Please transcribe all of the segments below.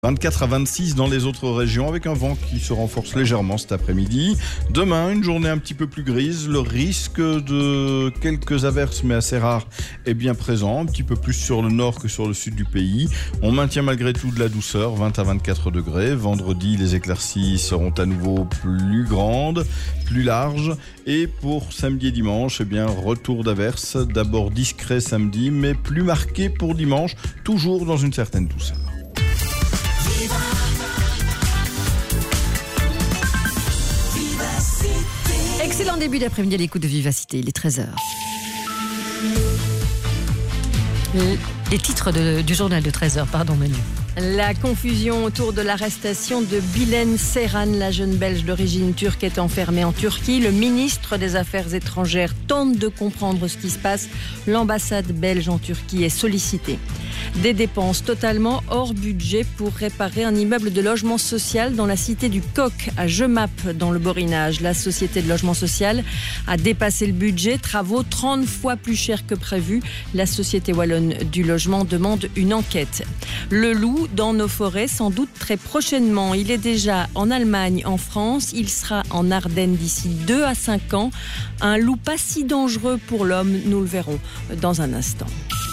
24 à 26 dans les autres régions avec un vent qui se renforce légèrement cet après-midi. Demain, une journée un petit peu plus grise. Le risque de quelques averses, mais assez rares, est bien présent. Un petit peu plus sur le nord que sur le sud du pays. On maintient malgré tout de la douceur, 20 à 24 degrés. Vendredi, les éclaircies seront à nouveau plus grandes, plus larges. Et pour samedi et dimanche, retour d'averses. D'abord discret samedi, mais plus marqué pour dimanche, toujours dans une certaine douceur. Excellent début d'après-midi à l'écoute de Vivacité, il est 13h. Les titres du journal de 13h, pardon Manu. La confusion autour de l'arrestation de Bilen Serhan, la jeune Belge d'origine turque, est enfermée en Turquie. Le ministre des Affaires étrangères tente de comprendre ce qui se passe. L'ambassade belge en Turquie est sollicitée. Des dépenses totalement hors budget pour réparer un immeuble de logement social dans la cité du Coq à Jemap dans le Borinage. La société de logement social a dépassé le budget. Travaux 30 fois plus chers que prévu. La société wallonne du logement demande une enquête. Le loup dans nos forêts, sans doute très prochainement. Il est déjà en Allemagne, en France. Il sera en Ardennes d'ici 2 à 5 ans. Un loup pas si dangereux pour l'homme, nous le verrons dans un instant.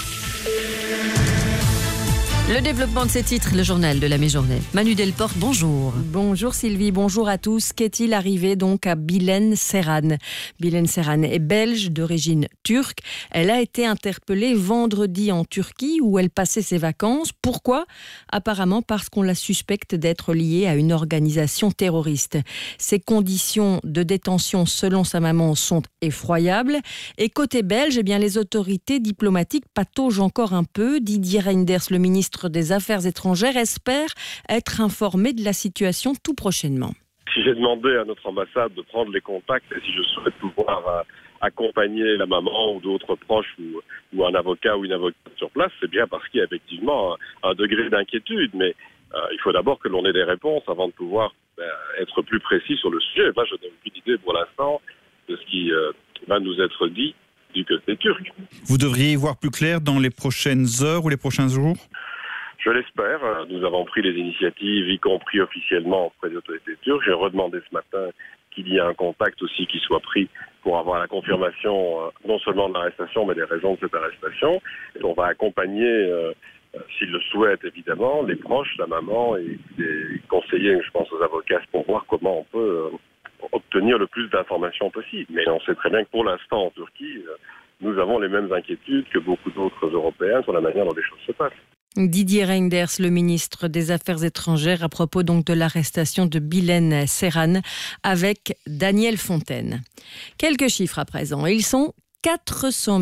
Le développement de ces titres, le journal de la mi-journée. Manu Delporte, bonjour. Bonjour Sylvie, bonjour à tous. Qu'est-il arrivé donc à Bilen Serhan ? Bilen Serhan est belge d'origine turque. Elle a été interpellée vendredi en Turquie où elle passait ses vacances. Pourquoi ? Apparemment parce qu'on la suspecte d'être liée à une organisation terroriste. Ses conditions de détention, selon sa maman, sont effroyables. Et côté belge, les autorités diplomatiques pataugent encore un peu. Didier Reynders, le ministre des Affaires étrangères, espère être informé de la situation tout prochainement. Si j'ai demandé à notre ambassade de prendre les contacts et si je souhaite pouvoir accompagner la maman ou d'autres proches ou un avocat ou une avocate sur place, c'est bien parce qu'il y a effectivement un degré d'inquiétude, mais il faut d'abord que l'on ait des réponses avant de pouvoir être plus précis sur le sujet. Moi, je n'ai aucune idée pour l'instant de ce qui va nous être dit du côté turc. Vous devriez y voir plus clair dans les prochaines heures ou les prochains jours ? Je l'espère. Nous avons pris les initiatives, y compris officiellement auprès des autorités turques. J'ai redemandé ce matin qu'il y ait un contact aussi qui soit pris pour avoir la confirmation non seulement de l'arrestation, mais des raisons de cette arrestation. Et on va accompagner, s'ils le souhaitent évidemment, les proches, la maman et les conseillers, je pense aux avocats, pour voir comment on peut obtenir le plus d'informations possible. Mais on sait très bien que pour l'instant en Turquie, nous avons les mêmes inquiétudes que beaucoup d'autres Européens sur la manière dont les choses se passent. Didier Reynders, le ministre des Affaires étrangères, à propos donc de l'arrestation de Bilen Serhan avec Daniel Fontaine. Quelques chiffres à présent. Ils sont 400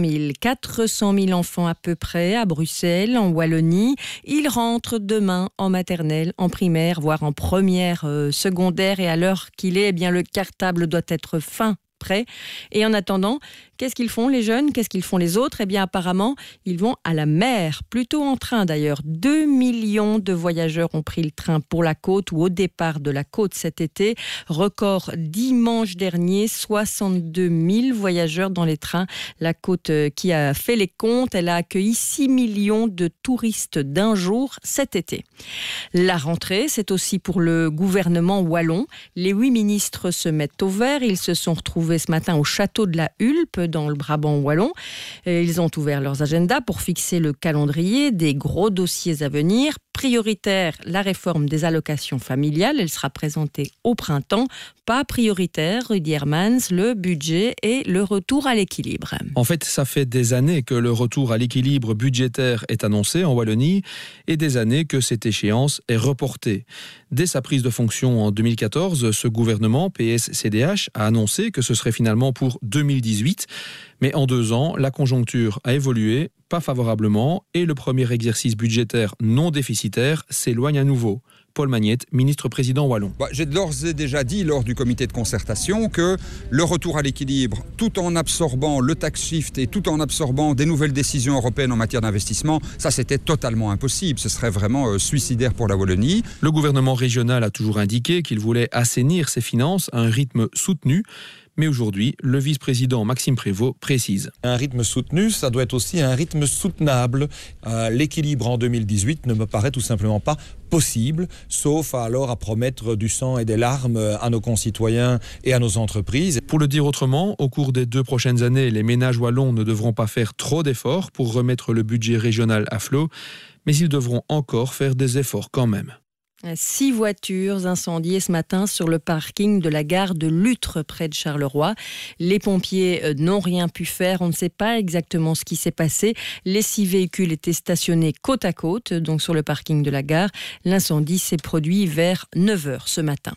000 enfants à peu près à Bruxelles, en Wallonie. Ils rentrent demain en maternelle, en primaire, voire en première secondaire. Et à l'heure qu'il est, le cartable doit être prêt. Et en attendant, qu'est-ce qu'ils font les jeunes ? Qu'est-ce qu'ils font les autres ? Apparemment, ils vont à la mer, plutôt en train d'ailleurs. 2 millions de voyageurs ont pris le train pour la côte ou au départ de la côte cet été. Record dimanche dernier, 62 000 voyageurs dans les trains. La côte qui a fait les comptes, elle a accueilli 6 millions de touristes d'un jour cet été. La rentrée, c'est aussi pour le gouvernement wallon. Les 8 ministres se mettent au vert. Ils se sont retrouvés ce matin au château de la Hulpe dans le Brabant wallon. Ils ont ouvert leurs agendas pour fixer le calendrier des gros dossiers à venir. Prioritaire, la réforme des allocations familiales. Elle sera présentée au printemps. Pas prioritaire, Rudy Hermans, le budget et le retour à l'équilibre. En fait, ça fait des années que le retour à l'équilibre budgétaire est annoncé en Wallonie et des années que cette échéance est reportée. Dès sa prise de fonction en 2014, ce gouvernement PS-CDH a annoncé que ce serait finalement pour 2018. Mais en 2 ans, la conjoncture a évolué, pas favorablement, et le premier exercice budgétaire non déficitaire s'éloigne à nouveau. Paul Magnette, ministre-président wallon. J'ai d'ores et déjà dit lors du comité de concertation que le retour à l'équilibre, tout en absorbant le tax shift et tout en absorbant des nouvelles décisions européennes en matière d'investissement, ça c'était totalement impossible. Ce serait vraiment suicidaire pour la Wallonie. Le gouvernement régional a toujours indiqué qu'il voulait assainir ses finances à un rythme soutenu. Mais aujourd'hui, le vice-président Maxime Prévost précise. Un rythme soutenu, ça doit être aussi un rythme soutenable. L'équilibre en 2018 ne me paraît tout simplement pas possible, sauf alors à promettre du sang et des larmes à nos concitoyens et à nos entreprises. Pour le dire autrement, au cours des 2 prochaines années, les ménages wallons ne devront pas faire trop d'efforts pour remettre le budget régional à flot, mais ils devront encore faire des efforts quand même. 6 voitures incendiées ce matin sur le parking de la gare de Lutre, près de Charleroi. Les pompiers n'ont rien pu faire. On ne sait pas exactement ce qui s'est passé. Les 6 véhicules étaient stationnés côte à côte, donc sur le parking de la gare. L'incendie s'est produit vers 9h ce matin.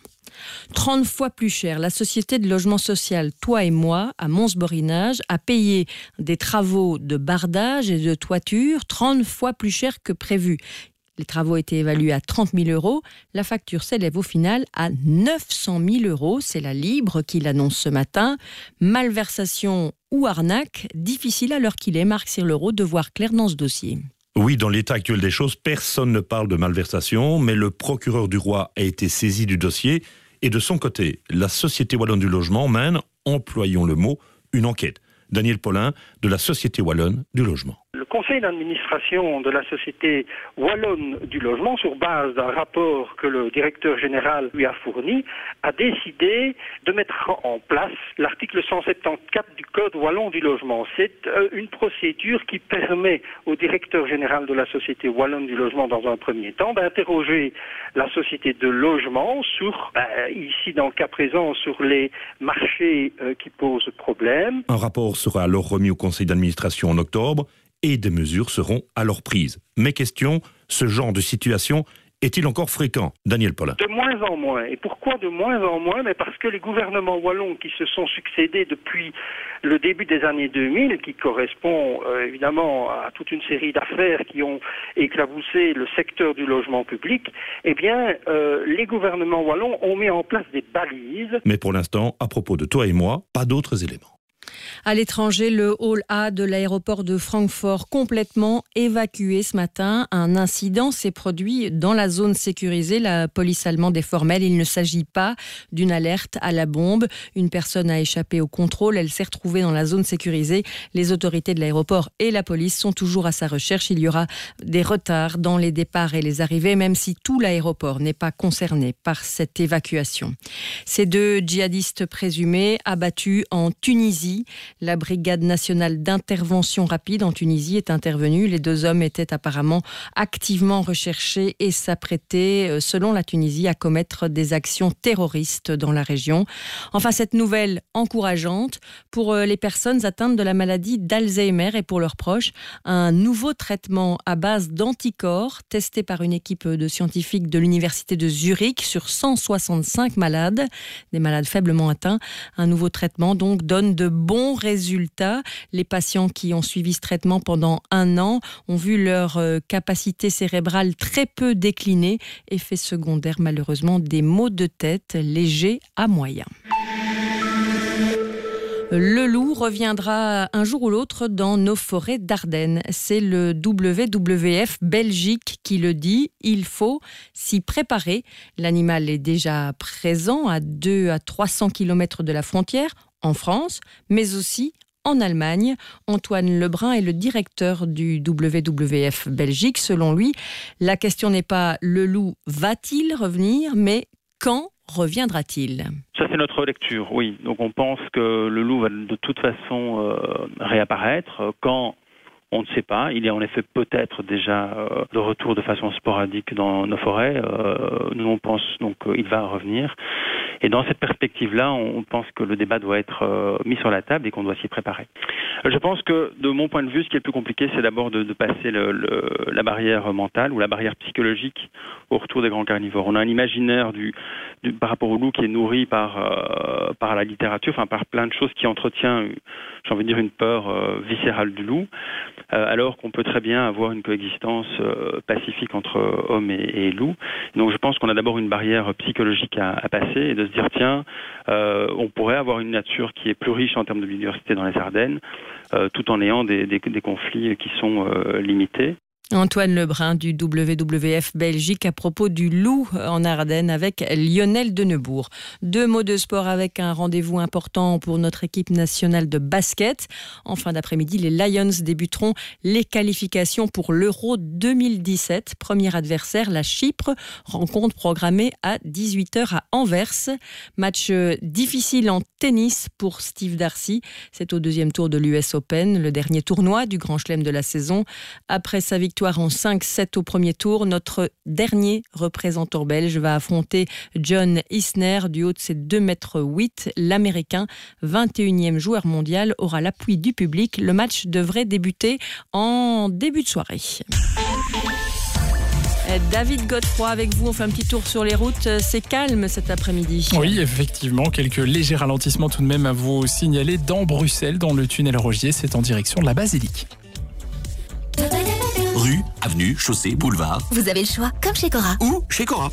30 fois plus cher. La société de logement social Toi et Moi, à Mons-Borinage, a payé des travaux de bardage et de toiture 30 fois plus cher que prévu. Les travaux étaient évalués à 30 000 €. La facture s'élève au final à 900 000 €. C'est la Libre qui l'annonce ce matin. Malversation ou arnaque, difficile à l'heure qu'il est, Marc Sirlereau, de voir clair dans ce dossier. Oui, dans l'état actuel des choses, personne ne parle de malversation, mais le procureur du roi a été saisi du dossier et de son côté, la Société Wallonne du Logement mène, employons le mot, une enquête. Daniel Paulin, de la Société Wallonne du Logement. Le conseil d'administration de la Société Wallonne du Logement, sur base d'un rapport que le directeur général lui a fourni, a décidé de mettre en place l'article 174 du Code Wallon du Logement. C'est une procédure qui permet au directeur général de la Société Wallonne du Logement, dans un premier temps, d'interroger la Société de logement sur, ici dans le cas présent, sur les marchés qui posent problème. Un rapport sera alors remis au conseil d'administration en octobre et des mesures seront alors prises. Mais question, ce genre de situation est-il encore fréquent, Daniel Paulin? De moins en moins. Et pourquoi de moins en moins? Mais parce que les gouvernements wallons qui se sont succédés depuis le début des années 2000, qui correspond évidemment à toute une série d'affaires qui ont éclaboussé le secteur du logement public, eh bien, les gouvernements wallons ont mis en place des balises. Mais pour l'instant, à propos de Toi et Moi, pas d'autres éléments. À l'étranger, le hall A de l'aéroport de Francfort complètement évacué ce matin. Un incident s'est produit dans la zone sécurisée. La police allemande est formelle. Il ne s'agit pas d'une alerte à la bombe. Une personne a échappé au contrôle. Elle s'est retrouvée dans la zone sécurisée. Les autorités de l'aéroport et la police sont toujours à sa recherche. Il y aura des retards dans les départs et les arrivées, même si tout l'aéroport n'est pas concerné par cette évacuation. Ces 2 djihadistes présumés abattus en Tunisie. La brigade nationale d'intervention rapide en Tunisie est intervenue. Les 2 hommes étaient apparemment activement recherchés et s'apprêtaient, selon la Tunisie, à commettre des actions terroristes dans la région. Enfin, cette nouvelle encourageante pour les personnes atteintes de la maladie d'Alzheimer et pour leurs proches. Un nouveau traitement à base d'anticorps testé par une équipe de scientifiques de l'université de Zurich sur 165 malades, des malades faiblement atteints. Un nouveau traitement donc donne de bons résultats. Les patients qui ont suivi ce traitement pendant 1 an ont vu leur capacité cérébrale très peu décliner. Effet secondaire malheureusement, des maux de tête légers à moyens. Le loup reviendra un jour ou l'autre dans nos forêts d'Ardennes. C'est le WWF Belgique qui le dit. Il faut s'y préparer. L'animal est déjà présent à 200 à 300 km de la frontière, en France, mais aussi en Allemagne. Antoine Lebrun est le directeur du WWF Belgique. Selon lui, la question n'est pas le loup va-t-il revenir, mais quand reviendra-t-il ? Ça, c'est notre lecture, oui. Donc on pense que le loup va de toute façon réapparaître. Quand ? On ne sait pas. Il est en effet peut-être déjà de retour de façon sporadique dans nos forêts. Nous, on pense donc qu'il va revenir. Et dans cette perspective-là, on pense que le débat doit être mis sur la table et qu'on doit s'y préparer. Je pense que, de mon point de vue, ce qui est le plus compliqué, c'est d'abord de passer la barrière mentale ou la barrière psychologique au retour des grands carnivores. On a un imaginaire par rapport au loup qui est nourri par la littérature, enfin par plein de choses qui entretient, j'ai envie de dire, une peur viscérale du loup. Alors qu'on peut très bien avoir une coexistence pacifique entre hommes et loups. Donc je pense qu'on a d'abord une barrière psychologique à passer et de se dire tiens, on pourrait avoir une nature qui est plus riche en termes de biodiversité dans les Ardennes, tout en ayant des conflits qui sont limités. Antoine Lebrun du WWF Belgique à propos du loup en Ardennes avec Lionel Denebourg. 2 mots de sport avec un rendez-vous important pour notre équipe nationale de basket. En fin d'après-midi, les Lions débuteront les qualifications pour l'Euro 2017. Premier adversaire, la Chypre. Rencontre programmée à 18h à Anvers. Match difficile en tennis pour Steve Darcy. C'est au 2e tour de l'US Open, le dernier tournoi du Grand Chelem de la saison. Après sa victoire en 5-7 au premier tour, notre dernier représentant belge va affronter John Isner du haut de ses 2,8 m. L'Américain, 21e joueur mondial, aura l'appui du public. Le match devrait débuter en début de soirée. David Godefroy avec vous, on fait un petit tour sur les routes. C'est calme cet après-midi. Oui, effectivement, quelques légers ralentissements tout de même à vous signaler dans Bruxelles, dans le tunnel Rogier, c'est en direction de la Basilique. Rue, avenue, chaussée, boulevard. Vous avez le choix, comme chez Cora. Ou chez Cora.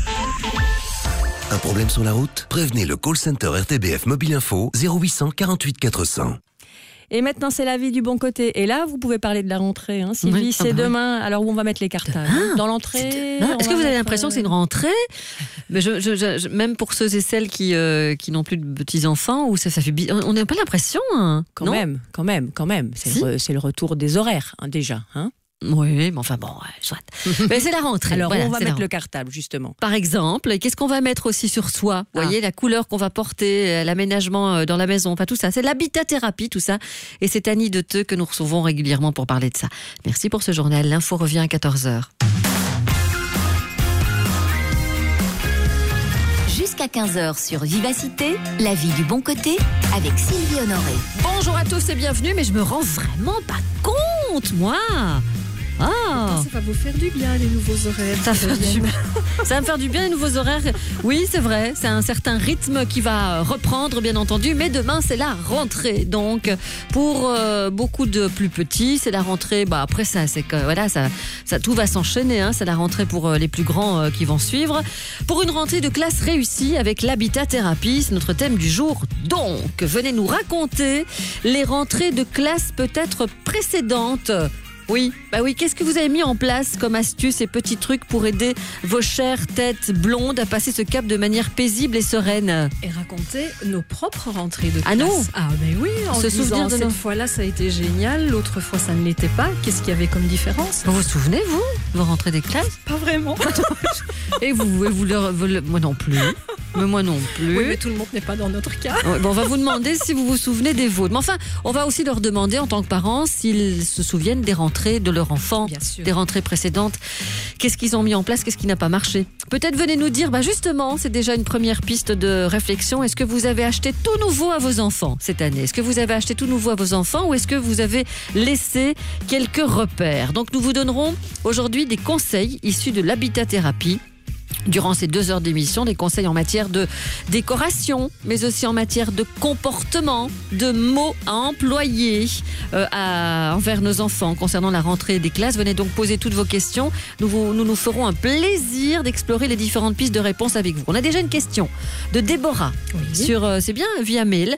Un problème sur la route? Prévenez le call center RTBF Mobile Info 0800 48 400. Et maintenant, c'est la vie du bon côté. Et là, vous pouvez parler de la rentrée, hein, Sylvie. Oui, c'est demain. Alors, où on va mettre les cartables? Dans l'entrée? Est-ce que vous avez l'impression que c'est une rentrée? Mais même pour ceux et celles qui n'ont plus de petits-enfants, où ça fait on n'a pas l'impression. Hein, quand même. C'est le retour des horaires, hein, déjà. Hein. Oui, mais enfin bon, soit. Mais c'est la rentrée. Alors, on va mettre le cartable, justement. Par exemple, qu'est-ce qu'on va mettre aussi sur soi? Vous voyez, la couleur qu'on va porter, l'aménagement dans la maison, enfin tout ça. C'est l'habitat-thérapie, tout ça. Et c'est Annie Deteux que nous recevons régulièrement pour parler de ça. Merci pour ce journal. L'info revient à 14h. Jusqu'à 15h sur Vivacité, la vie du bon côté avec Sylvie Honoré. Bonjour à tous et bienvenue, mais je me rends vraiment pas compte, moi. Ça va vous faire du bien, les nouveaux horaires. Ça va me faire du bien, les nouveaux horaires. Oui, c'est vrai, c'est un certain rythme qui va reprendre, bien entendu. Mais demain, c'est la rentrée. Donc, pour beaucoup de plus petits, c'est la rentrée. Après, ça, c'est que voilà, ça, tout va s'enchaîner. Hein, c'est la rentrée pour les plus grands qui vont suivre. Pour une rentrée de classe réussie avec l'habitat-thérapie, c'est notre thème du jour. Donc, venez nous raconter les rentrées de classe peut-être précédentes. Oui, qu'est-ce que vous avez mis en place comme astuce et petits trucs pour aider vos chères têtes blondes à passer ce cap de manière paisible et sereine? Et raconter nos propres rentrées de classe. À nous? Ah mais oui, en se disant cette fois-là ça a été génial, l'autre fois ça ne l'était pas. Qu'est-ce qu'il y avait comme différence? Vous vous souvenez, vous, vos rentrées des classes? Pas vraiment. Et vous moi non plus. Mais moi non plus. Oui, mais tout le monde n'est pas dans notre cas. On va vous demander si vous vous souvenez des vôtres. Mais enfin, on va aussi leur demander en tant que parents s'ils se souviennent des rentrées de leur enfant, des rentrées précédentes. Qu'est-ce qu'ils ont mis en place, qu'est-ce qui n'a pas marché? Peut-être venez nous dire, justement, c'est déjà une première piste de réflexion. Est-ce que vous avez acheté tout nouveau à vos enfants cette année? Est-ce que vous avez acheté tout nouveau à vos enfants ou est-ce que vous avez laissé quelques repères? Donc nous vous donnerons aujourd'hui des conseils issus de l'habitat-thérapie. Durant ces 2 heures d'émission, des conseils en matière de décoration, mais aussi en matière de comportement, de mots à employer envers nos enfants concernant la rentrée des classes. Venez donc poser toutes vos questions. Nous ferons un plaisir d'explorer les différentes pistes de réponse avec vous. On a déjà une question de Déborah sur, c'est bien via mail,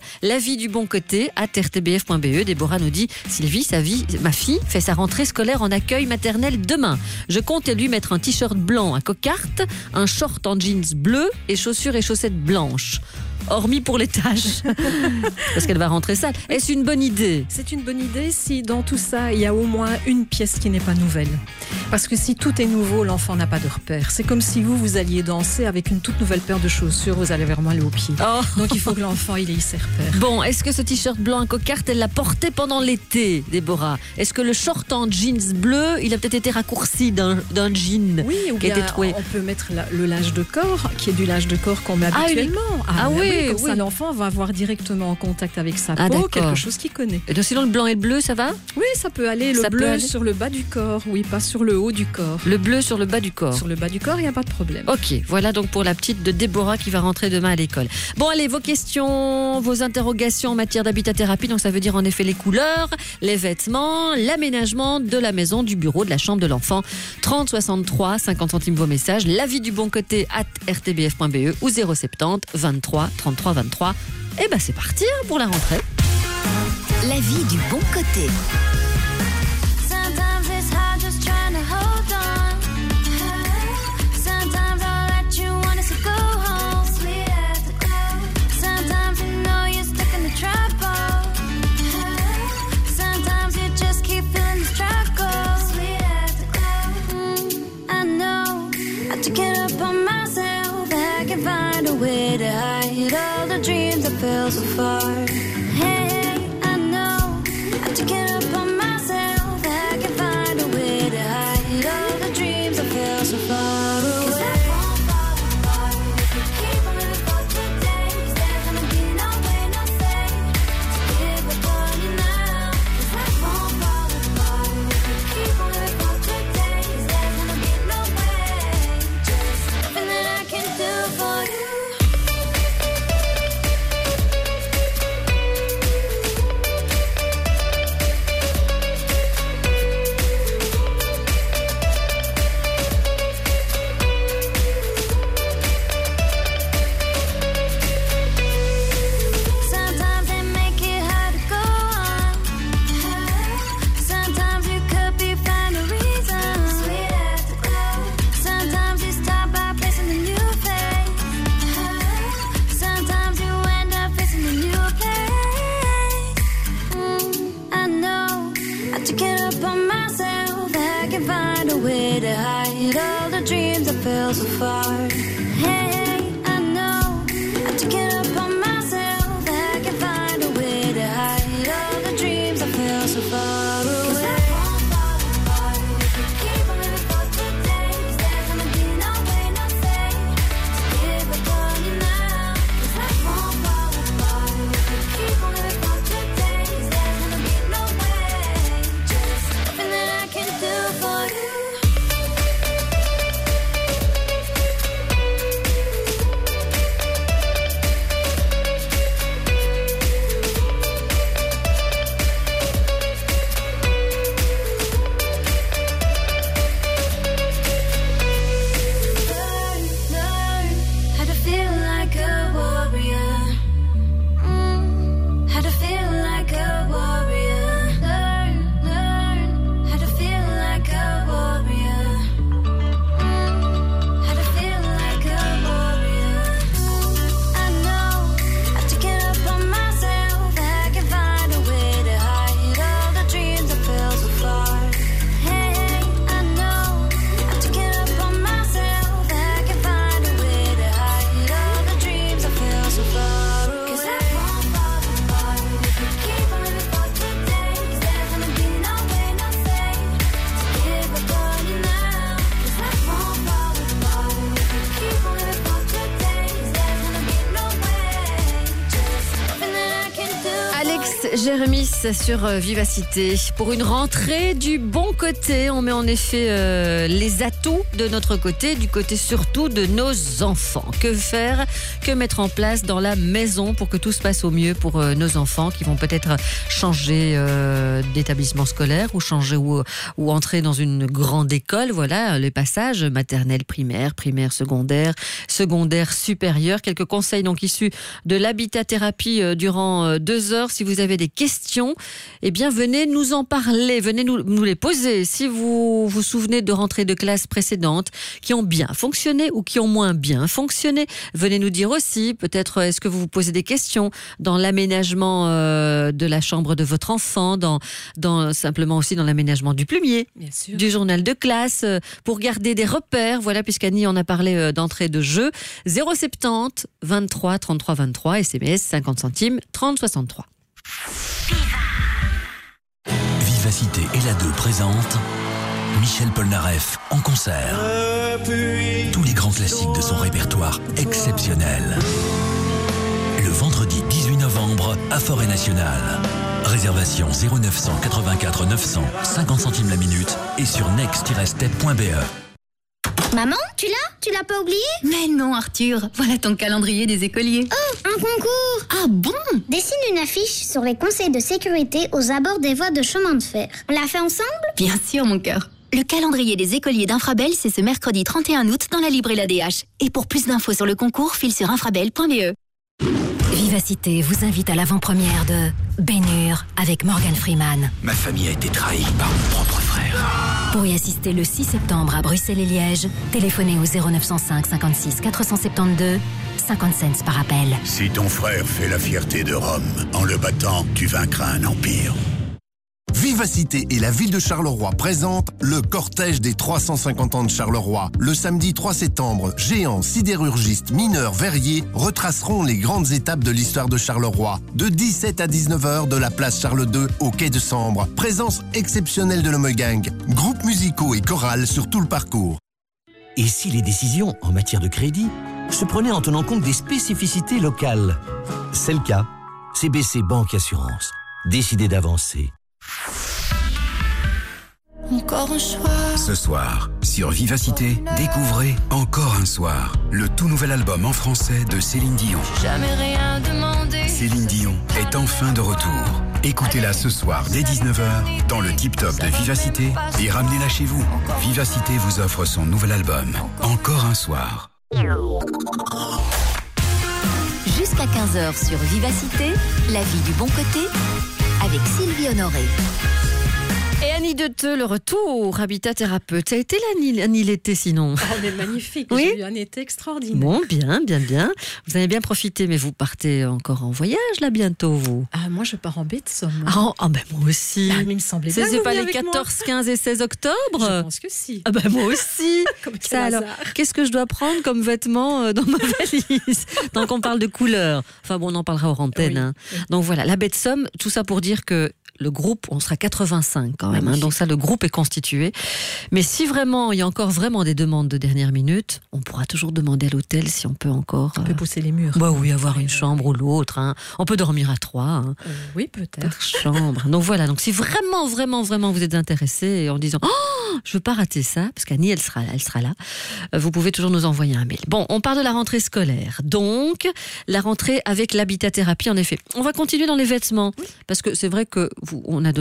lavieduboncoté@rtbf.be. Déborah nous dit: Sylvie, ma fille fait sa rentrée scolaire en accueil maternel demain. Je compte lui mettre un t-shirt blanc à cocarde, un short en jeans bleu et chaussures et chaussettes blanches. Hormis pour les tâches. Parce qu'elle va rentrer sale. Est-ce une bonne idée? C'est une bonne idée si dans tout ça, il y a au moins une pièce qui n'est pas nouvelle. Parce que si tout est nouveau, l'enfant n'a pas de repère. C'est comme si vous alliez danser avec une toute nouvelle paire de chaussures, vous allez vraiment aller aux pieds. Donc il faut que l'enfant il ait ses repères. Bon, est-ce que ce t-shirt blanc à cocarde, elle l'a porté pendant l'été, Déborah? Est-ce que le short en jeans bleu, il a peut-être été raccourci d'un jean? Oui, ou bien on peut mettre le linge de corps, qui est du linge de corps qu'on met habituellement. Oui. Comme ça, l'enfant va avoir directement en contact avec sa peau quelque chose qu'il connaît. Et donc, sinon, le blanc et le bleu, ça va? Oui, ça peut aller. Le bleu sur le bas du corps, pas sur le haut du corps. Le bleu sur le bas du corps? Sur le bas du corps, il n'y a pas de problème. Ok, voilà donc pour la petite de Déborah qui va rentrer demain à l'école. Bon, allez, vos questions, vos interrogations en matière d'habitat-thérapie. Donc, ça veut dire en effet les couleurs, les vêtements, l'aménagement de la maison, du bureau, de la chambre de l'enfant. 30 63, 50 centimes vos messages. La vie du bon côté @rtbf.be ou 070 23 33 23. Et c'est parti pour la rentrée. La vie du bon côté. fell so far. Hey, I know I took it upon myself that I can find a way to hide all the dreams I fell so far away. So far. Hey, I know I took it upon myself that I can find a way to hide all the dreams I fell so far away. Keep on living for today. There's gonna be no way, no say. Give up on you now, 'cause life won't fall apart. Keep on living for today. There's gonna be no way. Just nothing that I can do for you. Jérémy sur Vivacité. Pour une rentrée du bon côté, on met en effet les atouts de notre côté, du côté surtout de nos enfants. Que faire, que mettre en place dans la maison pour que tout se passe au mieux pour nos enfants qui vont peut-être changer d'établissement scolaire ou changer ou entrer dans une grande école. Voilà, les passages maternelle, primaire, primaire, secondaire, secondaire, supérieur. Quelques conseils donc issus de l'habitat-thérapie durant 2 heures. Si vous avez des questions, eh bien venez nous en parler, venez nous les poser. Si vous vous souvenez de rentrées de classe précédentes qui ont bien fonctionné ou qui ont moins bien fonctionné, venez nous dire aussi. Peut-être est-ce que vous vous posez des questions dans l'aménagement de la chambre de votre enfant, dans simplement aussi dans l'aménagement du plumier, du journal de classe, pour garder des repères. Voilà, puisqu'Annie en a parlé d'entrée de jeu. 070 23 33 23, SMS 50 centimes 30 63. Vivacité et la 2 présente Michel Polnareff en concert. Tous les grands classiques de son répertoire exceptionnel. Le vendredi 18 novembre à Forêt Nationale. Réservation 0984 900, 50 centimes la minute et sur next-step.be. Maman, tu l'as pas oublié? Mais non Arthur, voilà ton calendrier des écoliers. Oh, un concours! Ah bon? Dessine une affiche sur les conseils de sécurité aux abords des voies de chemin de fer. On l'a fait ensemble? Bien sûr mon cœur. Le calendrier des écoliers d'Infrabel, c'est ce mercredi 31 août dans la librairie l'ADH. Et pour plus d'infos sur le concours, file sur infrabel.be. Vivacité vous invite à l'avant-première de Ben-Hur avec Morgan Freeman. Ma famille a été trahie par mon propre frère. Pour y assister le 6 septembre à Bruxelles et Liège, téléphonez au 0905 56 472, 50 cents par appel. Si ton frère fait la fierté de Rome, en le battant, tu vaincras un empire. Vive Vivacité et la ville de Charleroi présentent le cortège des 350 ans de Charleroi. Le samedi 3 septembre, géants, sidérurgistes, mineurs, verriers retraceront les grandes étapes de l'histoire de Charleroi. De 17 à 19h de la place Charles II au quai de Sambre. Présence exceptionnelle de l'Homegang. Groupes musicaux et chorales sur tout le parcours. Et si les décisions en matière de crédit se prenaient en tenant compte des spécificités locales? C'est le cas. CBC Banque Assurance. Décidez d'avancer. Encore un soir. Ce soir, sur Vivacité, découvrez Encore un soir, le tout nouvel album en français de Céline Dion. Jamais rien demandé. Céline Dion est enfin de retour. Écoutez-la ce soir dès 19h dans le Tip Top de Vivacité et ramenez-la chez vous. Vivacité vous offre son nouvel album, Encore un soir. Jusqu'à 15h sur Vivacité, la vie du bon côté, avec Sylvie Honoré. Et Annie Deteux, le retour, habitat thérapeute. Ça a été l'année l'été sinon? Mais magnifique, oui, j'ai eu un été extraordinaire. Bon, bien. Vous avez bien profité, mais vous partez encore en voyage là bientôt, vous? Moi je pars en baie de Somme. Ben moi aussi. Mais il me semblait bien. C'est pas les 14, 15 et 16 octobre? Je pense que si. Moi aussi. Ça, alors, qu'est-ce que je dois prendre comme vêtements dans ma valise? Tant qu'on parle de couleurs. Enfin bon, on en parlera hors antenne. Oui. Donc voilà, la baie de Somme, tout ça pour dire que le groupe, on sera 85 quand même, donc ça, le groupe est constitué. Mais si vraiment, il y a encore vraiment des demandes de dernière minute, on pourra toujours demander à l'hôtel si on peut encore... On peut pousser les murs. Oui, avoir une chambre ou l'autre. On peut dormir à 3. Oui, peut-être. Par chambre. Donc voilà, donc si vraiment vous êtes intéressé en disant « Oh, je veux pas rater ça », parce qu'Annie, elle sera là, vous pouvez toujours nous envoyer un mail. Bon, on parle de la rentrée scolaire. Donc, la rentrée avec l'habitathérapie, en effet. On va continuer dans les vêtements, parce que c'est vrai que vous avez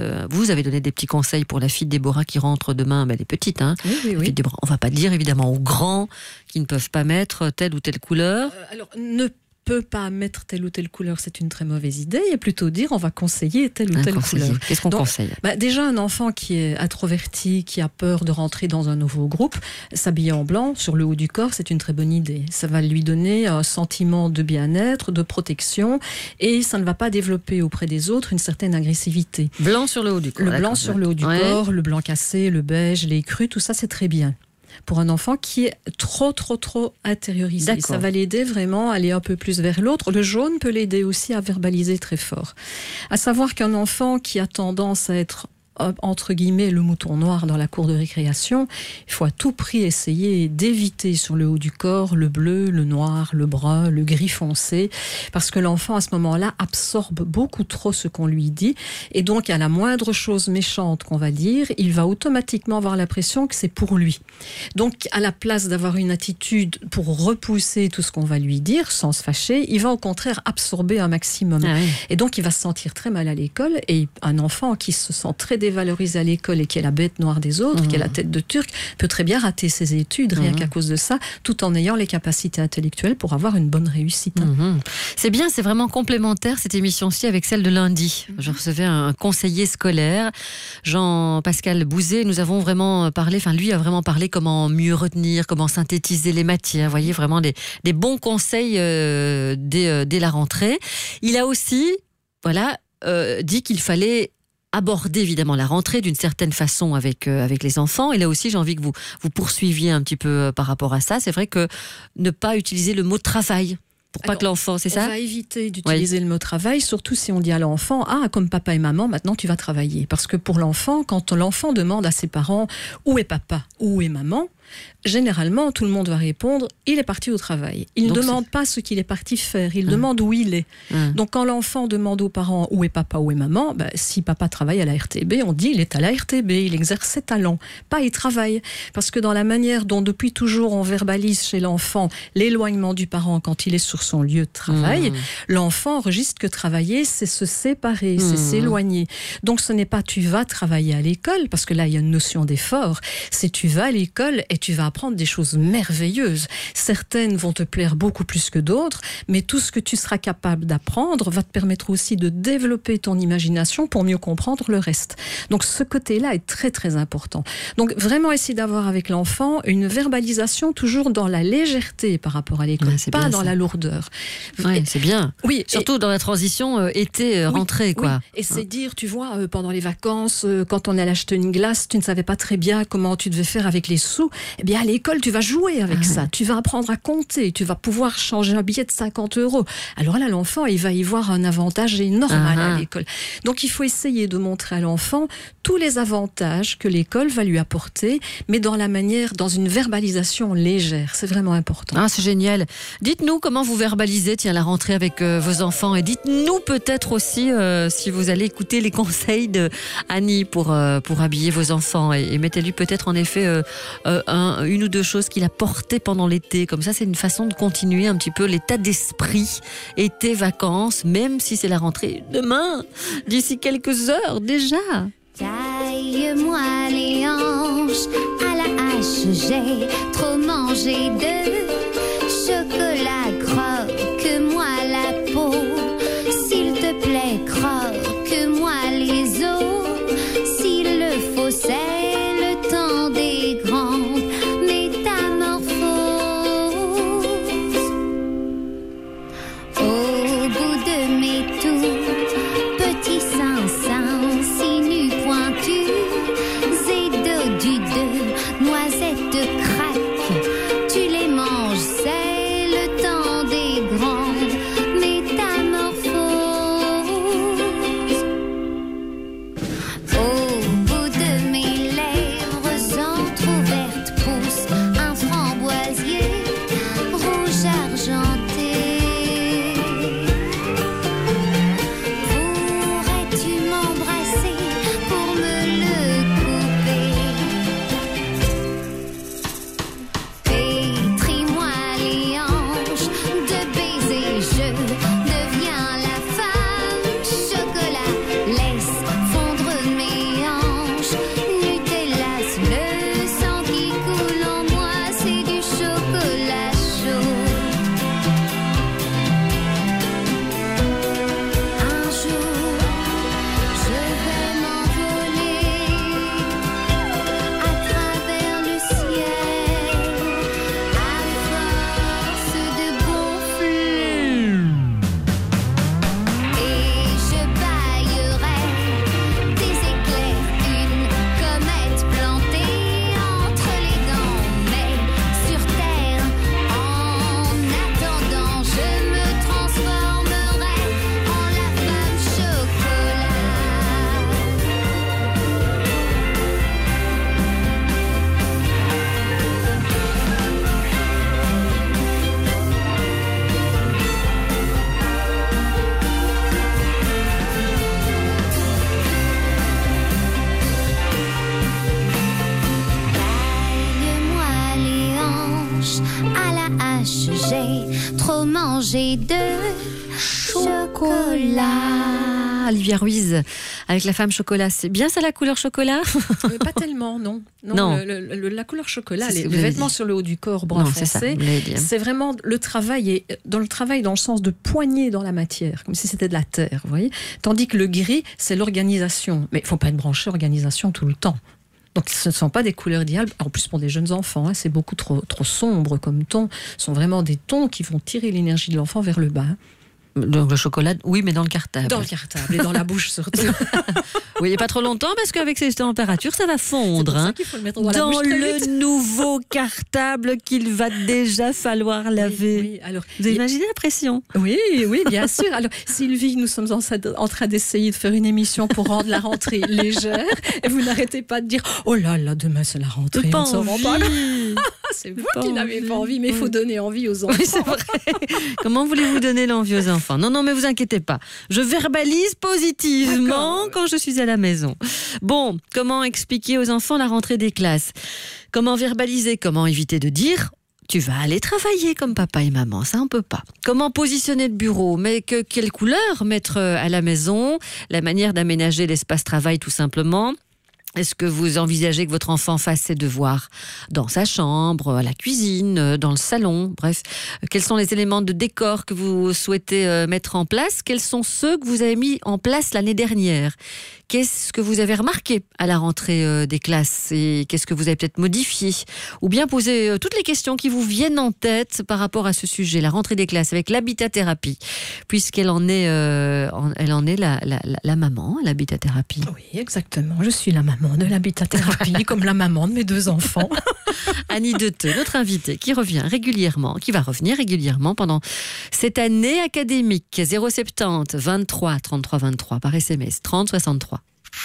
donné des petits conseils pour la fille de Déborah qui rentre demain, elle est petite, hein. Oui. Déborah, on va pas dire évidemment aux grands qui ne peuvent pas mettre telle ou telle couleur. Alors, ne peut pas mettre telle ou telle couleur, c'est une très mauvaise idée, et plutôt dire on va conseiller telle ou telle couleur. Qu'est-ce qu'on conseille? Déjà, un enfant qui est introverti, qui a peur de rentrer dans un nouveau groupe, s'habiller en blanc sur le haut du corps, c'est une très bonne idée. Ça va lui donner un sentiment de bien-être, de protection, et ça ne va pas développer auprès des autres une certaine agressivité. Blanc sur le haut du corps. Le blanc sur le haut du corps, le blanc cassé, le beige, les crus, tout ça c'est très bien. Pour un enfant qui est trop intériorisé. Ça va l'aider vraiment à aller un peu plus vers l'autre. Le jaune peut l'aider aussi à verbaliser très fort. À savoir qu'un enfant qui a tendance à être entre guillemets le mouton noir dans la cour de récréation, il faut à tout prix essayer d'éviter sur le haut du corps le bleu, le noir, le brun, le gris foncé, parce que l'enfant à ce moment-là absorbe beaucoup trop ce qu'on lui dit, et donc à la moindre chose méchante qu'on va dire, il va automatiquement avoir l'impression que c'est pour lui. Donc à la place d'avoir une attitude pour repousser tout ce qu'on va lui dire sans se fâcher, il va au contraire absorber un maximum. Et donc il va se sentir très mal à l'école, et un enfant qui se sent très dévalorisé à l'école et qui est la bête noire des autres, qui est la tête de turc, peut très bien rater ses études rien qu'à cause de ça, tout en ayant les capacités intellectuelles pour avoir une bonne réussite. C'est bien, c'est vraiment complémentaire cette émission-ci avec celle de lundi. Je recevais un conseiller scolaire, Jean-Pascal Bouzet. Nous avons vraiment parlé, lui a vraiment parlé comment mieux retenir, comment synthétiser les matières. Vous voyez, vraiment des bons conseils dès la rentrée. Il a aussi, dit qu'il fallait aborder évidemment la rentrée d'une certaine façon avec les enfants. Et là aussi, j'ai envie que vous poursuiviez un petit peu par rapport à ça. C'est vrai que ne pas utiliser le mot travail. Pour pas que l'enfant, c'est ça? On va éviter d'utiliser le mot travail, surtout si on dit à l'enfant, comme papa et maman, maintenant tu vas travailler. Parce que pour l'enfant, quand l'enfant demande à ses parents, où est papa, où est maman, généralement, tout le monde va répondre « il est parti au travail ». Il ne demande pas ce qu'il est parti faire, il demande où il est. Donc quand l'enfant demande aux parents « où est papa, où est maman », si papa travaille à la RTB, on dit « il est à la RTB, il exerce ses talents », pas « il travaille ». Parce que dans la manière dont depuis toujours on verbalise chez l'enfant l'éloignement du parent quand il est sur son lieu de travail, l'enfant enregistre que travailler, c'est se séparer, c'est s'éloigner. Donc ce n'est pas « tu vas travailler à l'école », parce que là il y a une notion d'effort, c'est « tu vas à l'école » et tu vas apprendre des choses merveilleuses. Certaines vont te plaire beaucoup plus que d'autres, mais tout ce que tu seras capable d'apprendre va te permettre aussi de développer ton imagination pour mieux comprendre le reste. Donc ce côté-là est très très important. Donc vraiment essayer d'avoir avec l'enfant une verbalisation toujours dans la légèreté par rapport à l'école, pas bien dans ça. la lourdeur. Ouais, c'est bien. Oui, surtout dans la transition été-rentrée, quoi. Oui. Et c'est dire, tu vois, pendant les vacances, quand on allait acheter une glace, tu ne savais pas très bien comment tu devais faire avec les sous. Eh bien, à l'école, tu vas jouer avec ça. Tu vas apprendre à compter. Tu vas pouvoir changer un billet de 50 €. Alors là, l'enfant, il va y voir un avantage énorme à l'école. Donc, il faut essayer de montrer à l'enfant tous les avantages que l'école va lui apporter, mais dans la manière, dans une verbalisation légère. C'est vraiment important. Ah, c'est génial. Dites-nous comment vous verbalisez, tiens, la rentrée avec vos enfants, et dites-nous peut-être aussi si vous allez écouter les conseils de Annie pour habiller vos enfants, et mettez-lui peut-être en effet une ou deux choses qu'il a portées pendant l'été. Comme ça, c'est une façon de continuer un petit peu l'état d'esprit été, vacances, même si c'est la rentrée demain, d'ici quelques heures déjà. Taille-moi les hanches à la hache, j'ai trop mangé de chocolat, croque-moi la peau, s'il te plaît, croque-moi les os, s'il le faut, c'est le temps des grandes métamorphoses. Au bout de mes tout petits seins, si nus pointus et dodus de noisettes craques, tu les manges, c'est le temps des grandes métamorphoses. Au bout de mes lèvres entr'ouvertes pousse un framboisier rouge argenté. Pourrais-tu m'embrasser pour me le couper? Pétris-moi les hanches de baisers, je deviens la femme chocolat. Laisse fondre mes hanches, Nutella, le sang qui coule en moi, c'est du chocolat chaud. Un jour, je vais m'envoler à travers le ciel, à force de gonfler. Et je baillerai des éclairs, une comète plantée entre les dents. Mais sur terre, en attendant, je me transformerai en la femme chocolat. Taille-moi les hanches à la hache, j'ai trop mangé de chocolat. Olivia Ruiz avec la femme chocolat, c'est bien ça la couleur chocolat? Pas tellement, non. Non. La couleur chocolat, C'est ce les que vous avez vêtements dit. sur le haut du corps brun Non, c'est ça, foncé, vous l'avez dit, hein. c'est vraiment le travail, et dans le sens de poigner dans la matière, comme si c'était de la terre, vous voyez. Tandis que le gris, c'est l'organisation. Mais il ne faut pas être branché organisation tout le temps. Donc ce ne sont pas des couleurs idéales. En plus pour des jeunes enfants, c'est beaucoup trop sombre comme ton. Ce sont vraiment des tons qui vont tirer l'énergie de l'enfant vers le bas. Donc le chocolat, oui, mais dans le cartable. Dans le cartable et dans la bouche surtout. Oui, et pas trop longtemps parce qu'avec ces températures, ça va fondre. C'est pour ça hein. qu'il faut le mettre dans la Dans bouche très le vite. nouveau cartable qu'il va déjà falloir laver. Oui, alors, vous imaginez la pression? Oui, bien sûr. Alors, Sylvie, nous sommes en train d'essayer de faire une émission pour rendre la rentrée légère. Et vous n'arrêtez pas de dire « Oh là là, demain c'est la rentrée, Pas on ne s'en rend pas envie. C'est vous qui n'avez pas envie, mais il faut donner envie aux enfants. Oui, c'est vrai. Comment voulez-vous donner l'envie aux enfants? Non, mais vous inquiétez pas. Je verbalise positivement quand je suis à la maison. Bon, comment expliquer aux enfants la rentrée des classes? Comment verbaliser? Comment éviter de dire tu vas aller travailler comme papa et maman? Ça, on peut pas. Comment positionner le bureau? Mais quelle couleur mettre à la maison? La manière d'aménager l'espace travail, tout simplement. Est-ce que vous envisagez que votre enfant fasse ses devoirs dans sa chambre, à la cuisine, dans le salon? Bref, quels sont les éléments de décor que vous souhaitez mettre en place? Quels sont ceux que vous avez mis en place l'année dernière? Qu'est-ce que vous avez remarqué à la rentrée des classes et qu'est-ce que vous avez peut-être modifié? Ou bien poser toutes les questions qui vous viennent en tête par rapport à ce sujet, la rentrée des classes avec l'habitathérapie, puisqu'elle en est, la maman, l'habitathérapie. Oui, exactement. Je suis la maman de l'habitathérapie, comme la maman de mes 2 enfants. Annie Deteux, notre invitée, qui va revenir régulièrement pendant cette année académique. 070 23 33 23 par SMS 30 63.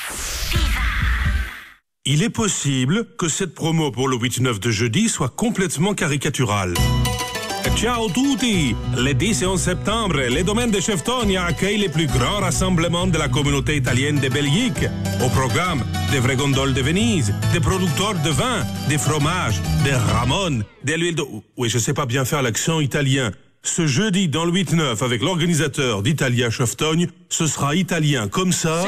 Il est possible que cette promo pour le 8-9 de jeudi soit complètement caricaturale. Ciao tutti! Le 10 et 11 septembre, les domaines de Cheftonia accueillent les plus grands rassemblements de la communauté italienne de Belgique. Au programme, des vraies gondoles de Venise, des producteurs de vin, des fromages, des ramones, de l'huile de... Oui, je sais pas bien faire l'accent italien. Ce jeudi, dans le 8-9, avec l'organisateur d'Italia Cheftogne, ce sera italien comme ça...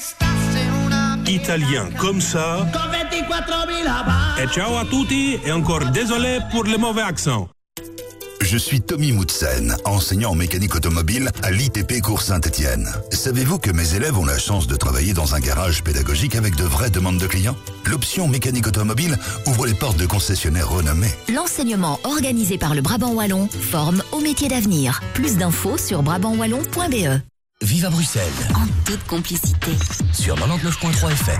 Italien comme ça... Et ciao à tutti, et encore désolé pour le mauvais accent. Je suis Tommy Moutsen, enseignant en mécanique automobile à l'ITP Cours Saint-Étienne. Savez-vous que mes élèves ont la chance de travailler dans un garage pédagogique avec de vraies demandes de clients? L'option mécanique automobile ouvre les portes de concessionnaires renommés. L'enseignement organisé par le Brabant Wallon forme au métier d'avenir. Plus d'infos sur brabantwallon.be. Vive à Bruxelles. En toute complicité. Sur 99.3 FM.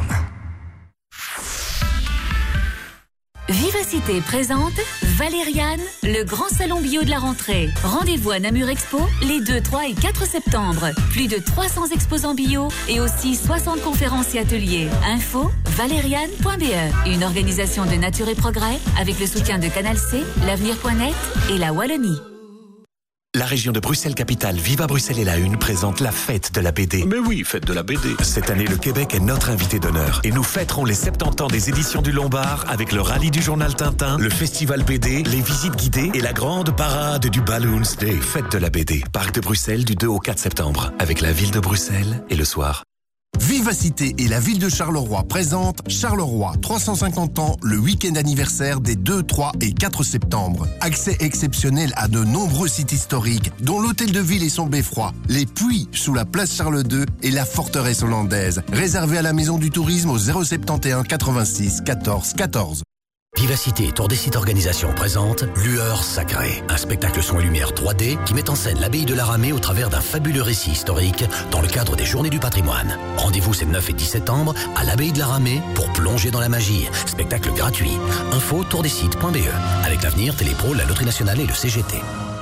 Vivacité présente Valériane, le grand salon bio de la rentrée. Rendez-vous à Namur Expo les 2, 3 et 4 septembre. Plus de 300 exposants bio et aussi 60 conférences et ateliers. Info valériane.be. Une organisation de Nature et Progrès avec le soutien de Canal C, l'avenir.net et la Wallonie. La région de Bruxelles-Capitale, Viva Bruxelles et la Une présente la fête de la BD. Mais oui, fête de la BD. Cette année, le Québec est notre invité d'honneur. Et nous fêterons les 70 ans des éditions du Lombard avec le rallye du journal Tintin, le festival BD, les visites guidées et la grande parade du Balloons Day. Fête de la BD, Parc de Bruxelles du 2 au 4 septembre, avec la ville de Bruxelles et le soir. Vivacité et la ville de Charleroi présentent Charleroi 350 ans, le week-end anniversaire des 2, 3 et 4 septembre. Accès exceptionnel à de nombreux sites historiques, dont l'hôtel de ville et son beffroi, les puits sous la place Charles II et la forteresse hollandaise. Réservé à la maison du tourisme au 071 86 14 14. Vivacité Tour des sites organisation présente Lueur sacrée, un spectacle son et lumière 3D qui met en scène l'abbaye de la Ramée au travers d'un fabuleux récit historique dans le cadre des Journées du patrimoine. Rendez-vous ces 9 et 10 septembre à l'abbaye de la Ramée pour plonger dans la magie. Spectacle gratuit. Info tourdesites.be. Avec l'avenir, Télépro, la Loterie Nationale et le CGT.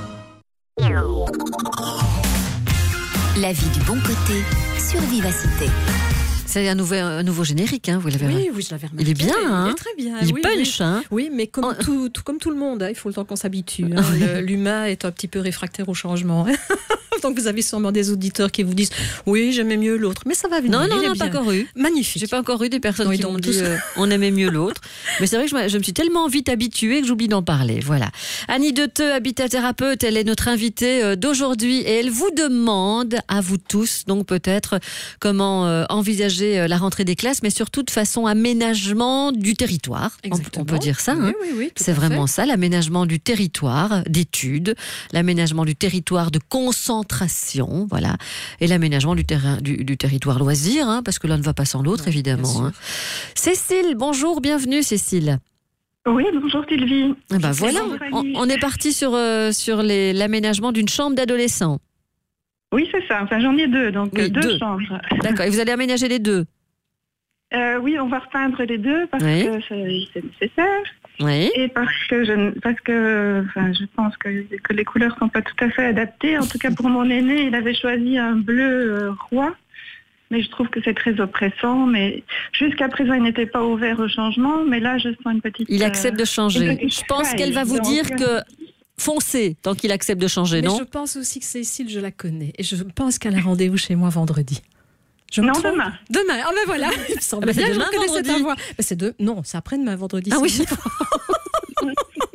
La vie du bon côté sur Vivacité. C'est un nouveau générique, hein, vous l'avez remarqué. Oui, je l'avais remarqué. Il est bien, hein. Il est très bien. Il oui, punch, oui. hein. Oui, mais comme tout le monde, hein, il faut le temps qu'on s'habitue. Hein. L'humain est un petit peu réfractaire au changement. Donc vous avez sûrement des auditeurs qui vous disent oui, j'aimais mieux l'autre, mais ça va venir. Non, pas encore eu. Magnifique. J'ai pas encore eu des personnes qui m'ont dit on aimait mieux l'autre. Mais c'est vrai que je me suis tellement vite habituée que j'oublie d'en parler. Voilà. Annie Deteux, habitathérapeute, elle est notre invitée d'aujourd'hui et elle vous demande à vous tous, donc peut-être comment envisager la rentrée des classes, mais surtout de façon aménagement du territoire. On peut dire ça. Hein. Oui, c'est vraiment ça, l'aménagement du territoire d'études, l'aménagement du territoire de concentration, voilà, et l'aménagement du territoire loisir, hein, parce que l'un ne va pas sans l'autre, évidemment. Hein. Cécile, bonjour, bienvenue Cécile. Oui, bonjour Sylvie. Et ben voilà, on est parti sur l'aménagement d'une chambre d'adolescent. Oui, c'est ça. Enfin, j'en ai deux, donc oui, deux chambres. D'accord, et vous allez aménager les deux? Oui, on va repeindre les deux parce que c'est nécessaire. Oui. Et parce que je pense que les couleurs sont pas tout à fait adaptées. En tout cas, pour mon aîné, il avait choisi un bleu roi. Mais je trouve que c'est très oppressant. Mais jusqu'à présent, il n'était pas ouvert au changement. Mais là, je sens une petite... Il accepte de changer. Je pense qu'elle va vous dire que... Foncez, tant qu'il accepte de changer, mais non? Je pense aussi que Cécile, je la connais. Et je pense qu'elle a rendez-vous chez moi vendredi. Non, demain. Demain, ah ben voilà. Il me semble bien que je connaissais ta voix. Non, c'est après-demain, vendredi. Ah oui.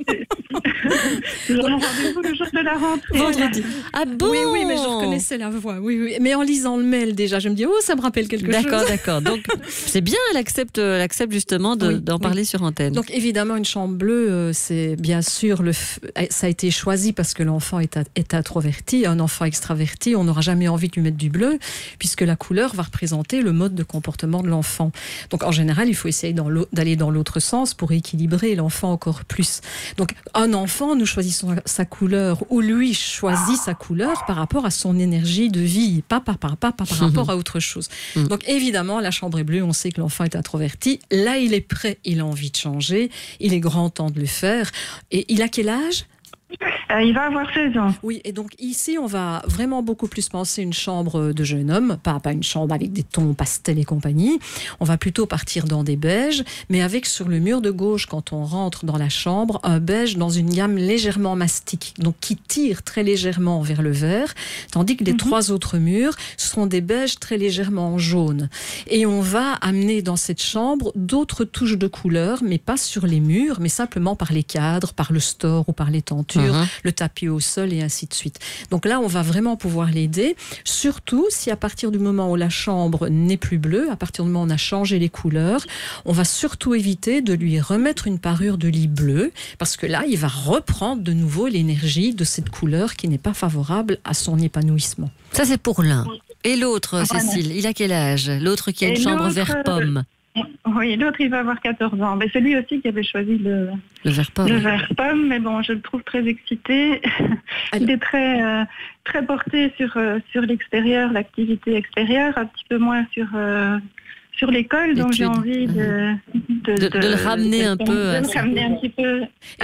Nous avons rendez-vous le jour de la rentrée. Vendredi. Ah bon? Oui, mais je reconnaissais la voix. Oui. Mais en lisant le mail déjà, je me dis, ça me rappelle quelque chose. D'accord. Donc, c'est bien, elle accepte justement d'en parler sur antenne. Donc, évidemment, une chambre bleue, c'est bien sûr, ça a été choisi parce que l'enfant est introverti. Un enfant extraverti, on n'aura jamais envie de lui mettre du bleu, puisque la couleur va représenter le mode de comportement de l'enfant. Donc, en général, il faut essayer d'aller dans l'autre sens pour équilibrer l'enfant encore plus. Donc, un enfant, nous choisissons sa couleur, ou lui choisit sa couleur par rapport à son énergie de vie, pas par rapport à autre chose. Donc, évidemment, la chambre est bleue, on sait que l'enfant est introverti. Là, il est prêt, il a envie de changer, il est grand temps de le faire. Et il a quel âge ? Il va avoir 16 ans. Oui, et donc ici, on va vraiment beaucoup plus penser une chambre de jeune homme, pas une chambre avec des tons pastels et compagnie. On va plutôt partir dans des beiges, mais avec sur le mur de gauche, quand on rentre dans la chambre, un beige dans une gamme légèrement mastique, donc qui tire très légèrement vers le vert, tandis que les trois autres murs seront des beiges très légèrement jaune. Et on va amener dans cette chambre d'autres touches de couleur, mais pas sur les murs, mais simplement par les cadres, par le store ou par les tentures, le tapis au sol et ainsi de suite. Donc là, on va vraiment pouvoir l'aider, surtout si à partir du moment où la chambre n'est plus bleue, à partir du moment où on a changé les couleurs, on va surtout éviter de lui remettre une parure de lit bleu, parce que là, il va reprendre de nouveau l'énergie de cette couleur qui n'est pas favorable à son épanouissement. Ça, c'est pour l'un. Et l'autre, Cécile, il a quel âge? L'autre qui a une chambre vert pomme. Oui, l'autre, il va avoir 14 ans. Mais c'est lui aussi qui avait choisi le vert pomme. Le vert pomme, mais bon, je le trouve très excité. Il est très, très porté sur l'extérieur, l'activité extérieure, un petit peu moins sur l'école. Donc j'ai envie de le ramener un peu. De le ramener un petit peu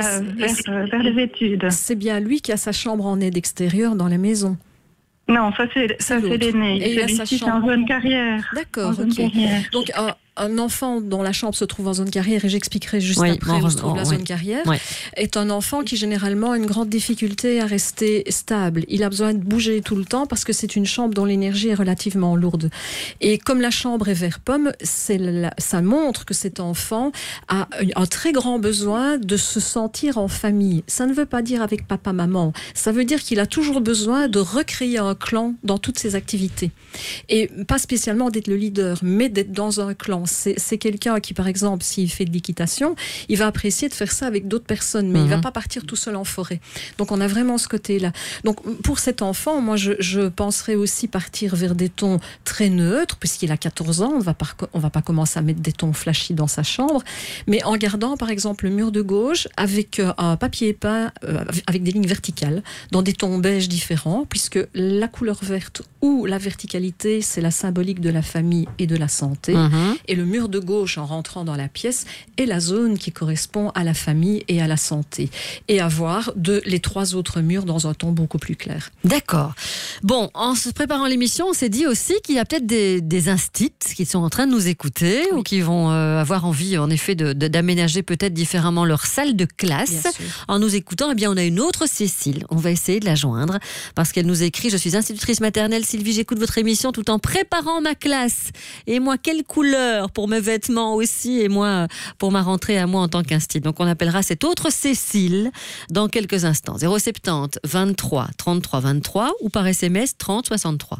vers les études. C'est bien lui qui a sa chambre en aide extérieure dans la maison. Non, ça c'est l'aîné. Et il a sa chambre en zone carrière. D'accord, ok. Donc un enfant dont la chambre se trouve en zone carrière, et j'expliquerai juste après où se trouve la zone carrière, est un enfant qui généralement a une grande difficulté à rester stable. Il a besoin de bouger tout le temps parce que c'est une chambre dont l'énergie est relativement lourde. Et comme la chambre est vert pomme, ça montre que cet enfant a un très grand besoin de se sentir en famille. Ça ne veut pas dire avec papa, maman. Ça veut dire qu'il a toujours besoin de recréer un clan dans toutes ses activités. Et pas spécialement d'être le leader, mais d'être dans un clan. C'est quelqu'un qui, par exemple, s'il fait de l'équitation, il va apprécier de faire ça avec d'autres personnes, mais il ne va pas partir tout seul en forêt. Donc, on a vraiment ce côté-là. Donc, pour cet enfant, moi, je penserais aussi partir vers des tons très neutres, puisqu'il a 14 ans, on va pas commencer à mettre des tons flashy dans sa chambre, mais en gardant, par exemple, le mur de gauche avec un papier peint avec des lignes verticales, dans des tons beige différents, puisque la couleur verte ou la verticalité, c'est la symbolique de la famille et de la santé. Et le mur de gauche, en rentrant dans la pièce, est la zone qui correspond à la famille et à la santé. Et avoir les trois autres murs dans un ton beaucoup plus clair. D'accord. Bon, en se préparant l'émission, on s'est dit aussi qu'il y a peut-être des instits qui sont en train de nous écouter ou qui vont avoir envie, en effet, d'aménager peut-être différemment leur salle de classe. En nous écoutant, eh bien, on a une autre Cécile. On va essayer de la joindre parce qu'elle nous écrit « Je suis institutrice maternelle. Sylvie, j'écoute votre émission tout en préparant ma classe. Et moi, quelle couleur pour mes vêtements aussi, et moi pour ma rentrée à moi en tant qu'institut. » Donc on appellera cette autre Cécile dans quelques instants. 070 23 33 23 ou par SMS 30 63.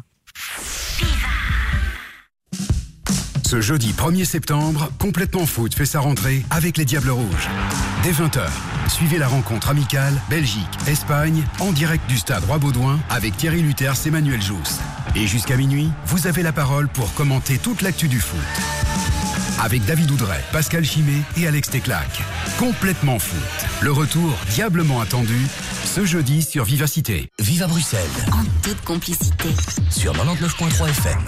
Ce jeudi 1er septembre, Complètement Foot fait sa rentrée avec les Diables Rouges. Dès 20h, suivez la rencontre amicale Belgique-Espagne en direct du stade Roi-Baudouin avec Thierry Luters et Manuel Jousse. Et jusqu'à minuit, vous avez la parole pour commenter toute l'actu du foot. Avec David Oudret, Pascal Chimé et Alex Teclac. Complètement Foot. Le retour diablement attendu ce jeudi sur Vivacité. Vive à Bruxelles. En toute complicité. Sur 99.3 FM.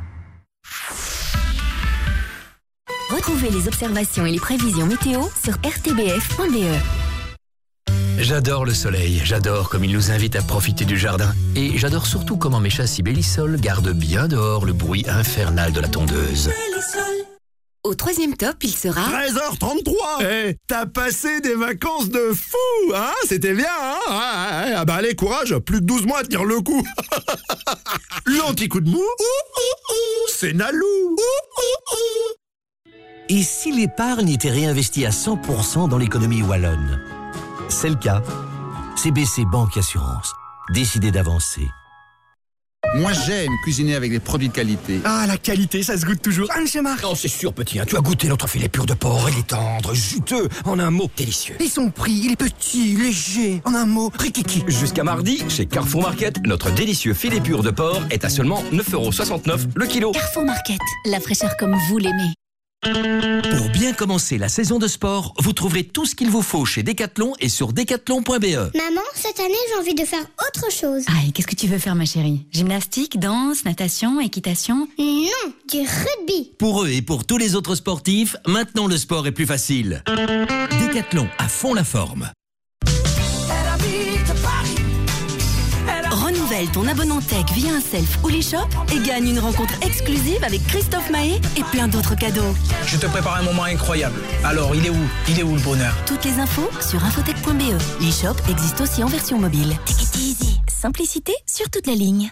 Retrouvez les observations et les prévisions météo sur rtbf.be. J'adore le soleil, j'adore comme il nous invite à profiter du jardin. Et j'adore surtout comment mes châssis Bellisol gardent bien dehors le bruit infernal de la tondeuse. Au troisième top, il sera... 13h33. T'as passé des vacances de fou, hein? C'était bien, hein? Ah bah allez, courage, plus que 12 mois à tenir le coup. L'anti-coup de mou, c'est Nalou. Et si l'épargne était réinvestie à 100% dans l'économie wallonne? C'est le cas. CBC Banque Assurance. Décidez d'avancer. Moi, j'aime cuisiner avec des produits de qualité. Ah, la qualité, ça se goûte toujours. Hein, monsieur Marc? Non, c'est sûr, petit. Tu as goûté notre filet pur de porc. Il est tendre, juteux. En un mot, délicieux. Et son prix, il est petit, léger. En un mot, rikiki. Jusqu'à mardi, chez Carrefour Market, notre délicieux filet pur de porc est à seulement 9,69 € le kilo. Carrefour Market, la fraîcheur comme vous l'aimez. Pour bien commencer la saison de sport, vous trouverez tout ce qu'il vous faut chez Decathlon et sur decathlon.be. Maman, cette année, j'ai envie de faire autre chose. Ah, et qu'est-ce que tu veux faire, ma chérie? Gymnastique, danse, natation, équitation? Non, du rugby. Pour eux et pour tous les autres sportifs, maintenant le sport est plus facile. Decathlon, à fond la forme. Renouvelle ton abonnement tech via un self ou l'e-shop et gagne une rencontre exclusive avec Christophe Mahé et plein d'autres cadeaux. Je te prépare un moment incroyable. Alors, il est où le bonheur? Toutes les infos sur infotech.be. l'e-shop existe aussi en version mobile. Take it easy. Simplicité sur toute la ligne.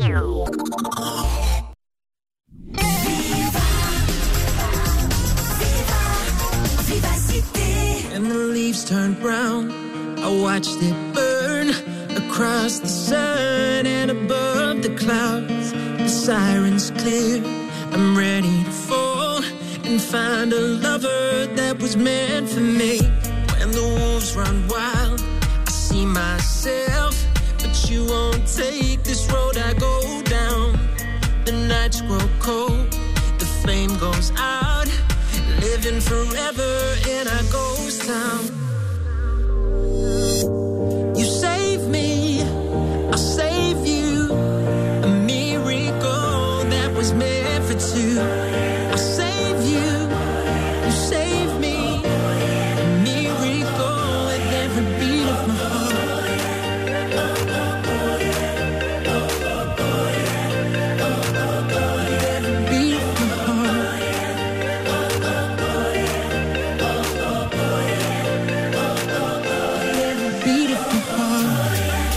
And the leaves turned brown. I watched it burn across the sun and above the clouds. The sirens clear. I'm ready to fall and find a lover that was meant for me. When the wolves run wild, I see myself, but you won't take this road I go down. The nights grow cold, the flame goes out, living forever in a ghost town. You save me, I'll save you. A miracle that was meant for two. I'll save you, you save me. A miracle with every beat of my heart. Every beat of my heart. Every beat of my heart.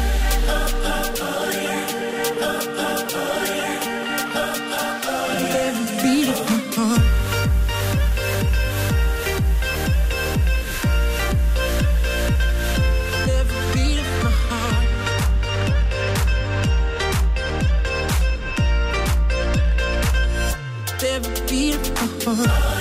Every beat of my heart. Every beat of my heart. Every beat of my heart.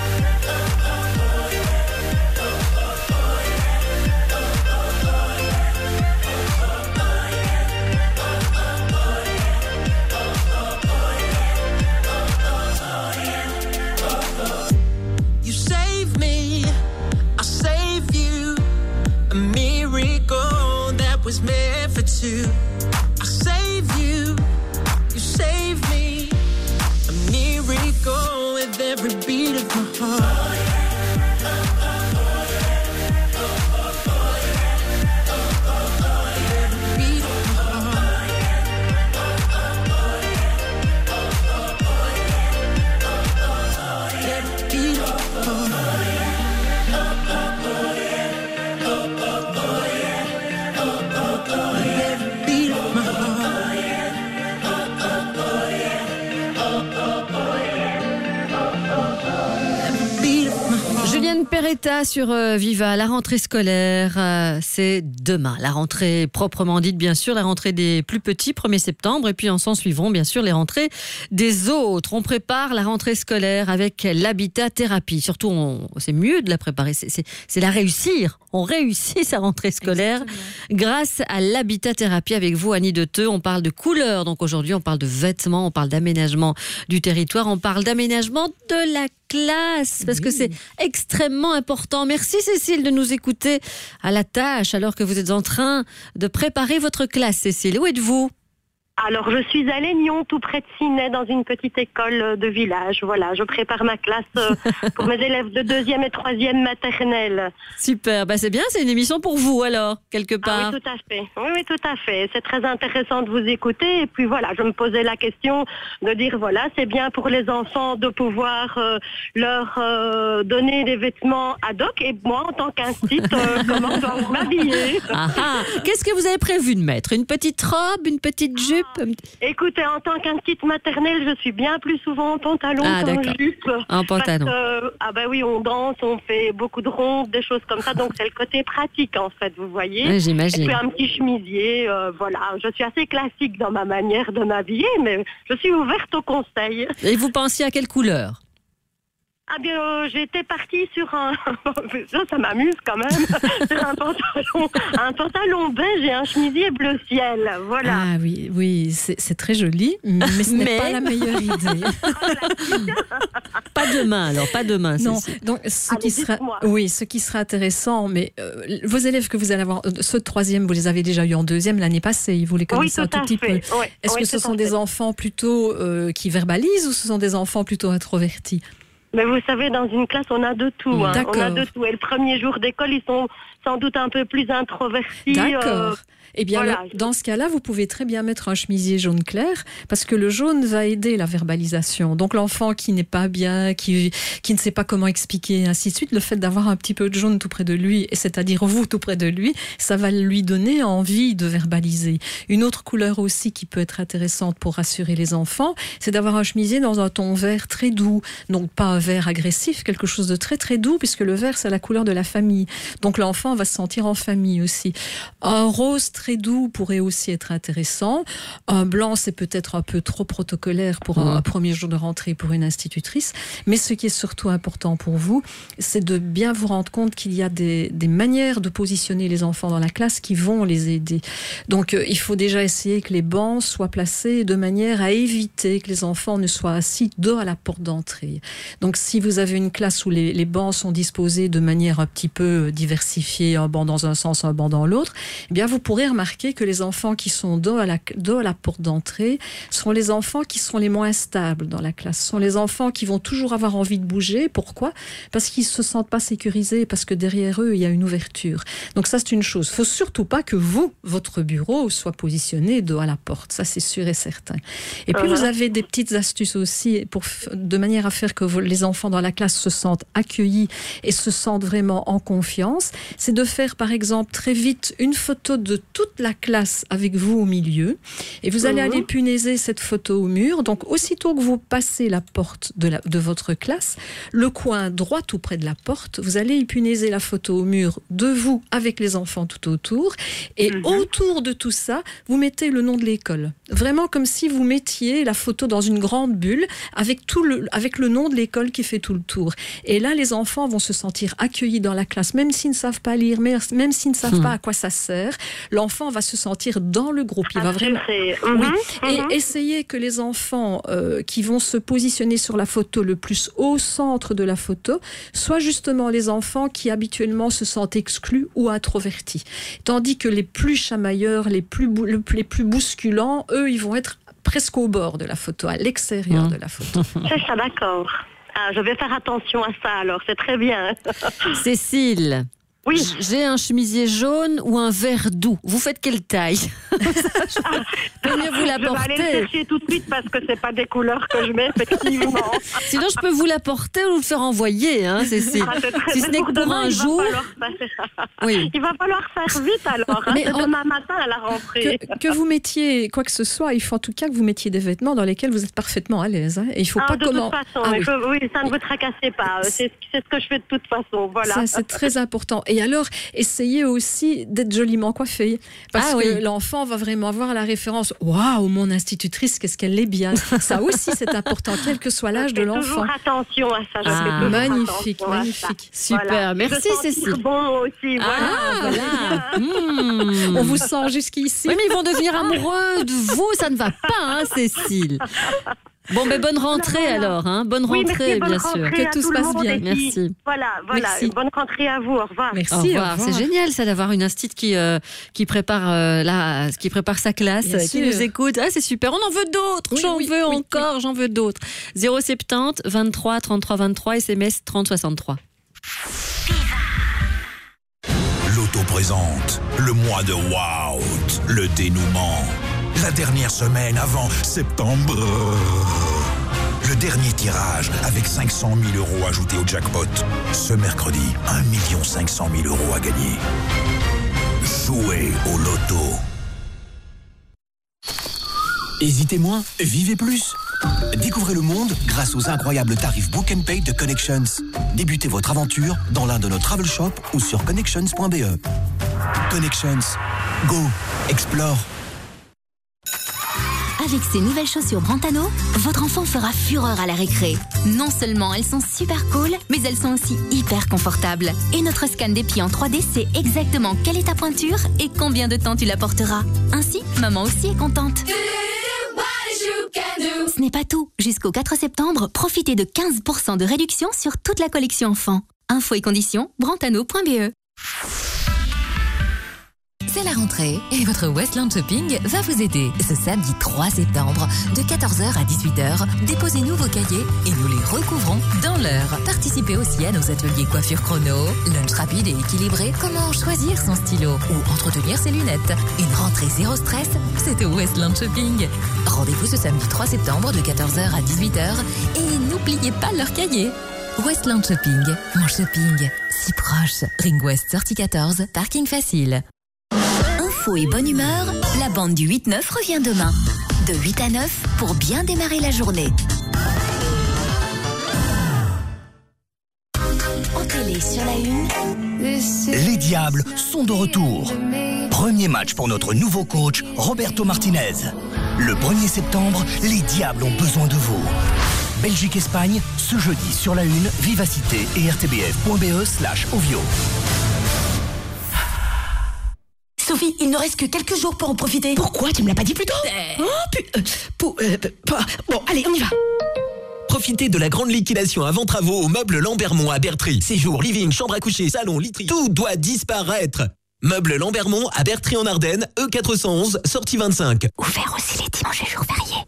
You save me, I'll save you. A miracle that was meant for two. I'll save you, you save me. A miracle with every beat of my heart. Every beat of my heart. Every beat of my heart. Every beat of my heart. Every beat of my heart. Julienne Peretta sur Viva. La rentrée scolaire, c'est demain. La rentrée proprement dite, bien sûr, la rentrée des plus petits, 1er septembre, et puis en s'en suivront, bien sûr, les rentrées des autres. On prépare la rentrée scolaire avec l'habitat thérapie. Surtout, c'est mieux de la préparer, c'est la réussir. On réussit sa rentrée scolaire grâce à l'habitat thérapie. Avec vous, Annie Deteux, on parle de couleurs. Donc aujourd'hui, on parle de vêtements, on parle d'aménagement du territoire, on parle d'aménagement de la classe, parce que c'est extrêmement important. Merci Cécile de nous écouter à la tâche alors que vous êtes en train de préparer votre classe. Cécile, où êtes-vous ? Alors, je suis à Légnon, tout près de Ciney, dans une petite école de village. Voilà, je prépare ma classe pour mes élèves de 2e et 3e maternelle. Super, c'est bien, c'est une émission pour vous alors, quelque part. Ah oui, tout à fait. Oui, tout à fait. C'est très intéressant de vous écouter. Et puis voilà, je me posais la question de dire, voilà, c'est bien pour les enfants de pouvoir leur donner des vêtements ad hoc. Et moi, en tant qu'instit, comment dois-je m'habiller ? Qu'est-ce que vous avez prévu de mettre ? Une petite robe, une petite jupe ? Écoutez, en tant qu'un petite maternelle, je suis bien plus souvent en pantalon qu'en jupe. En pantalon. Oui, on danse, on fait beaucoup de rondes, des choses comme ça, donc c'est le côté pratique en fait, vous voyez. Oui, j'imagine. Et puis un petit chemisier, voilà. Je suis assez classique dans ma manière de m'habiller, mais je suis ouverte aux conseils. Et vous pensiez à quelle couleur ? Ah bien, j'étais partie sur un... ça m'amuse quand même. Sur un pantalon beige et un chemisier bleu ciel, voilà. Ah oui, c'est très joli, mais ce n'est pas la meilleure idée. Pas demain alors, pas demain. Non, donc ce qui sera intéressant, mais vos élèves que vous allez avoir, ceux de 3e, vous les avez déjà eu en 2e l'année passée, vous les connaissez un tout petit peu. Oui, Est-ce que ce sont des enfants plutôt qui verbalisent ou ce sont des enfants plutôt introvertis ? Mais vous savez, dans une classe, on a de tout. On a de tout. Et le premier jour d'école, ils sont sans doute un peu plus introvertis. D'accord. Eh bien, voilà. dans ce cas-là, vous pouvez très bien mettre un chemisier jaune clair, parce que le jaune va aider la verbalisation. Donc, l'enfant qui n'est pas bien, qui ne sait pas comment expliquer, et ainsi de suite, le fait d'avoir un petit peu de jaune tout près de lui, et c'est-à-dire vous tout près de lui, ça va lui donner envie de verbaliser. Une autre couleur aussi qui peut être intéressante pour rassurer les enfants, c'est d'avoir un chemisier dans un ton vert très doux. Donc, pas un vert agressif, quelque chose de très très doux, puisque le vert, c'est la couleur de la famille. Donc, l'enfant va se sentir en famille aussi. Un rose très doux pourrait aussi être intéressant. Un blanc, c'est peut-être un peu trop protocolaire pour un premier jour de rentrée pour une institutrice. Mais ce qui est surtout important pour vous, c'est de bien vous rendre compte qu'il y a des manières de positionner les enfants dans la classe qui vont les aider. Donc, il faut déjà essayer que les bancs soient placés de manière à éviter que les enfants ne soient assis dos à la porte d'entrée. Donc, si vous avez une classe où les bancs sont disposés de manière un petit peu diversifiée, un banc dans un sens, un banc dans l'autre, eh bien, vous pourrez remarquer que les enfants qui sont dos à la porte d'entrée sont les enfants qui sont les moins stables dans la classe. Ce sont les enfants qui vont toujours avoir envie de bouger. Pourquoi ? Parce qu'ils ne se sentent pas sécurisés, parce que derrière eux, il y a une ouverture. Donc ça, c'est une chose. Il ne faut surtout pas que votre bureau soit positionné dos à la porte. Ça, c'est sûr et certain. Et puis, vous avez des petites astuces aussi de manière à faire que les enfants dans la classe se sentent accueillis et se sentent vraiment en confiance. C'est de faire, par exemple, très vite une photo de toute la classe avec vous au milieu. Et vous allez aller punaiser cette photo au mur. Donc, aussitôt que vous passez la porte de votre classe, le coin droit tout près de la porte, vous allez y punaiser la photo au mur de vous avec les enfants tout autour. Et autour de tout ça, vous mettez le nom de l'école. Vraiment comme si vous mettiez la photo dans une grande bulle avec le nom de l'école qui fait tout le tour. Et là, les enfants vont se sentir accueillis dans la classe, même s'ils ne savent pas lire, même s'ils ne savent pas à quoi ça sert. L'enfant va se sentir dans le groupe. Il va vraiment... Et essayer que les enfants qui vont se positionner sur la photo le plus au centre de la photo soient justement les enfants qui habituellement se sentent exclus ou introvertis. Tandis que les plus chamailleurs, les plus bousculants, eux, ils vont être presque au bord de la photo, à l'extérieur de la photo. C'est ça, d'accord. Ah, je vais faire attention à ça alors, c'est très bien. Cécile. Oui. J'ai un chemisier jaune ou un vert doux. Vous faites quelle taille? Peut mieux vous l'apporter. Je vais aller le chercher tout de suite parce que c'est pas des couleurs que je mets, effectivement. Sinon, je peux vous l'apporter ou le faire envoyer, hein, Cécile. Si ce n'est que pour un jour. Il va falloir faire vite alors. Mais c'est demain matin à la rentrée. Que vous mettiez quoi que ce soit, il faut en tout cas que vous mettiez des vêtements dans lesquels vous êtes parfaitement à l'aise. Hein. Et il faut pas de toute façon, oui, ça ne vous tracassez pas. C'est ce que je fais de toute façon. Voilà. Ça, c'est très important. Et alors, essayez aussi d'être joliment coiffé. Parce que l'enfant va vraiment avoir la référence. Waouh, mon institutrice, qu'est-ce qu'elle est bien. Ça aussi, c'est important, quel que soit l'âge de l'enfant. Toujours attention à ça. Magnifique, magnifique. Super, voilà. Merci Cécile. Bon aussi, voilà. On vous sent jusqu'ici. Oui, mais ils vont devenir amoureux de vous, ça ne va pas, hein, Cécile. Bon, mais bonne rentrée alors, hein. Bonne rentrée, bien sûr. Que tout se passe bien. Merci. Voilà. Merci. Bonne rentrée à vous. Au revoir. Merci. Au revoir. C'est génial, ça, d'avoir une instite qui prépare sa classe, bien qui sûr. nous écoute. Ah, c'est super. On en veut d'autres. J'en veux d'autres. 070 23 33 23 SMS 30 63. L'Auto présente le mois de Wow, le dénouement. La dernière semaine avant septembre. Le dernier tirage avec 500 000 € ajoutés au jackpot. Ce mercredi, 1 500 000 € à gagner. Jouez au loto. Hésitez moins, vivez plus. Découvrez le monde grâce aux incroyables tarifs Book & Pay de Connections. Débutez votre aventure dans l'un de nos travel shops ou sur connections.be. Connections. Go. Explore. Avec ces nouvelles chaussures Brantano, votre enfant fera fureur à la récré. Non seulement elles sont super cool, mais elles sont aussi hyper confortables. Et notre scan des pieds en 3D sait exactement quelle est ta pointure et combien de temps tu la porteras. Ainsi, maman aussi est contente. Ce n'est pas tout. Jusqu'au 4 septembre, profitez de 15% de réduction sur toute la collection enfant. Infos et conditions, brantano.be. C'est la rentrée et votre Westland Shopping va vous aider. Ce samedi 3 septembre, de 14h à 18h, déposez-nous vos cahiers et nous les recouvrons dans l'heure. Participez aussi à nos ateliers coiffure chrono, lunch rapide et équilibré, comment choisir son stylo ou entretenir ses lunettes. Une rentrée zéro stress, c'est au Westland Shopping. Rendez-vous ce samedi 3 septembre de 14h à 18h et n'oubliez pas leur cahier. Westland Shopping, mon shopping, si proche. Ring West sortie 14, parking facile. Info et bonne humeur, la bande du 8-9 revient demain. De 8 à 9 pour bien démarrer la journée. En télé sur la une. Les Diables sont de retour. Premier match pour notre nouveau coach, Roberto Martinez. Le 1er septembre, les Diables ont besoin de vous. Belgique-Espagne, ce jeudi sur la une, Vivacité et rtbf.be/ovio. Sophie, il ne reste que quelques jours pour en profiter. Pourquoi tu me l'as pas dit plus tôt? Bon, allez, on y va. Profitez de la grande liquidation avant travaux au meuble Lambermont à Bertry. Séjour, living, chambre à coucher, salon, literie, tout doit disparaître. Meuble Lambermont à Bertry en Ardennes, E411, sortie 25. Ouvert aussi les dimanches et jours fériés.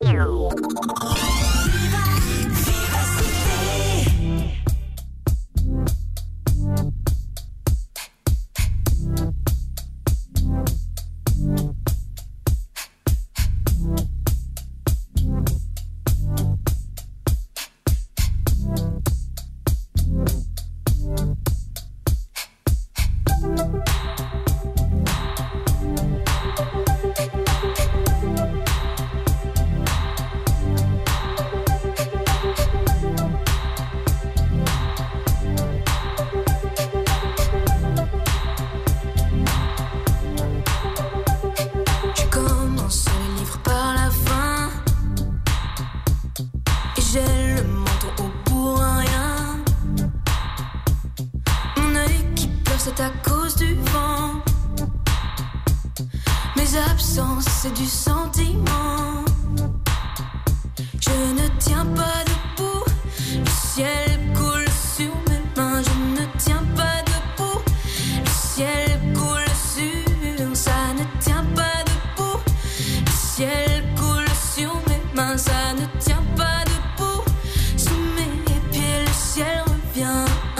C'est à cause du vent. Mes absences, c'est du sentiment. Je ne tiens pas debout. Le ciel coule sur mes mains. Je ne tiens pas debout. Le ciel coule sur. Ça ne tient pas debout. Le ciel coule sur mes mains. Ça ne tient pas debout. Sous mes pieds, le ciel revient.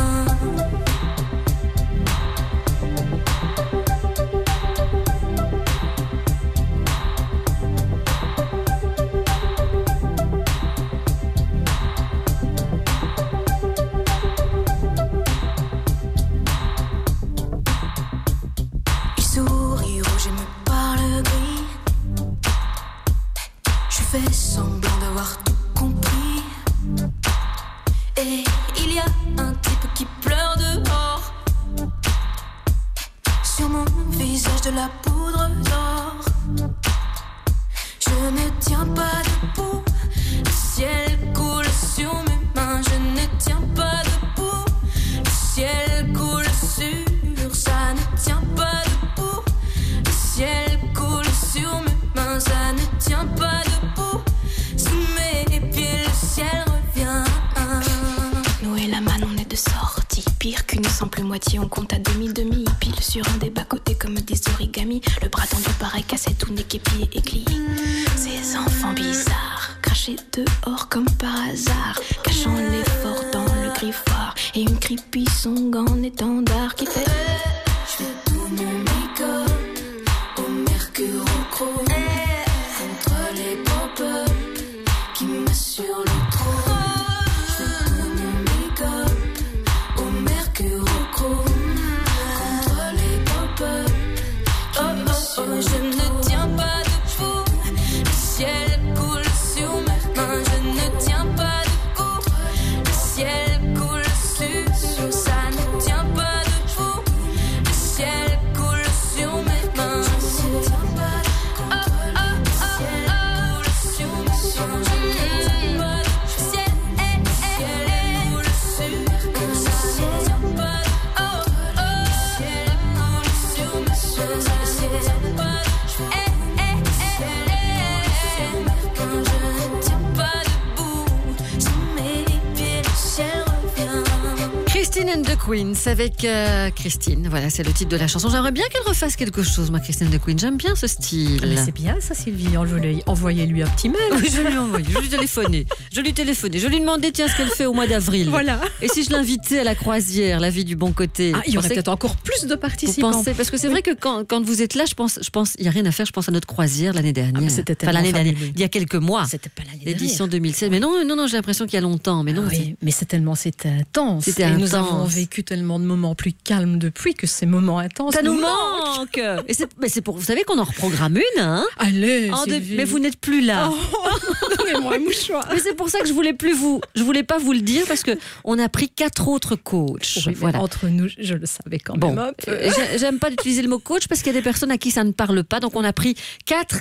Semblant d'avoir tout compris. Et il y a un type qui pleure dehors. Sur mon visage de la poudre d'or. Je ne tiens pas debout. Le ciel coule sur mes mains. Je ne tiens pas debout. Le ciel coule sur. Ça ne tient pas debout. Le ciel coule sur mes mains. Ça ne tient pas debout. Sous mes pieds, le ciel revient. Nous et la manne, on est de sortie. Pire qu'une simple moitié, on compte à demi-demi. Pile sur un des bas-côtés comme des origamis. Le bras tendu pareil cassé, tout n'est qu'épié et glis. Ces enfants bizarres, crachés dehors comme par hasard. Cachant l'effort dans le griffoir. Et une creepy song en étendard qui fait Je fais tout mon make-up au mercure au chrome. Contre les pop-up qui m'assurent le trône. Je fais tout mon make-up au mercure au chrome. Contre les pop-up qui m'assurent le trône. Je ne tiens pas debout. Le ciel Queens avec Christine. Voilà, c'est le titre de la chanson. J'aimerais bien qu'elle refasse quelque chose, ma Christine The Queen. J'aime bien ce style. Mais c'est bien ça, Sylvie. Envoyez-lui un petit mail. Oui, je lui envoie. Je lui téléphonais. Je lui demandais tiens ce qu'elle fait au mois d'avril. Voilà. Et si je l'invitais à la croisière, la vie du bon côté. Il y aurait peut-être encore plus de participants. Parce que c'est vrai que quand vous êtes là, je pense, il y a rien à faire. Je pense à notre croisière l'année dernière. L'année dernière. Il y a quelques mois. C'était pas l'année dernière. L'édition 2016. Mais non, j'ai l'impression qu'il y a longtemps. Mais non. Mais c'était intense. C'était intense. Nous avons vécu tellement de moments plus calmes depuis que ces moments intenses. Ça nous manque. Et c'est pour, vous savez qu'on en reprogramme une, hein. Allez, mais vous n'êtes plus là. Donnez-moi un mouchoir. Mais c'est pour ça que je voulais pas vous le dire parce que on a pris 4 autres coachs. Oui, voilà. Entre nous, je le savais quand même. J'aime pas d'utiliser le mot coach parce qu'il y a des personnes à qui ça ne parle pas. Donc on a pris 4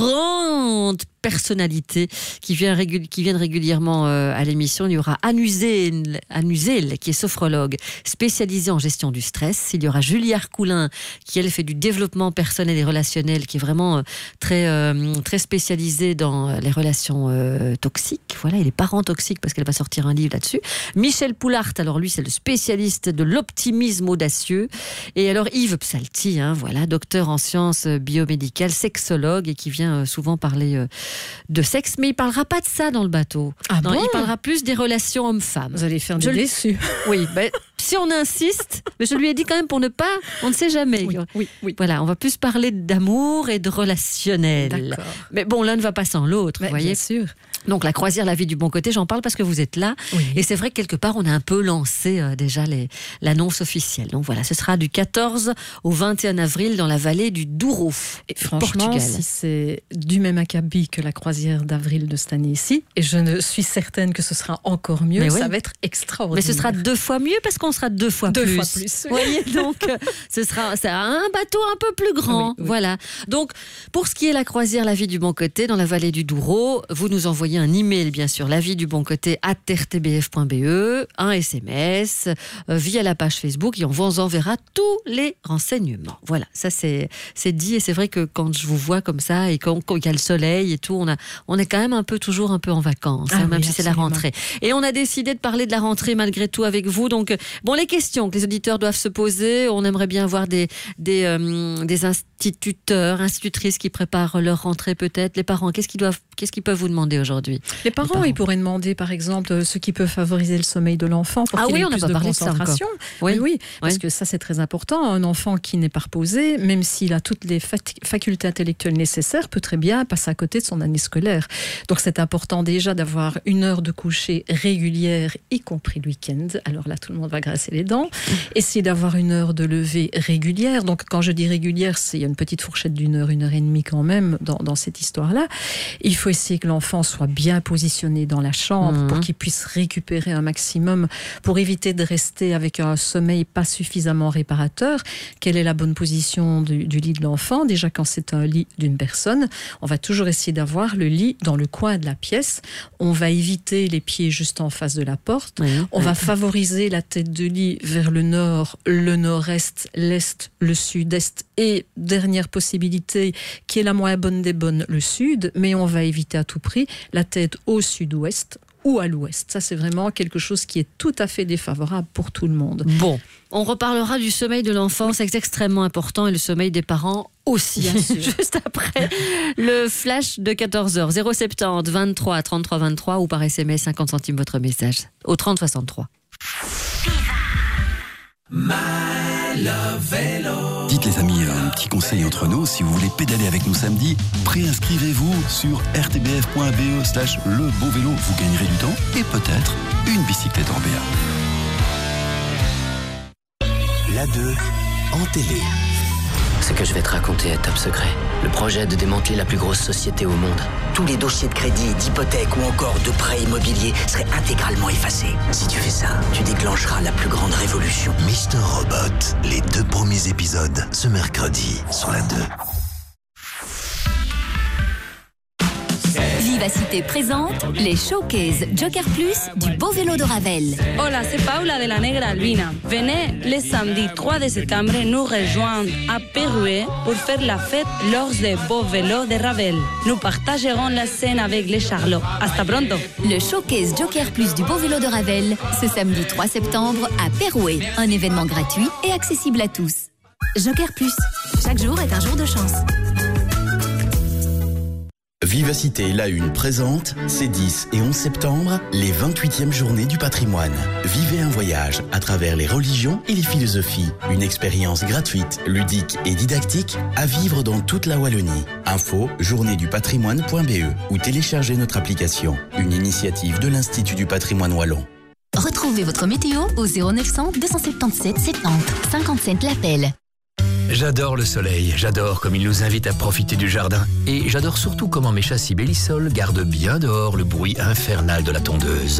grandes personnalités qui viennent régulièrement à l'émission. Il y aura Anuzel, qui est sophrologue spécialisée en gestion du stress. Il y aura Julie Arcoulin, qui elle fait du développement personnel et relationnel, qui est vraiment très spécialisée dans les relations toxiques. Voilà, et les parents toxiques, parce qu'elle va sortir un livre là-dessus. Michel Poulart, alors lui, c'est le spécialiste de l'optimisme audacieux. Et alors Yves Psalti, voilà, docteur en sciences biomédicales, sexologue, et qui vient souvent parler de sexe, mais il parlera pas de ça dans le bateau. Il parlera plus des relations hommes-femmes. Vous allez faire des déçus. Oui, si on insiste, mais je lui ai dit quand même on ne sait jamais. Oui. Voilà, on va plus parler d'amour et de relationnel. D'accord. Mais bon, l'un ne va pas sans l'autre, vous voyez. Bien sûr. Donc la croisière, la vie du bon côté, j'en parle parce que vous êtes là. Oui. Et c'est vrai que quelque part, on a un peu lancé déjà l'annonce officielle. Donc voilà, ce sera du 14 au 21 avril dans la vallée du Douro, et franchement, Portugal. Si c'est du même acabit que la croisière d'avril de cette année-ci, et je suis certaine que ce sera encore mieux, ça va être extraordinaire. Mais ce sera 2 fois mieux parce qu'on sera 2 fois plus. 2 fois plus. Vous voyez, donc c'est un bateau un peu plus grand. Oui. Voilà. Donc pour ce qui est la croisière, la vie du bon côté dans la vallée du Douro, vous nous envoyez un email, bien sûr, la vie du bon côté @rtbf.be, un SMS via la page Facebook et on vous enverra tous les renseignements. Voilà, ça c'est dit et c'est vrai que quand je vous vois comme ça et quand il y a le soleil et tout, on est quand même toujours un peu en vacances, même si c'est la rentrée. Et on a décidé de parler de la rentrée malgré tout avec vous. Donc, les questions que les auditeurs doivent se poser, on aimerait bien voir des instituteurs, institutrices qui préparent leur rentrée peut-être. Les parents, qu'est-ce qu'ils peuvent vous demander aujourd'hui? Les parents, ils pourraient demander par exemple ce qui peut favoriser le sommeil de l'enfant pour qu'il ait plus de concentration. Oui, parce que ça c'est très important. Un enfant qui n'est pas reposé, même s'il a toutes les facultés intellectuelles nécessaires, peut très bien passer à côté de son année scolaire. Donc c'est important déjà d'avoir une heure de coucher régulière, y compris le week-end. Alors là, tout le monde va grasser les dents. Essayer d'avoir une heure de lever régulière. Donc quand je dis régulière, il y a une petite fourchette d'1 heure, 1 heure et demie quand même dans cette histoire-là. Il faut essayer que l'enfant soit bien positionné dans la chambre pour qu'il puisse récupérer un maximum, pour éviter de rester avec un sommeil pas suffisamment réparateur. Quelle est la bonne position du lit de l'enfant? Déjà, quand c'est un lit d'une personne, on va toujours essayer d'avoir le lit dans le coin de la pièce. On va éviter les pieds juste en face de la porte. On va favoriser la tête de lit vers le nord, le nord-est, l'est, le sud-est et, dernière possibilité, qui est la moins bonne des bonnes, le sud. Mais on va éviter à tout prix la tête au sud-ouest ou à l'ouest. Ça, c'est vraiment quelque chose qui est tout à fait défavorable pour tout le monde. Bon, on reparlera du sommeil de l'enfant, c'est extrêmement important, et le sommeil des parents aussi. Bien sûr. Juste après le flash de 14h, 070 23 33 23 ou par SMS 50 centimes votre message au 30 63. Dites les amis, un petit conseil entre nous, si vous voulez pédaler avec nous samedi, préinscrivez-vous sur rtbf.be/lebeauvélo, vous gagnerez du temps et peut-être une bicyclette en BA. La 2 en télé. Ce que je vais te raconter est top secret. Le projet de démanteler la plus grosse société au monde. Tous les dossiers de crédit, d'hypothèque ou encore de prêts immobiliers seraient intégralement effacés. Si tu fais ça, tu déclencheras la plus grande révolution. Mr. Robot, les 2 premiers épisodes, ce mercredi sur la 2. Vive Vivacité présente les showcases Joker Plus du beau vélo de Ravel. Hola, c'est Paula de la Negra Albina. Venez le samedi 3 de septembre nous rejoindre à Pérouet pour faire la fête lors des beaux vélos de Ravel. Nous partagerons la scène avec les Charlots. Hasta pronto. Le showcase Joker Plus du beau vélo de Ravel, ce samedi 3 septembre à Pérouet. Un événement gratuit et accessible à tous. Joker Plus, chaque jour est un jour de chance. Vivacité La Une présente, ces 10 et 11 septembre, les 28e journées du patrimoine. Vivez un voyage à travers les religions et les philosophies. Une expérience gratuite, ludique et didactique à vivre dans toute la Wallonie. Info, journéedupatrimoine.be ou téléchargez notre application. Une initiative de l'Institut du patrimoine wallon. Retrouvez votre météo au 0900 277 70 57 l'appel. J'adore le soleil, j'adore comme il nous invite à profiter du jardin. Et j'adore surtout comment mes châssis Bellisol gardent bien dehors le bruit infernal de la tondeuse.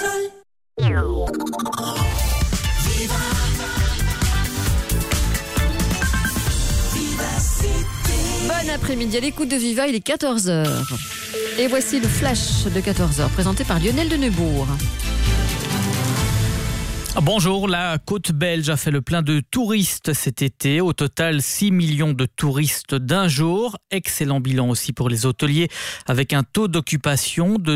Bon après-midi à l'écoute de Viva, il est 14h. Et voici le flash de 14h présenté par Lionel de Neubourg. Bonjour, la côte belge a fait le plein de touristes cet été. Au total, 6 millions de touristes d'un jour. Excellent bilan aussi pour les hôteliers avec un taux d'occupation de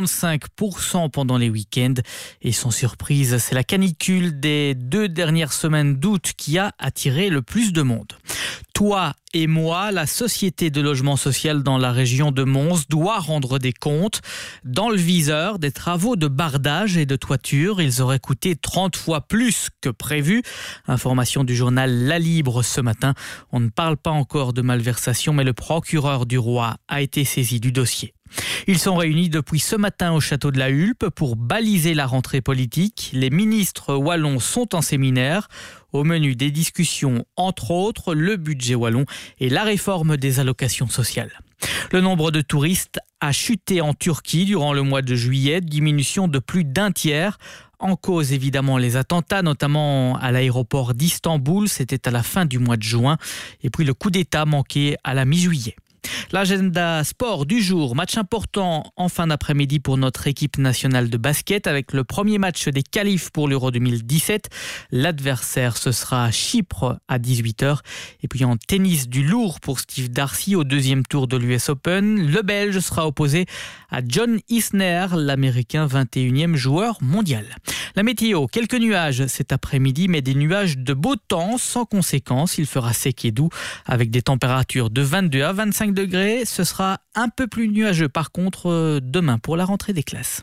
95% pendant les week-ends. Et sans surprise, c'est la canicule des 2 dernières semaines d'août qui a attiré le plus de monde. Toi et moi, la société de logement social dans la région de Mons doit rendre des comptes. Dans le viseur, des travaux de bardage et de toiture, ils auraient coûté 30 fois plus que prévu. Information du journal La Libre ce matin. On ne parle pas encore de malversation, mais le procureur du roi a été saisi du dossier. Ils sont réunis depuis ce matin au château de la Hulpe pour baliser la rentrée politique. Les ministres wallons sont en séminaire. Au menu des discussions, entre autres, le budget wallon et la réforme des allocations sociales. Le nombre de touristes a chuté en Turquie durant le mois de juillet, diminution de plus d'un tiers. En cause, évidemment, les attentats, notamment à l'aéroport d'Istanbul. C'était à la fin du mois de juin. Et puis le coup d'État manqué à la mi-juillet. L'agenda sport du jour, match important en fin d'après-midi pour notre équipe nationale de basket avec le premier match des qualifs pour l'Euro 2017. L'adversaire, ce sera Chypre à 18h. Et puis en tennis du lourd pour Steve Darcy au deuxième tour de l'US Open. Le Belge sera opposé à John Isner, l'Américain 21e joueur mondial. La météo, quelques nuages cet après-midi, mais des nuages de beau temps sans conséquence. Il fera sec et doux avec des températures de 22 à 25 degrés. Ce sera un peu plus nuageux par contre demain pour la rentrée des classes.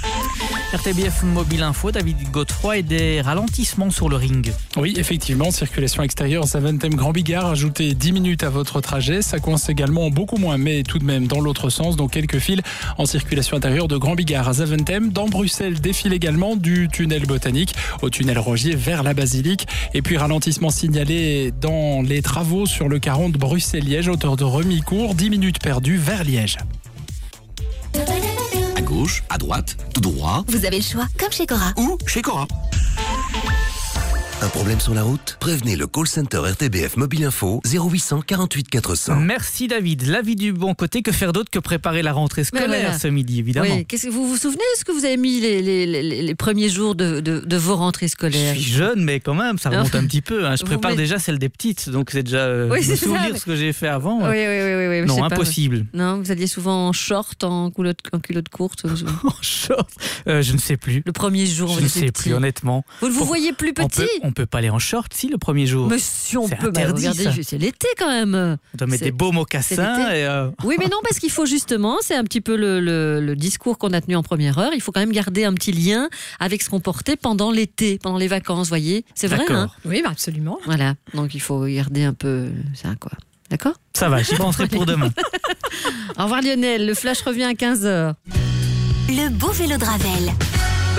RTBF Mobile Info, David Godefroy, et des ralentissements sur le ring. Oui, effectivement, circulation extérieure Zaventem Grand Bigard, ajoutez 10 minutes à votre trajet. Ça coince également beaucoup moins, mais tout de même dans l'autre sens. Donc quelques fils en circulation intérieure de Grand Bigard à Zaventem. Dans Bruxelles, défile également du tunnel Botanique au tunnel Rogier vers la Basilique. Et puis ralentissement signalé dans les travaux sur le 40 Bruxelles-Liège, hauteur de Remicourt, 10 minutes perdues vers Liège. À gauche, à droite, tout droit. Vous avez le choix, comme chez Cora. Ou chez Cora. Un problème sur la route? Prévenez le call center RTBF Mobile Info 0800 48 400. Merci David. La vie du bon côté, que faire d'autre que préparer la rentrée scolaire ce midi, évidemment. Oui. Qu'est-ce que vous vous souvenez de ce que vous avez mis les premiers jours de vos rentrées scolaires? Je suis jeune, mais quand même, ça remonte un petit peu. Hein. Je prépare déjà celle des petites, donc c'est déjà me souvenir ce que j'ai fait avant. Oui. Non, impossible. Non, vous alliez souvent en short, en culotte courte. En short, je ne sais plus. Le premier jour, je ne sais plus, honnêtement. Vous ne vous voyez plus petit? On peut pas aller en short, si, le premier jour. Mais si on peut, interdit, regardez, c'est l'été quand même. On doit mettre des beaux mocassins. Oui, mais non, parce qu'il faut justement, c'est un petit peu le discours qu'on a tenu en première heure, il faut quand même garder un petit lien avec ce qu'on portait pendant l'été, pendant les vacances, voyez. C'est vrai, hein? Oui, absolument. Voilà, donc il faut garder un peu ça, quoi. D'accord? Ça va, j'y penserai pour demain. Au revoir Lionel, le flash revient à 15h. Le beau vélo de Ravel. Mais là, on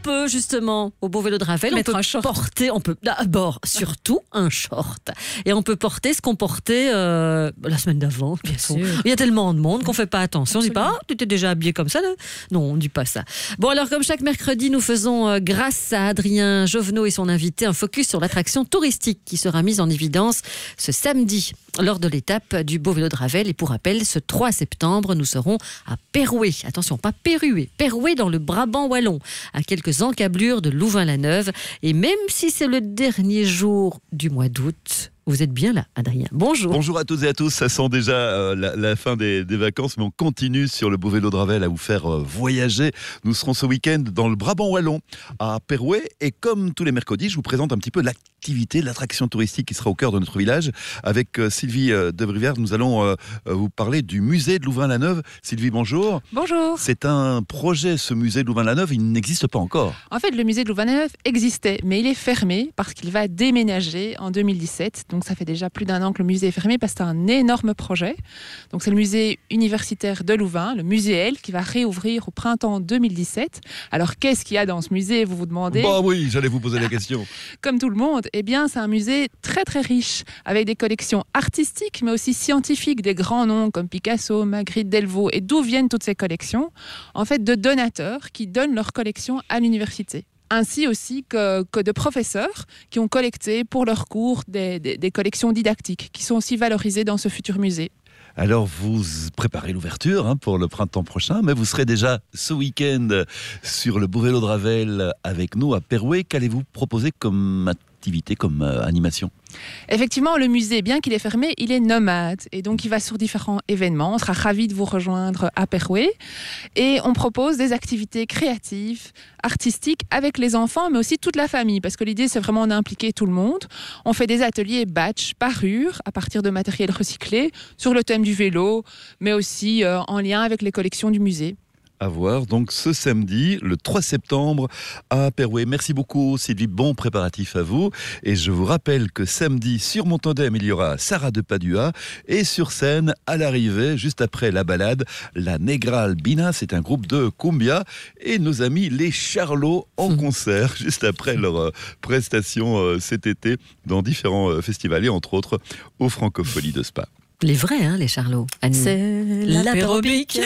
peut justement au beau vélo de Ravel, on peut porter, d'abord surtout un short, et on peut porter ce qu'on portait la semaine d'avant. Bien sûr. Il y a tellement de monde qu'on fait pas attention. On dit pas, tu étais déjà habillé comme ça, là. Non, on dit pas ça. Bon, alors comme chaque mercredi, nous faisons grâce à Adrien Jovenot et son invité un focus sur l'attraction touristique qui sera mise en évidence ce samedi lors de l'étape du beau vélo de Ravel. Et pour rappel, ce 3 septembre, nous serons à Perouet. Attention, pas Pérué. Perouet dans le Brabant wallon, à quelques encablures de Louvain-la-Neuve. Et même si c'est le dernier jour du mois d'août, vous êtes bien là, Adrien. Bonjour. Bonjour à toutes et à tous. Ça sent déjà la fin des vacances, mais on continue sur le beau vélo de Ravel à vous faire voyager. Nous serons ce week-end dans le Brabant wallon, à Perouet. Et comme tous les mercredis, je vous présente un petit peu l'activité, l'attraction touristique qui sera au cœur de notre village. Avec Sylvie Debrivière, nous allons vous parler du musée de Louvain-la-Neuve. Sylvie, bonjour. Bonjour. C'est un projet, ce musée de Louvain-la-Neuve. Il n'existe pas encore. En fait, le musée de Louvain-la-Neuve existait, mais il est fermé parce qu'il va déménager en 2017. Donc ça fait déjà plus d'1 an que le musée est fermé parce que c'est un énorme projet. Donc c'est le musée universitaire de Louvain, le Muséel, qui va réouvrir au printemps 2017. Alors qu'est-ce qu'il y a dans ce musée, vous vous demandez ? Bah oui, j'allais vous poser la question. Comme tout le monde, eh bien c'est un musée très très riche, avec des collections artistiques mais aussi scientifiques, des grands noms comme Picasso, Magritte, Delvaux. Et d'où viennent toutes ces collections ? En fait, de donateurs qui donnent leurs collections à l'université. Ainsi aussi que de professeurs qui ont collecté pour leurs cours des collections didactiques qui sont aussi valorisées dans ce futur musée. Alors vous préparez l'ouverture pour le printemps prochain, mais vous serez déjà ce week-end sur le beau vélo de Ravel avec nous à Perouet. Qu'allez-vous proposer comme activité, comme animation ? Effectivement, le musée, bien qu'il est fermé, il est nomade et donc il va sur différents événements. On sera ravis de vous rejoindre à Perouet et on propose des activités créatives, artistiques avec les enfants, mais aussi toute la famille, parce que l'idée c'est vraiment d'impliquer tout le monde. On fait des ateliers batch, parure, à partir de matériel recyclé, sur le thème du vélo, mais aussi en lien avec les collections du musée. À voir donc ce samedi, le 3 septembre à Perouet. Merci beaucoup Sylvie, bon préparatif à vous. Et je vous rappelle que samedi sur Montandem, il y aura Sarah de Padua et sur scène, à l'arrivée, juste après la balade, la Negra Albina, c'est un groupe de cumbia et nos amis les Charlots en concert, juste après leur prestation cet été dans différents festivals et entre autres aux Francopholies de Spa. Les vrais, les Charlots. C'est l'apérobique.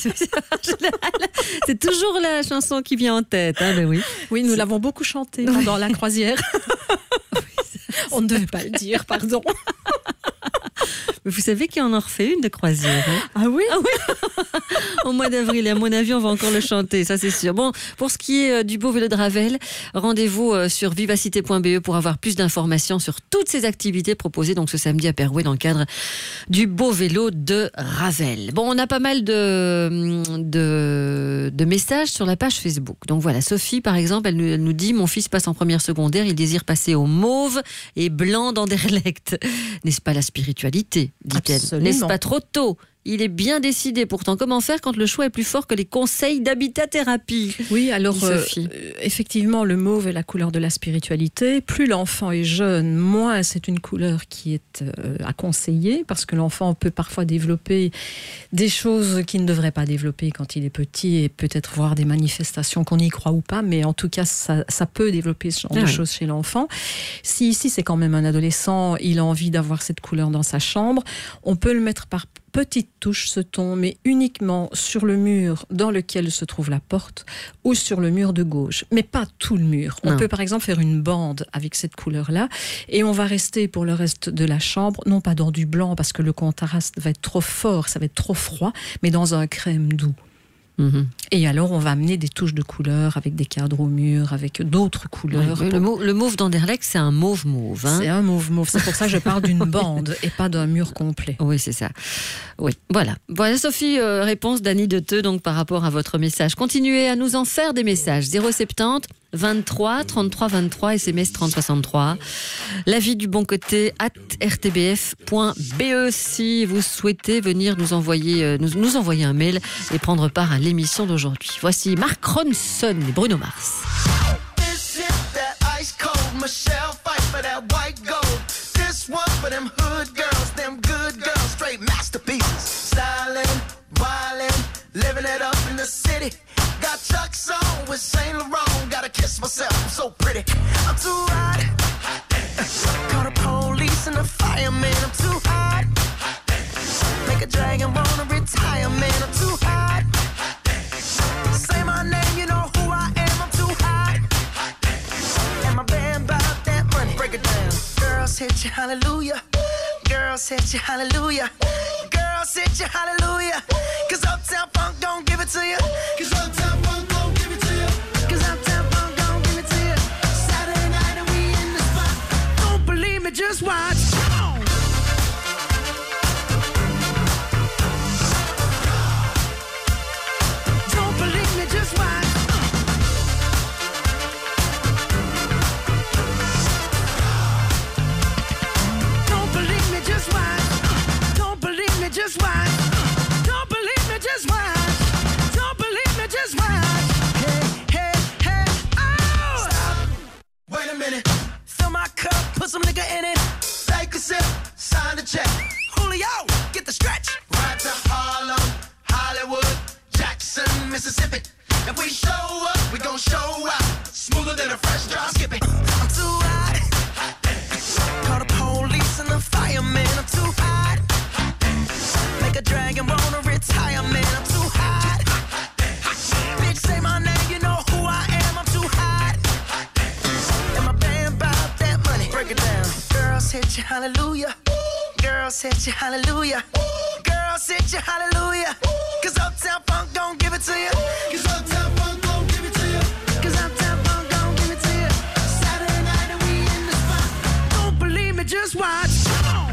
C'est toujours la chanson qui vient en tête. Ben oui. Oui, nous l'avons beaucoup chantée pendant la croisière. On ne devait pas le dire, pardon. Mais vous savez qu'il y en a refait une de croisière. Ah oui, au mois d'avril. Et à mon avis, on va encore le chanter, ça c'est sûr. Bon, pour ce qui est du beau vélo de Ravel, rendez-vous sur vivacité.be pour avoir plus d'informations sur toutes ces activités proposées donc ce samedi à Perouet dans le cadre du beau vélo de Ravel. Bon, on a pas mal de messages sur la page Facebook. Donc voilà, Sophie par exemple, elle nous dit: mon fils passe en première secondaire, il désire passer au mauve et blanc d'Anderlecht. N'est-ce pas la spiritualité, dit-elle? Absolument. N'est-ce pas trop tôt? Il est bien décidé pourtant. Comment faire quand le choix est plus fort que les conseils d'habitat-thérapie? Oui, alors effectivement, le mauve est la couleur de la spiritualité. Plus l'enfant est jeune, moins c'est une couleur qui est à conseiller, parce que l'enfant peut parfois développer des choses qu'il ne devrait pas développer quand il est petit et peut-être voir des manifestations qu'on y croit ou pas, mais en tout cas, ça peut développer ce genre de choses chez l'enfant. Si ici, c'est quand même un adolescent, il a envie d'avoir cette couleur dans sa chambre, on peut le mettre par petite touche ce ton, mais uniquement sur le mur dans lequel se trouve la porte ou sur le mur de gauche, mais pas tout le mur. On peut par exemple faire une bande avec cette couleur-là et on va rester pour le reste de la chambre, non pas dans du blanc parce que le contraste va être trop fort, ça va être trop froid, mais dans un crème doux. Et alors, on va amener des touches de couleurs avec des cadres au mur, avec d'autres couleurs. Oui, le mauve d'Anderlecht, c'est un mauve-mauve. C'est un mauve-mauve. C'est pour ça que je parle d'une bande et pas d'un mur complet. Oui, c'est ça. Oui, voilà. Voilà, Sophie, réponse d'Annie Deteux, donc par rapport à votre message. Continuez à nous en faire des messages. 070 23 33 23, SMS 30 63. L'avis du bon côté @rtbf.be si vous souhaitez venir nous envoyer un mail et prendre part à l'émission d'aujourd'hui. Voici Mark Ronson et Bruno Mars. Got Chuck's on with Saint Laurent. Gotta kiss myself, I'm so pretty. I'm too hot. Call the police and the fireman. I'm too hot. Make a dragon wanna retire, man. I'm too hot. Say my name, you know who I am. I'm too hot. And my band bought that money. Break it down. Girls hit you, hallelujah. Girls hit you, hallelujah. Girls hit you, hallelujah. Cause Uptown Funk don't give it to you. Cause Uptown Funk don't give it to you. Cause Uptown Funk don't give it to you. Saturday night and we in the spot. Don't believe me, just watch. Don't believe me, just watch. Don't believe me, just watch. Don't believe me, just watch. Don't believe me, just watch. Don't believe me, just watch. Hey, hey, hey, oh! Stop. Wait a minute. Fill my cup, put some nigga in it. Take a sip, sign the check. Julio, get the stretch. Right to Harlem, Hollywood, Jackson, Mississippi. If we show up, we gon' show out. Smoother than a fresh drop. Skip it. I'm too hot. Call the police and the fireman. I'm too hot. Make a dragon wanna retire, man. I'm too hot. Bitch, say my name, you know who I am. I'm too hot. And my band bought that money. Break it down. Girls hit you, hallelujah. Girls hit you, hallelujah. Girls hit you, hallelujah. Cause Uptown Funk don't give it to you. Cause Uptown Funk don't give it to you. Cause Uptown Funk don't give it to you. Saturday night and we in the spot. Don't believe me, just watch. Come on.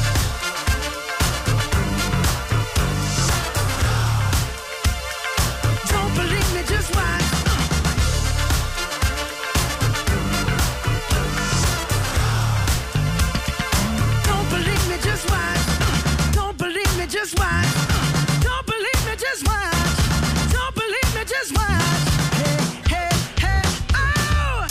Don't believe me, just watch. Don't believe me, just watch. Don't believe me, just watch. Don't believe me, just watch. Don't believe me, just watch. Hey, hey, hey, oh!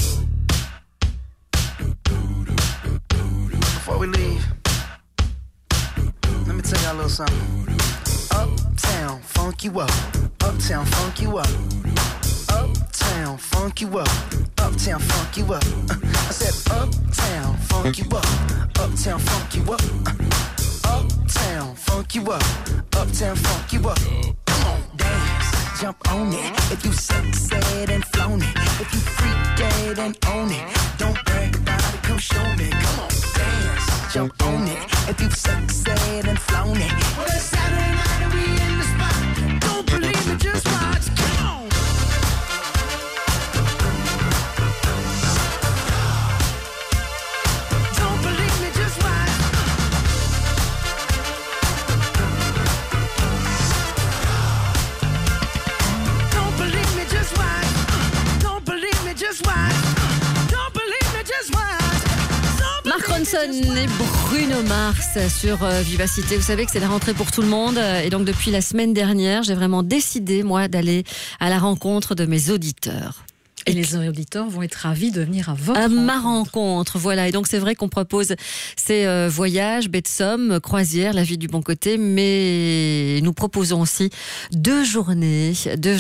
Before we leave, let me tell y'all a little something. Uptown, funk you up. Uptown, funk you up. Uptown, funk you up. Uptown, funk you up. I said uptown, funk you up. Uptown, funk you up. Uptown, funk you up. Uptown, funk you up. Come on, dance, jump on it. If you sexed and flown it. If you freak dead and own it. Don't brag about it, come show me. Come on, dance, jump on it. If you sexed and flown it. Well, it's Saturday night and we in the spot. Don't believe it, just watch. Come on. Don't believe me, just watch. Don't believe me, just watch. Don't believe me, just watch. Don't believe me, just watch. Mark Ronson et Bruno Mars sur Vivacité. Vous savez que c'est la rentrée pour tout le monde. Et donc, depuis la semaine dernière, j'ai vraiment décidé, moi, d'aller à la rencontre de mes auditeurs. Et les auditeurs vont être ravis de venir à votre à rencontre. ma rencontre, voilà. Et donc c'est vrai qu'on propose ces voyages, baie de Somme, croisière, la vie du bon côté, mais nous proposons aussi deux journées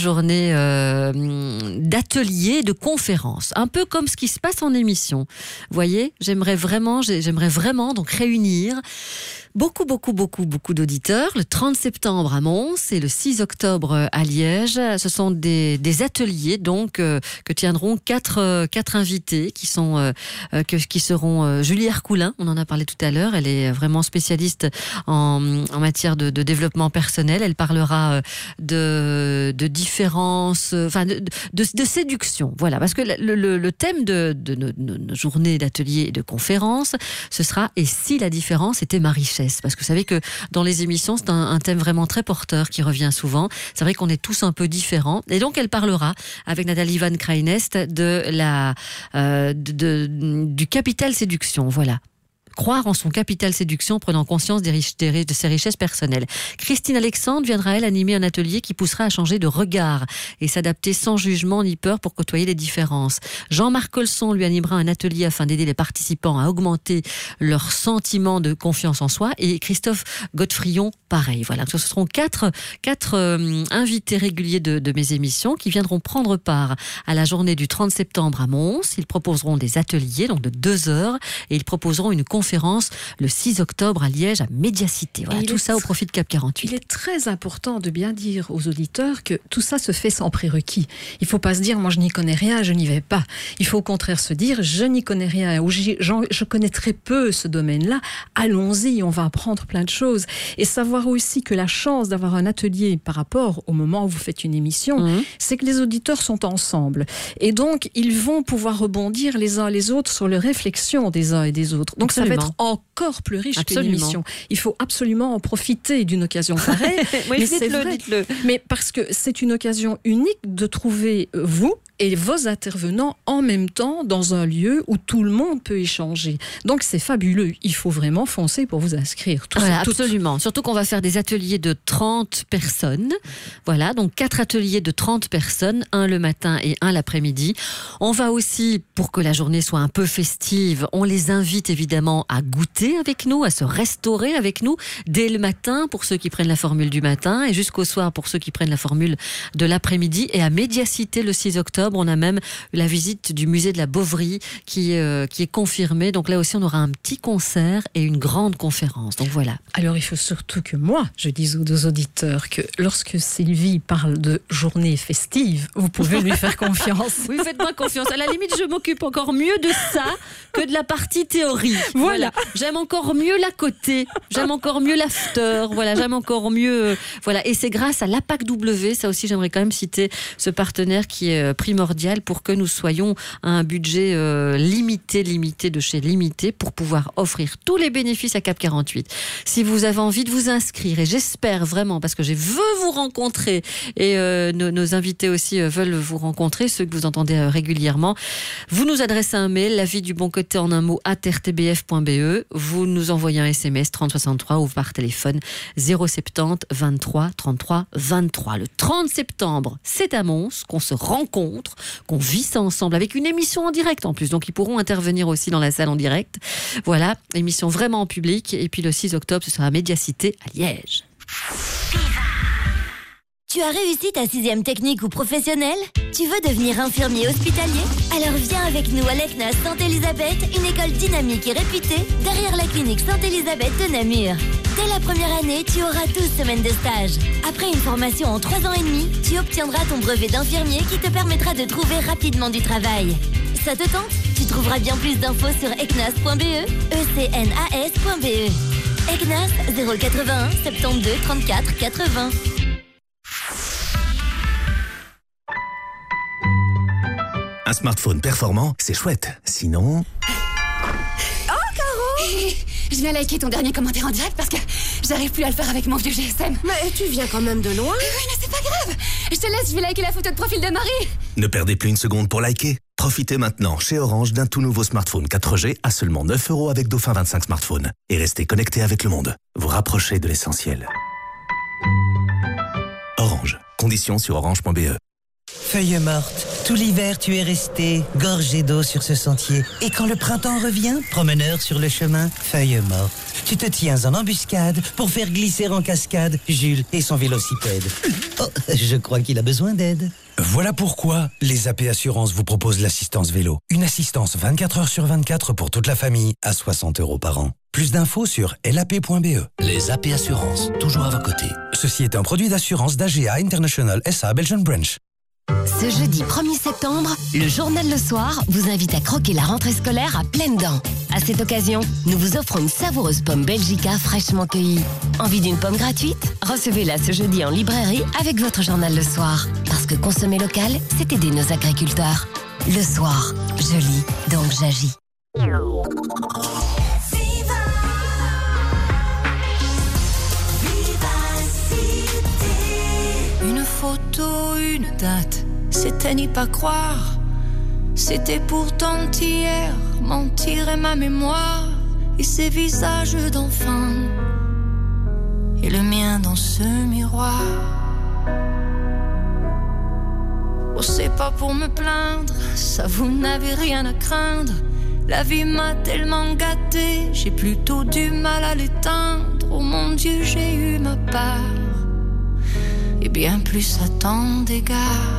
d'ateliers, de conférences, un peu comme ce qui se passe en émission. Vous voyez, j'aimerais vraiment donc réunir beaucoup d'auditeurs. Le 30 septembre à Mons et le 6 octobre à Liège. Ce sont des ateliers donc que tiendront quatre invités qui seront Julie Hercoulin, on en a parlé tout à l'heure. Elle est vraiment spécialiste en matière de développement personnel. Elle parlera de différences, enfin de séduction. Voilà, parce que le thème de nos journées d'ateliers et de conférences, ce sera « Et si la différence était ma richesse ?» Parce que vous savez que dans les émissions, c'est un thème vraiment très porteur qui revient souvent. C'est vrai qu'on est tous un peu différents. Et donc, elle parlera avec Nathalie Van Krainest du capital séduction. Voilà. croire en son capital séduction, prenant conscience de ses richesses personnelles. Christine Alexandre viendra, elle, animer un atelier qui poussera à changer de regard et s'adapter sans jugement ni peur pour côtoyer les différences. Jean-Marc Colson lui animera un atelier afin d'aider les participants à augmenter leur sentiment de confiance en soi, et Christophe Godefrion, pareil. Voilà, ce seront quatre invités réguliers de mes émissions qui viendront prendre part à la journée du 30 septembre à Mons. Ils proposeront des ateliers, donc de 2 heures, et ils proposeront une conférence le 6 octobre à Liège, à Médiacité. Voilà, tout ça au profit de Cap 48. Il est très important de bien dire aux auditeurs que tout ça se fait sans prérequis. Il ne faut pas se dire, moi je n'y connais rien, je n'y vais pas. Il faut au contraire se dire, je n'y connais rien, ou je connais très peu ce domaine-là, allons-y, on va apprendre plein de choses. Et savoir aussi que la chance d'avoir un atelier par rapport au moment où vous faites une émission, c'est que les auditeurs sont ensemble. Et donc, ils vont pouvoir rebondir les uns les autres sur les réflexions des uns et des autres. Donc, ça va être encore plus riche qu'une émission. Il faut absolument en profiter d'une occasion pareille. Oui, mais c'est vrai. Dites-le. Mais parce que c'est une occasion unique de trouver vous et vos intervenants en même temps dans un lieu où tout le monde peut échanger. Donc c'est fabuleux. Il faut vraiment foncer pour vous inscrire. Absolument. Surtout qu'on va faire des ateliers de 30 personnes. Voilà, donc 4 ateliers de 30 personnes, un le matin et un l'après-midi. On va aussi, pour que la journée soit un peu festive, on les invite évidemment à goûter avec nous, à se restaurer avec nous dès le matin pour ceux qui prennent la formule du matin et jusqu'au soir pour ceux qui prennent la formule de l'après-midi. Et à Médiacité le 6 octobre, on a même la visite du musée de la Bovary qui est confirmée. Donc là aussi, on aura un petit concert et une grande conférence. Donc voilà. Alors, il faut surtout que moi, je dise aux auditeurs que lorsque Sylvie parle de journée festive, vous pouvez lui faire confiance. Oui, faites-moi confiance. À la limite, je m'occupe encore mieux de ça que de la partie théorie. Voilà. J'aime encore mieux la côté. J'aime encore mieux l'after. Voilà, j'aime encore mieux. Voilà. Et c'est grâce à l'APAC W, ça aussi, j'aimerais quand même citer ce partenaire qui est primordial pour que nous soyons à un budget limité de chez Limité pour pouvoir offrir tous les bénéfices à Cap 48. Si vous avez envie de vous inscrire, et j'espère vraiment, parce que je veux vous rencontrer, et nos invités aussi veulent vous rencontrer, ceux que vous entendez régulièrement, vous nous adressez un mail, la vie du bon côté en un mot, @rtbf.be, vous nous envoyez un SMS 3063 ou par téléphone 070 23 33 23. Le 30 septembre, c'est à Mons qu'on se rencontre, qu'on vit ça ensemble avec une émission en direct en plus, donc ils pourront intervenir aussi dans la salle en direct. Voilà, émission vraiment en public. Et puis le 6 octobre, ce sera à Médiacité à Liège. Tu as réussi ta 6e technique ou professionnelle? Tu veux devenir infirmier hospitalier? Alors viens avec nous à l'ECNAS Sainte-Élisabeth, une école dynamique et réputée derrière la clinique Sainte-Élisabeth de Namur. Dès la première année, tu auras 12 semaines de stage. Après une formation en 3 ans et demi, tu obtiendras ton brevet d'infirmier qui te permettra de trouver rapidement du travail. Ça te tente? Tu trouveras bien plus d'infos sur ecnas.be, ecnas.be. ECNAS 081 72 34 80. Un smartphone performant, c'est chouette. Sinon... Oh, Caro! Je viens liker ton dernier commentaire en direct parce que j'arrive plus à le faire avec mon vieux GSM. Mais tu viens quand même de loin. Oui, mais c'est pas grave. Je te laisse, je vais liker la photo de profil de Marie. Ne perdez plus une seconde pour liker. Profitez maintenant chez Orange d'un tout nouveau smartphone 4G à seulement 9 € avec Dauphin 25 smartphones. Et restez connectés avec le monde. Vous rapprochez de l'essentiel. Orange. Conditions sur orange.be. Feuille morte, tout l'hiver tu es resté, gorgé d'eau sur ce sentier. Et quand le printemps revient, promeneur sur le chemin, feuille morte. Tu te tiens en embuscade pour faire glisser en cascade Jules et son vélocipède. Oh, je crois qu'il a besoin d'aide. Voilà pourquoi les AP Assurances vous proposent l'assistance vélo. Une assistance 24 heures sur 24 pour toute la famille à 60 € par an. Plus d'infos sur lap.be. Les AP Assurances, toujours à vos côtés. Ceci est un produit d'assurance d'AGA International SA Belgian Branch. Ce jeudi 1er septembre, le journal Le Soir vous invite à croquer la rentrée scolaire à pleines dents. À cette occasion, nous vous offrons une savoureuse pomme Belgica fraîchement cueillie. Envie d'une pomme gratuite? Recevez-la ce jeudi en librairie avec votre journal Le Soir. Parce que consommer local, c'est aider nos agriculteurs. Le Soir, je lis, donc j'agis. Une photo, une date, c'était n'y pas croire. C'était pourtant hier, mentir est ma mémoire. et ses visages d'enfants et le mien dans ce miroir. Oh, c'est pas pour me plaindre, ça vous n'avez rien à craindre. La vie m'a tellement gâtée, j'ai plutôt du mal à l'éteindre. Oh mon Dieu, j'ai eu ma part et bien plus à tant d'égards.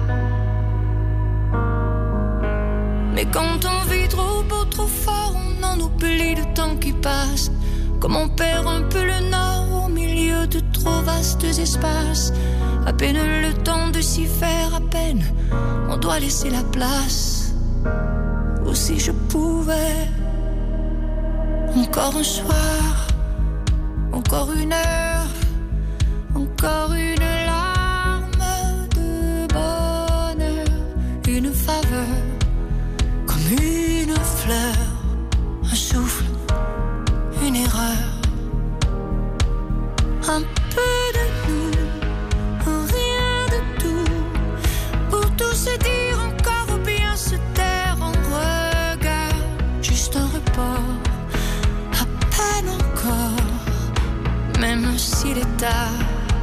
Mais quand on vit trop beau, trop fort, on en oublie le temps qui passe. Comme on perd un peu le nord au milieu de trop vastes espaces. À peine le temps de s'y faire, à peine on doit laisser la place. Ou si je pouvais, encore un soir, encore une heure, encore une larme de bonheur, une faveur, comme une fleur, un souffle, une erreur, un peu de nous, rien de tout, pour tout se dire encore ou bien se taire en regard, juste un report, à peine encore, même s'il est tard.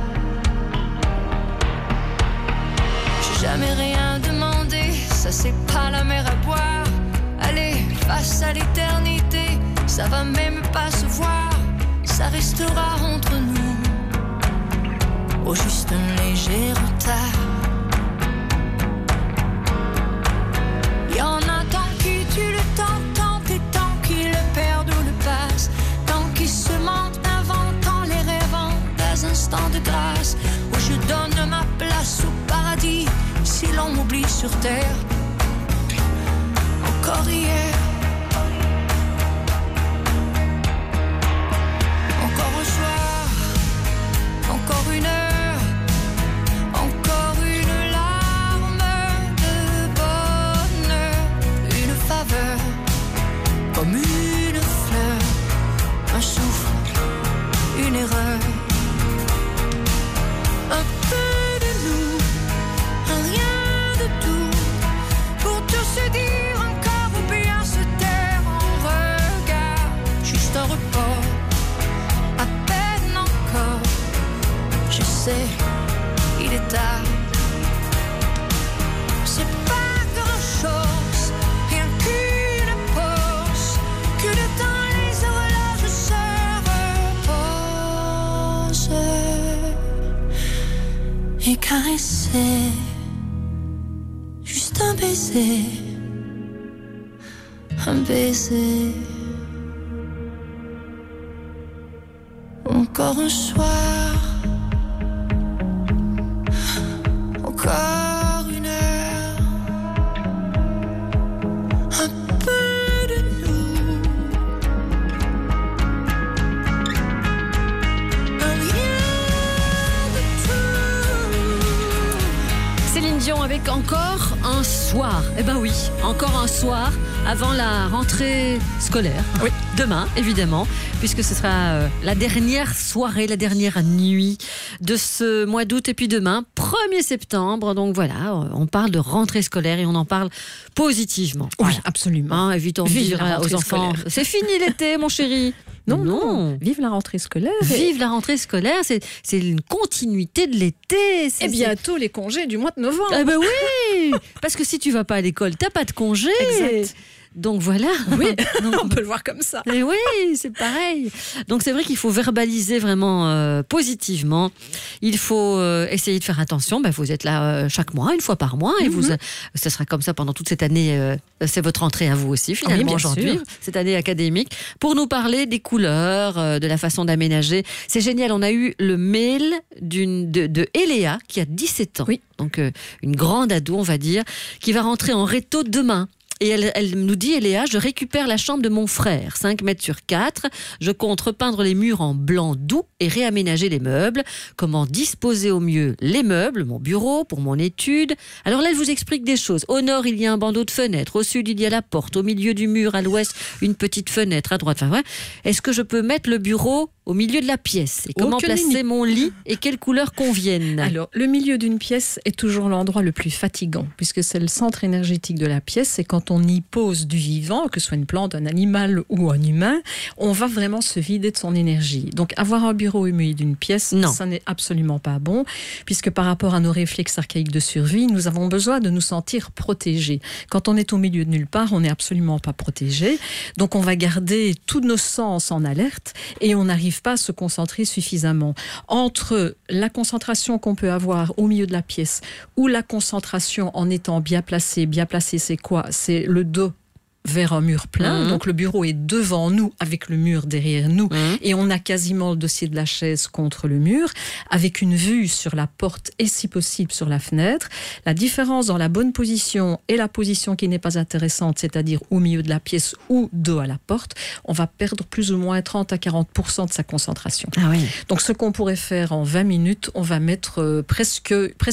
J'ai jamais rien demandé, ça c'est pas la mer à boire. Allez, face à l'éternité, ça va même pas se voir, ça restera entre nous, au juste un léger retard. Y'en a tant qui tuent le temps, tant et tant qui le perdent ou le passent, tant qui se mentent, inventant les rêvant des instants de grâce, où je donne ma place au paradis, si l'on m'oublie sur terre. Encore hier, encore un soir, encore une heure, encore une larme de bonheur, une faveur, comme une fleur, un souffle, une erreur, un peu de nous, un rien de tout, pour tout se dire encore ou bien se taire en regard, juste un report, à peine encore, je sais, il est tard. C'est pas grand chose, rien qu'une pause, que le temps les horloges se reposent et caresser, juste un baiser, un baiser. Encore un soir, encore une heure, un peu de nous, un rien de tout. Céline Dion avec encore un soir. Eh ben oui, encore un soir avant la rentrée scolaire. Oui. Demain, évidemment, puisque ce sera la dernière soirée, la dernière nuit de ce mois d'août. Et puis demain, 1er septembre. Donc voilà, on parle de rentrée scolaire et on en parle positivement. Oui, voilà. Absolument. Évitons de dire aux enfants, c'est fini l'été, mon chéri. Non. Vive la rentrée scolaire. Vive la rentrée scolaire, c'est une continuité de l'été. Et bientôt les congés du mois de novembre. Eh ben oui, parce que si tu vas pas à l'école, t'as pas de congé. Exact. Donc voilà. Oui, on peut le voir comme ça. Et oui, c'est pareil. Donc c'est vrai qu'il faut verbaliser vraiment positivement. Il faut essayer de faire attention. Vous êtes là chaque mois, une fois par mois, et ce sera comme ça pendant toute cette année. C'est votre entrée à vous aussi, finalement, aujourd'hui, cette année académique, pour nous parler des couleurs, de la façon d'aménager. C'est génial. On a eu le mail de Eléa qui a 17 ans. Oui. Donc une grande ado, on va dire, qui va rentrer en réto demain. Et elle nous dit, Eléa, je récupère la chambre de mon frère, 5 mètres sur 4. Je compte repeindre les murs en blanc doux et réaménager les meubles. Comment disposer au mieux les meubles, mon bureau, pour mon étude. Alors là, elle vous explique des choses. Au nord, il y a un bandeau de fenêtre. Au sud, il y a la porte. Au milieu du mur, à l'ouest, une petite fenêtre. À droite, enfin ouais. Est-ce que je peux mettre le bureau au milieu de la pièce. Et comment Aucune placer limite. mon lit et quelles couleurs conviennent? Alors, le milieu d'une pièce est toujours l'endroit le plus fatigant, puisque c'est le centre énergétique de la pièce. Et quand on y pose du vivant, que ce soit une plante, un animal ou un humain, on va vraiment se vider de son énergie. Donc, avoir un bureau au milieu d'une pièce, ça n'est absolument pas bon, puisque par rapport à nos réflexes archaïques de survie, nous avons besoin de nous sentir protégés. Quand on est au milieu de nulle part, on n'est absolument pas protégé. Donc, on va garder tous nos sens en alerte et on n'arrive pas à se concentrer suffisamment. Entre la concentration qu'on peut avoir au milieu de la pièce ou la concentration en étant bien placé c'est quoi? C'est le dos vers un mur plein, donc le bureau est devant nous avec le mur derrière nous et on a quasiment le dossier de la chaise contre le mur avec une vue sur la porte et si possible sur la fenêtre. La différence dans la bonne position et la position qui n'est pas intéressante, c'est-à-dire au milieu de la pièce ou dos à la porte, on va perdre plus ou moins 30 à 40% de sa concentration. Ah oui. Donc ce qu'on pourrait faire en 20 minutes, on va mettre presque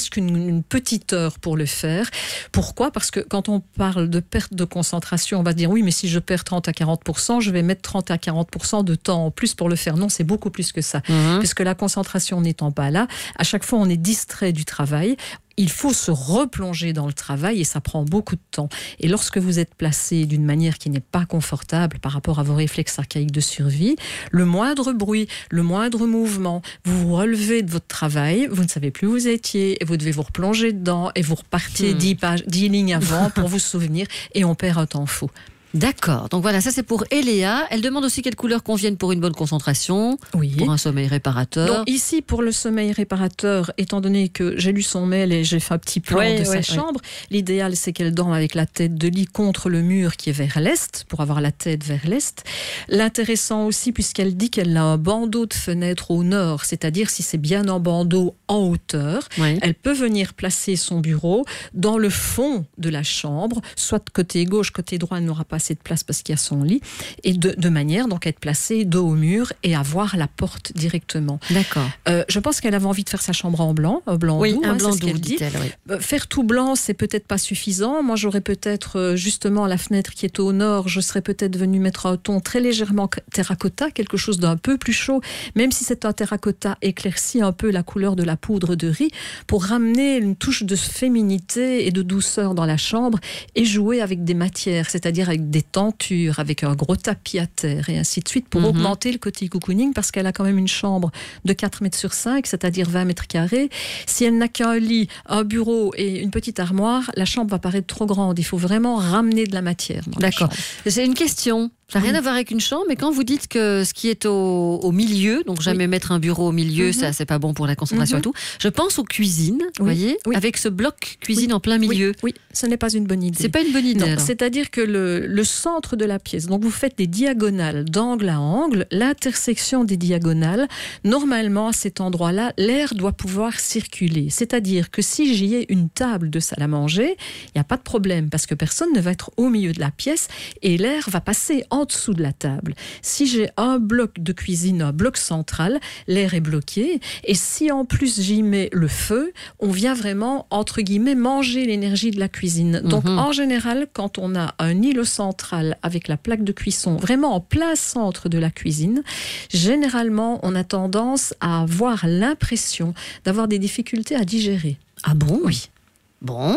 une petite heure pour le faire. Pourquoi? Parce que quand on parle de perte de concentration, on va dire oui, mais si je perds 30 à 40%, je vais mettre 30 à 40% de temps en plus pour le faire. Non, c'est beaucoup plus que ça. Puisque la concentration n'étant pas là, à chaque fois on est distrait du travail. Il faut se replonger dans le travail et ça prend beaucoup de temps. Et lorsque vous êtes placé d'une manière qui n'est pas confortable par rapport à vos réflexes archaïques de survie, le moindre bruit, le moindre mouvement, vous vous relevez de votre travail, vous ne savez plus où vous étiez et vous devez vous replonger dedans et vous repartez 10 lignes avant pour vous souvenir et on perd un temps fou. D'accord, donc voilà, ça c'est pour Eléa. Elle demande aussi quelles couleurs conviennent pour une bonne concentration, pour un sommeil réparateur. Donc ici, pour le sommeil réparateur, étant donné que j'ai lu son mail et j'ai fait un petit plan de sa chambre, l'idéal c'est qu'elle dorme avec la tête de lit contre le mur qui est vers l'est, pour avoir la tête vers l'est. L'intéressant aussi, puisqu'elle dit qu'elle a un bandeau de fenêtre au nord, c'est-à-dire si c'est bien un bandeau en hauteur, elle peut venir placer son bureau dans le fond de la chambre, soit côté gauche, côté droit, elle n'aura pas assez de place parce qu'il y a son lit, et de manière donc à être placée dos au mur et à voir la porte directement. D'accord. Je pense qu'elle avait envie de faire sa chambre en blanc, un blanc doux, un blanc c'est ce qu'elle doux, dit. dit-elle, Faire tout blanc, c'est peut-être pas suffisant. Moi, j'aurais peut-être justement la fenêtre qui est au nord, je serais peut-être venue mettre un ton très légèrement terracotta, quelque chose d'un peu plus chaud, même si c'est un terracotta éclairci un peu la couleur de la poudre de riz, pour ramener une touche de féminité et de douceur dans la chambre et jouer avec des matières, c'est-à-dire avec des tentures, avec un gros tapis à terre et ainsi de suite pour augmenter le côté cocooning parce qu'elle a quand même une chambre de 4 mètres sur 5, c'est-à-dire 20 mètres carrés. Si elle n'a qu'un lit, un bureau et une petite armoire, la chambre va paraître trop grande. Il faut vraiment ramener de la matière. D'accord. C'est une question. Ça n'a rien à voir avec une chambre, mais quand vous dites que ce qui est au milieu, donc jamais mettre un bureau au milieu, ça c'est pas bon pour la concentration et tout, je pense aux cuisines, vous voyez, avec ce bloc cuisine en plein milieu. Oui, ce n'est pas une bonne idée. C'est pas une bonne idée. Non, c'est-à-dire que le centre de la pièce, donc vous faites des diagonales d'angle à angle, l'intersection des diagonales, normalement à cet endroit-là, l'air doit pouvoir circuler. C'est-à-dire que si j'y ai une table de salle à manger, il n'y a pas de problème parce que personne ne va être au milieu de la pièce et l'air va passer en dessous de la table. Si j'ai un bloc de cuisine, un bloc central, l'air est bloqué. Et si en plus j'y mets le feu, on vient vraiment, entre guillemets, manger l'énergie de la cuisine. Donc en général, quand on a un îlot central avec la plaque de cuisson vraiment en plein centre de la cuisine, généralement on a tendance à avoir l'impression d'avoir des difficultés à digérer. Ah bon? Oui. Bon.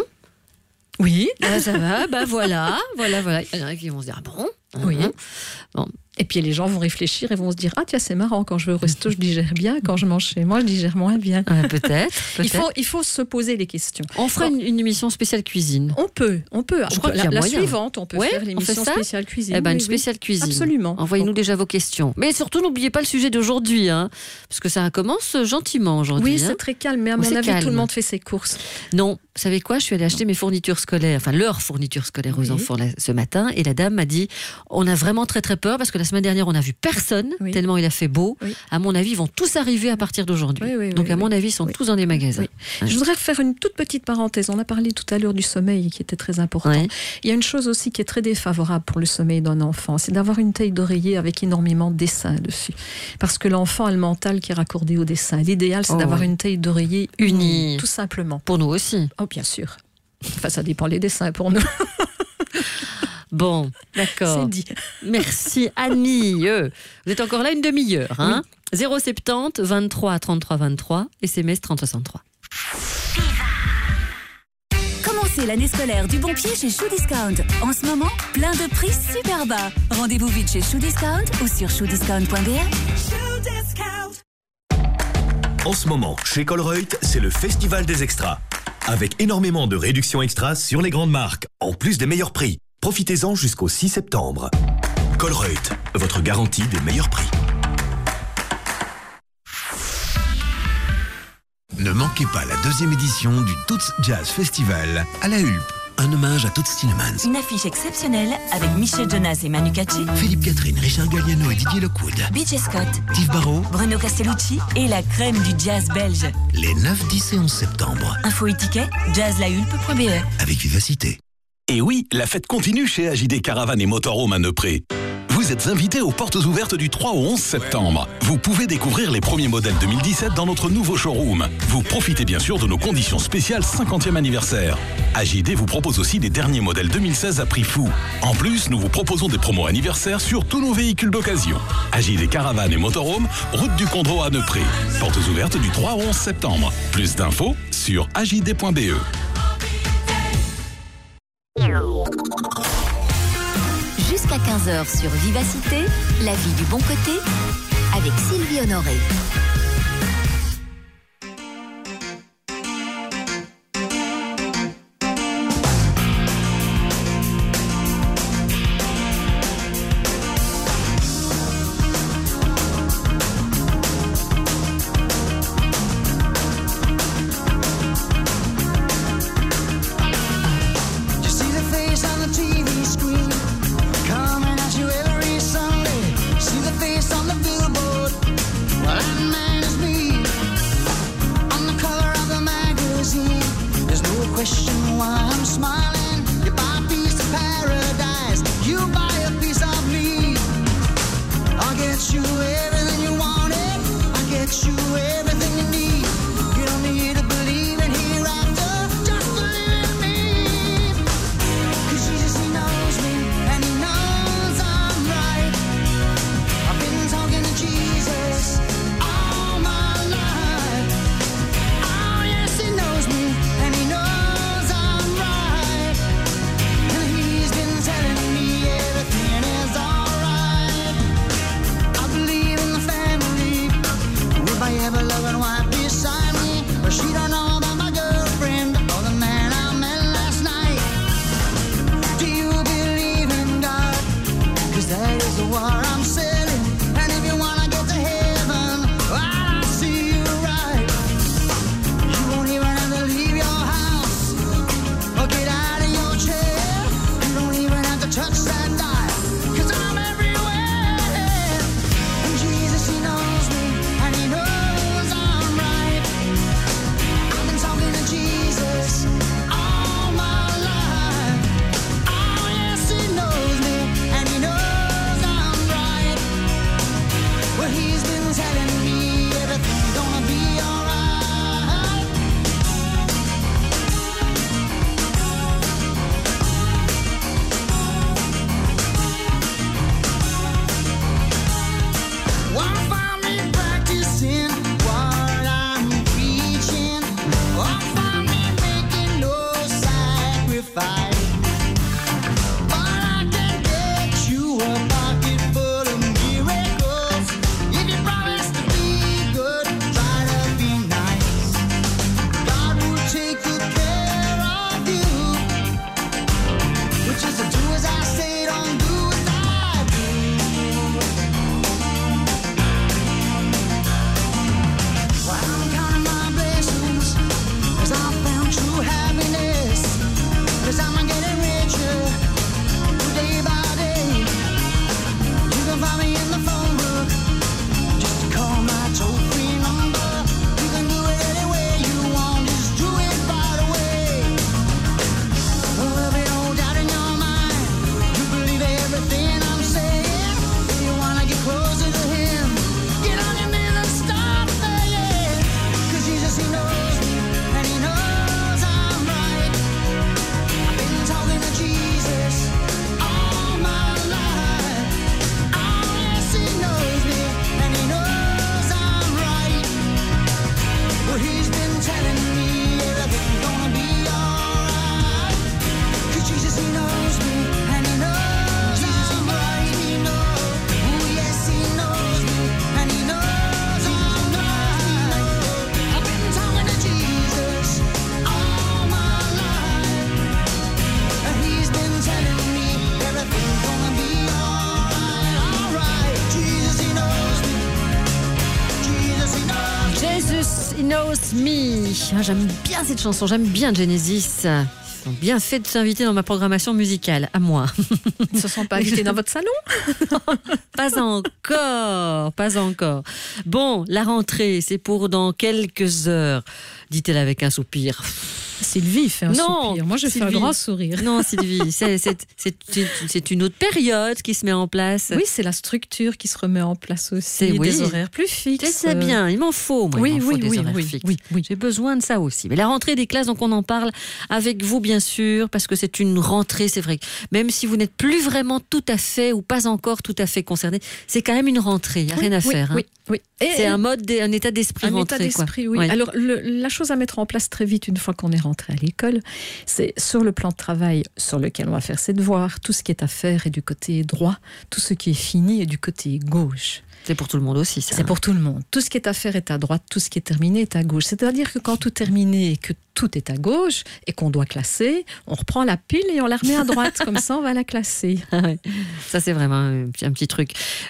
Oui. Ça va, voilà. Il y en a qui vont se dire, ah bon? Oui. Bon. Et puis les gens vont réfléchir et vont se dire « Ah tiens, c'est marrant, quand je vais au resto, je digère bien, quand je mange chez moi, je digère moins bien. » Peut-être. Il faut se poser les questions. On fera une émission spéciale cuisine. On peut. Je crois qu'il y a la moyen. Suivante, on peut faire l'émission spéciale cuisine. Une spéciale cuisine. Absolument. Envoyez-nous déjà vos questions. Mais surtout, n'oubliez pas le sujet d'aujourd'hui, parce que ça commence gentiment aujourd'hui. Oui, c'est très calme, mais à mon avis, tout le monde fait ses courses. Non, vous savez quoi? Je suis allée acheter mes fournitures scolaires, enfin leurs fournitures scolaires aux enfants ce matin, et la dame m'a dit, on a vraiment très très peur, parce que la semaine dernière, on a vu personne, tellement il a fait beau. À mon avis, ils vont tous arriver à partir d'aujourd'hui. Donc à mon avis, ils sont tous dans des magasins. Je voudrais faire une toute petite parenthèse. On a parlé tout à l'heure du sommeil qui était très important. Il y a une chose aussi qui est très défavorable pour le sommeil d'un enfant, c'est d'avoir une taille d'oreiller avec énormément de dessins dessus. Parce que l'enfant a le mental qui est raccordé au dessin. L'idéal, c'est d'avoir une taille d'oreiller unie, tout simplement. Pour nous aussi. Oh, bien sûr. Enfin, ça dépend les dessins pour nous. Bon, d'accord. C'est dit. Merci Annie. Vous êtes encore là une demi-heure, hein? Oui. 070 23 33 23, SMS 3063. Commencez l'année scolaire du bon pied chez Shoe Discount. En ce moment, plein de prix super bas. Rendez-vous vite chez Shoe Discount ou sur shoediscount.be. En ce moment, chez Colruyt, c'est le festival des extras. Avec énormément de réductions extras sur les grandes marques, en plus des meilleurs prix. Profitez-en jusqu'au 6 septembre. Colruyt, votre garantie des meilleurs prix. Ne manquez pas la 2e édition du Toots Jazz Festival à la Hulpe. Un hommage à Toots Thielemans. Une affiche exceptionnelle avec Michel Jonas et Manu Katché, Philippe Catherine, Richard Galliano et Didier Lockwood. BJ Scott, Steve Barrault, Bruno Castellucci et la crème du jazz belge. Les 9, 10 et 11 septembre. Info et tickets, jazzlahulpe.be. Avec vivacité. Et oui, la fête continue chez AJD Caravane et Motorhome à Neupré. Vous êtes invités aux portes ouvertes du 3 au 11 septembre. Vous pouvez découvrir les premiers modèles 2017 dans notre nouveau showroom. Vous profitez bien sûr de nos conditions spéciales 50e anniversaire. AJD vous propose aussi des derniers modèles 2016 à prix fou. En plus, nous vous proposons des promos anniversaires sur tous nos véhicules d'occasion. AJD Caravane et Motorhome, route du Condro à Neupré. Portes ouvertes du 3 au 11 septembre. Plus d'infos sur ajd.be. Jusqu'à 15h sur Vivacité, la vie du bon côté, avec Sylvie Honoré. Me. Ah, j'aime bien cette chanson, j'aime bien Genesis. Ils ont bien fait de s'inviter dans ma programmation musicale, à moi. Ils ne se sont pas invités dans votre salon? Pas encore. Bon, la rentrée, c'est pour dans quelques heures, dit-elle avec un soupir. Sylvie fait un soupir. Moi, je fais un grand sourire. Non, Sylvie, c'est une autre période qui se met en place. Oui, c'est la structure qui se remet en place aussi. Des horaires plus fixes. C'est bien, il m'en faut. Moi, des horaires fixes. J'ai besoin de ça aussi. Mais la rentrée des classes, donc on en parle avec vous, bien sûr, parce que c'est une rentrée, c'est vrai. Même si vous n'êtes plus vraiment tout à fait ou pas encore tout à fait concerné, c'est quand même une rentrée. Il n'y a rien à faire. Oui. C'est un état d'esprit rentrée. Un état d'esprit, oui. Alors, la chose à mettre en place très vite, une fois qu'on est rentré à l'école, c'est sur le plan de travail sur lequel on va faire ses devoirs, tout ce qui est à faire est du côté droit, tout ce qui est fini est du côté gauche. C'est pour tout le monde aussi, ça. C'est pour tout le monde. Tout ce qui est à faire est à droite, tout ce qui est terminé est à gauche. C'est-à-dire que quand tout est terminé et que tout est à gauche et qu'on doit classer, on reprend la pile et on la remet à droite. Comme ça, on va la classer. Ça, c'est vraiment un petit truc.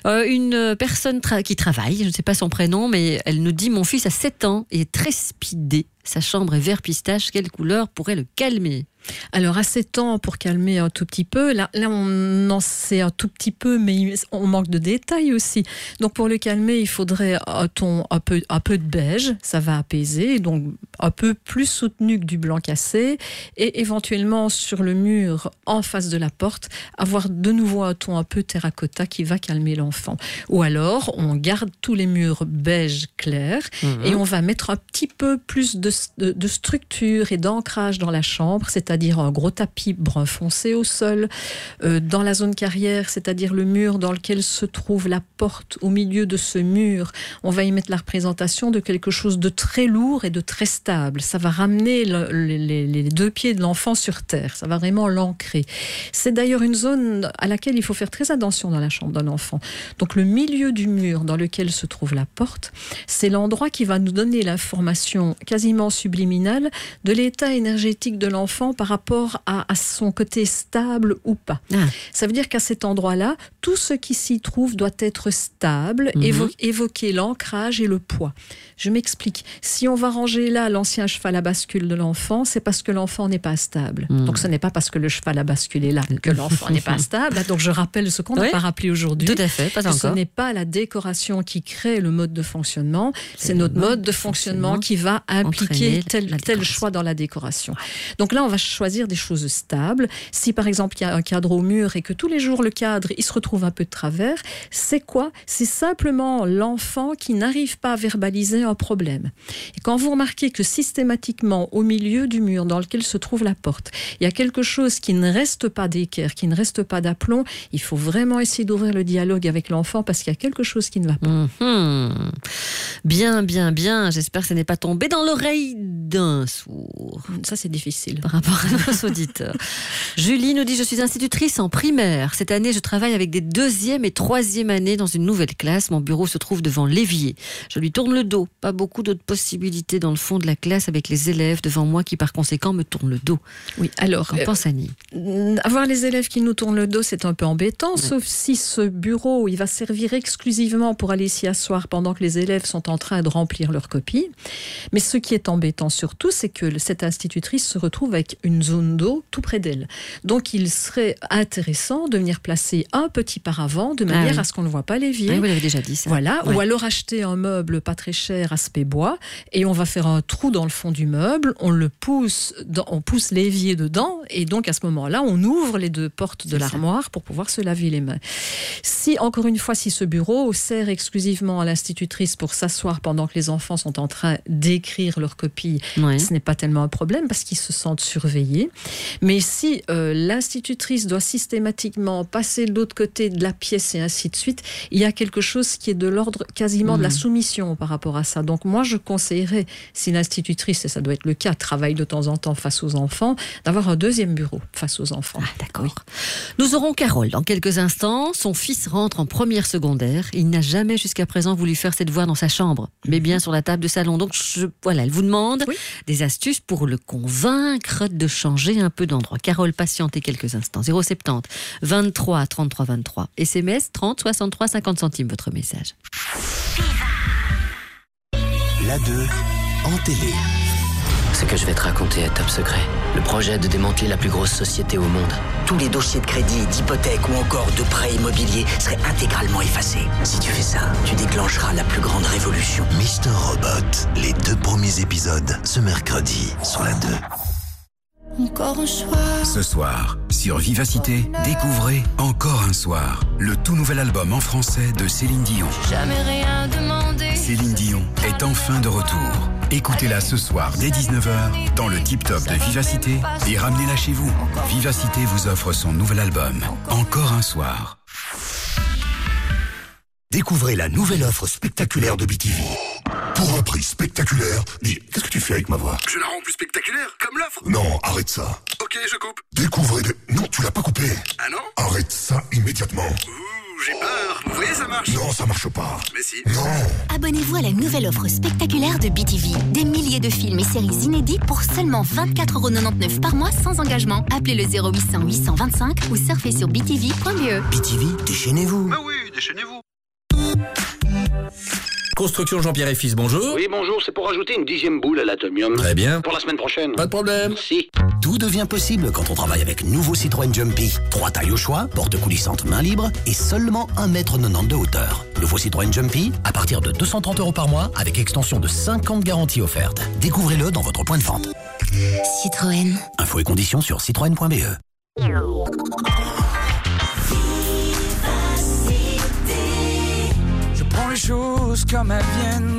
Une personne qui travaille, je ne sais pas son prénom, mais elle nous dit « Mon fils a 7 ans et est très speedé. Sa chambre est vert pistache. Quelle couleur pourrait le calmer ?» Alors, à 7 ans, pour calmer un tout petit peu, là on en sait un tout petit peu, mais on manque de détails aussi. Donc, pour le calmer, il faudrait un ton un peu de beige, ça va apaiser, donc un peu plus soutenu que du blanc cassé, et éventuellement sur le mur, en face de la porte, avoir de nouveau un ton un peu terracotta qui va calmer l'enfant. Ou alors, on garde tous les murs beige clair, et on va mettre un petit peu plus de structure et d'ancrage dans la chambre, c'est-à-dire un gros tapis brun foncé au sol, dans la zone carrière, c'est-à-dire le mur dans lequel se trouve la porte. Au milieu de ce mur, on va y mettre la représentation de quelque chose de très lourd et de très stable. Ça va ramener les deux pieds de l'enfant sur terre, ça va vraiment l'ancrer. C'est d'ailleurs une zone à laquelle il faut faire très attention dans la chambre d'un enfant. Donc le milieu du mur dans lequel se trouve la porte, c'est l'endroit qui va nous donner l'information quasiment subliminale de l'état énergétique de l'enfant par rapport à son côté stable ou pas. Ça veut dire qu'à cet endroit-là, tout ce qui s'y trouve doit être stable, évoquer l'ancrage et le poids. Je m'explique. Si on va ranger là l'ancien cheval à bascule de l'enfant, c'est parce que l'enfant n'est pas stable. Donc ce n'est pas parce que le cheval à bascule est là que l'enfant n'est pas stable. Donc je rappelle ce qu'on n'a pas rappelé aujourd'hui. Tout à fait, pas encore. Ce n'est pas la décoration qui crée le mode de fonctionnement, c'est notre mode de fonctionnement qui va impliquer tel choix dans la décoration. Donc là, on va choisir des choses stables. Si par exemple il y a un cadre au mur et que tous les jours le cadre il se retrouve un peu de travers, c'est quoi? C'est simplement l'enfant qui n'arrive pas à verbaliser un problème. Et quand vous remarquez que systématiquement au milieu du mur dans lequel se trouve la porte, il y a quelque chose qui ne reste pas d'équerre, qui ne reste pas d'aplomb, il faut vraiment essayer d'ouvrir le dialogue avec l'enfant parce qu'il y a quelque chose qui ne va pas. Bien. J'espère que ça n'est pas tombé dans l'oreille d'un sourd. Ça, c'est difficile. Par rapport à nos auditeurs. Julie nous dit « Je suis institutrice en primaire. Cette année, je travaille avec des 2e et 3e années dans une nouvelle classe. Mon bureau se trouve devant l'évier. Je lui tourne le dos. Pas beaucoup d'autres possibilités dans le fond de la classe avec les élèves devant moi qui, par conséquent, me tournent le dos. » Oui, alors... Qu'en pense Annie? Avoir les élèves qui nous tournent le dos, c'est un peu embêtant, sauf si ce bureau, il va servir exclusivement pour aller s'y asseoir pendant que les élèves sont en train de remplir leurs copies. Mais ce qui est embêtant surtout, c'est que cette institutrice se retrouve avec une zone d'eau tout près d'elle. Donc il serait intéressant de venir placer un petit paravent de manière à ce qu'on ne voit pas l'évier. Oui, vous l'avez déjà dit ça. Voilà, ou alors acheter un meuble pas très cher, aspect bois, et on va faire un trou dans le fond du meuble, on pousse l'évier dedans, et donc à ce moment-là, on ouvre les 2 portes de l'armoire pour pouvoir se laver les mains. Si, encore une fois, si ce bureau sert exclusivement à l'institutrice pour s'asseoir pendant que les enfants sont en train d'écrire leurs copies, ce n'est pas tellement un problème parce qu'ils se sentent surveillés. Mais si l'institutrice doit systématiquement passer de l'autre côté de la pièce et ainsi de suite, il y a quelque chose qui est de l'ordre quasiment de la soumission par rapport à ça. Donc moi, je conseillerais, si l'institutrice, et ça doit être le cas, travaille de temps en temps face aux enfants, d'avoir un 2e bureau face aux enfants. D'accord. Oui. Nous aurons Carole dans quelques instants. Son fils rentre en première secondaire. Il n'a jamais jusqu'à présent voulu faire ses devoirs dans sa chambre, mais bien sur la table de salon. Donc elle vous demande des astuces pour le convaincre de changer un peu d'endroit. Carole, patientez quelques instants. 070 23 33 23. SMS 30 63 50 centimes votre message. La 2 en télé. Ce que je vais te raconter est top secret. Le projet de démanteler la plus grosse société au monde. Tous les dossiers de crédit, d'hypothèque ou encore de prêts immobiliers seraient intégralement effacés. Si tu fais ça, tu déclencheras la plus grande révolution. Mr. Robot, les 2 premiers épisodes ce mercredi sur la 2. Encore un soir. Ce soir, sur Vivacité, découvrez Encore un soir, le tout nouvel album en français de Céline Dion. Jamais rien demandé. Céline Dion est enfin de retour. Écoutez-la ce soir dès 19h dans le Tip Top de Vivacité et ramenez-la chez vous. Vivacité vous offre son nouvel album, Encore un soir. Découvrez la nouvelle offre spectaculaire de BTV. Pour un prix spectaculaire, dis, qu'est-ce que tu fais avec ma voix? Je la rends plus spectaculaire, comme l'offre. Non, arrête ça. Ok, je coupe. Découvrez des... Non, tu l'as pas coupé. Ah non? Arrête ça immédiatement. J'ai peur. Vous voyez, ça marche. Non, ça marche pas. Mais si. Non. Abonnez-vous à la nouvelle offre spectaculaire de BTV. Des milliers de films et séries inédits pour seulement 24,99€ par mois sans engagement. Appelez le 0800 825 ou surfez sur btv.be. BTV, déchaînez-vous. Bah oui, déchaînez-vous. Construction Jean-Pierre et Fils, bonjour. Oui, bonjour, c'est pour ajouter une 10e boule à l'atomium. Très bien. Pour la semaine prochaine. Pas de problème. Merci. Tout devient possible quand on travaille avec nouveau Citroën Jumpy. 3 tailles au choix, porte coulissante main libre et seulement 1,90 m de hauteur. Nouveau Citroën Jumpy, à partir de 230€ par mois, avec extension de 5 ans de garantie offerte. Découvrez-le dans votre point de vente. Citroën. Infos et conditions sur citroën.be. Prends les choses comme elles viennent,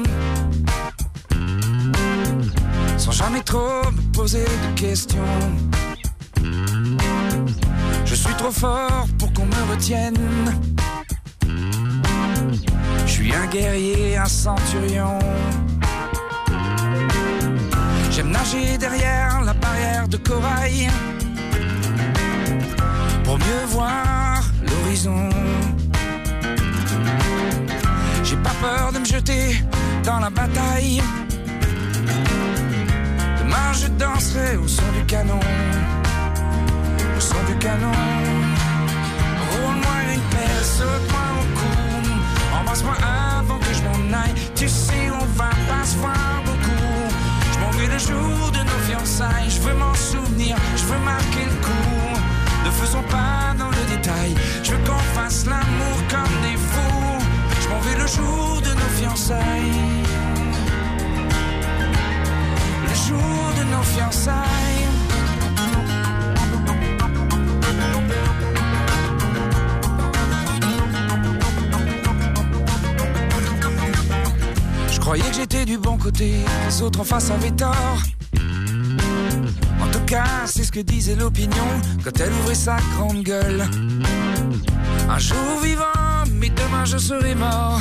sans jamais trop me poser de questions. Je suis trop fort pour qu'on me retienne. Je suis un guerrier, un centurion. J'aime nager derrière la barrière de corail pour mieux voir l'horizon. J'ai pas peur de me jeter dans la bataille. Demain je danserai au son du canon. Au son du canon. Roule-moi une pelle, saute-moi au cou. Embrasse-moi avant que je m'en aille. Tu sais on va pas se voir beaucoup. Je m'en vais le jour de nos fiançailles. Je veux m'en souvenir, je veux marquer le coup. Ne faisons pas dans le détail. Je veux qu'on fasse l'amour comme des fous. Je m'en vais le jour de nos fiançailles. Le jour de nos fiançailles. Je croyais que j'étais du bon côté, les autres en face avaient tort. En tout cas, c'est ce que disait l'opinion quand elle ouvrait sa grande gueule. Un jour vivant, mais demain je serai mort.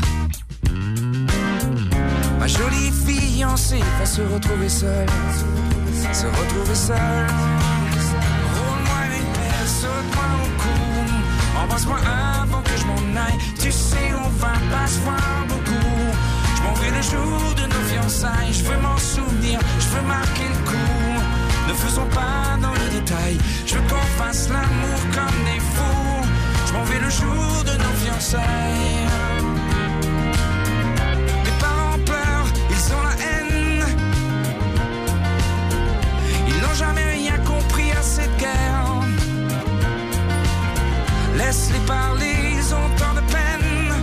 Ma jolie fiancée va se retrouver seule. Se retrouver seule. Roule-moi une pelle, saute-moi au cou. Embrasse-moi avant que je m'en aille. Tu sais, on va pas se voir beaucoup. Je m'en vais le jour de nos fiançailles. Je veux m'en souvenir, je veux marquer le coup. Ne faisons pas dans le détail. Je veux qu'on fasse l'amour comme des fous. Je m'en vais le jour de nos fiançailles. Mes parents pleurent, ils ont la haine. Ils n'ont jamais rien compris à cette guerre. Laisse-les parler, ils ont tant de peine.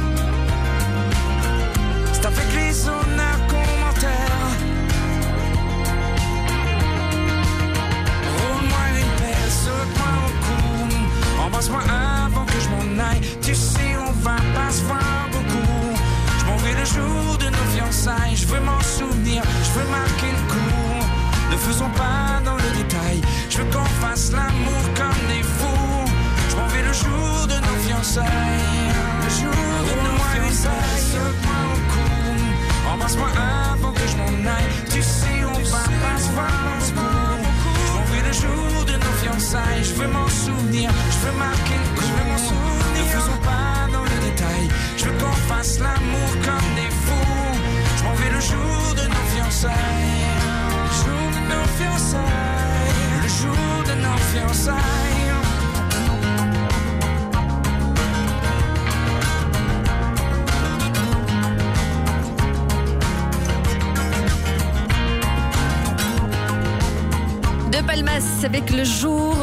C'est avec les honneurs commentaires. Roule-moi une pelle, saute-moi au cou. Embrasse-moi avant que je m'en aille. Tu sais, on va pas se voir beaucoup. Je m'en vais le jour de nos fiançailles. Je veux m'en souvenir, je veux marquer le coup. Ne faisons pas dans le détail. Je veux qu'on fasse l'amour comme des fous. Je m'en vais le jour de nos fiançailles. Le jour de nos fiançailles. Saute-moi au cou. Embrasse-moi avant que je m'en aille. Tu sais, on va pas se voir beaucoup. Je m'en vais le jour de nos fiançailles. Je veux m'en souvenir, je veux marquer le coup. Ne faisons pas dans le détail. Je veux qu'on fasse l'amour comme des fous. Je m'en vais le jour de nos fiançailles. Le jour de nos fiançailles. Le jour de nos fiançailles. Palmas avec le jour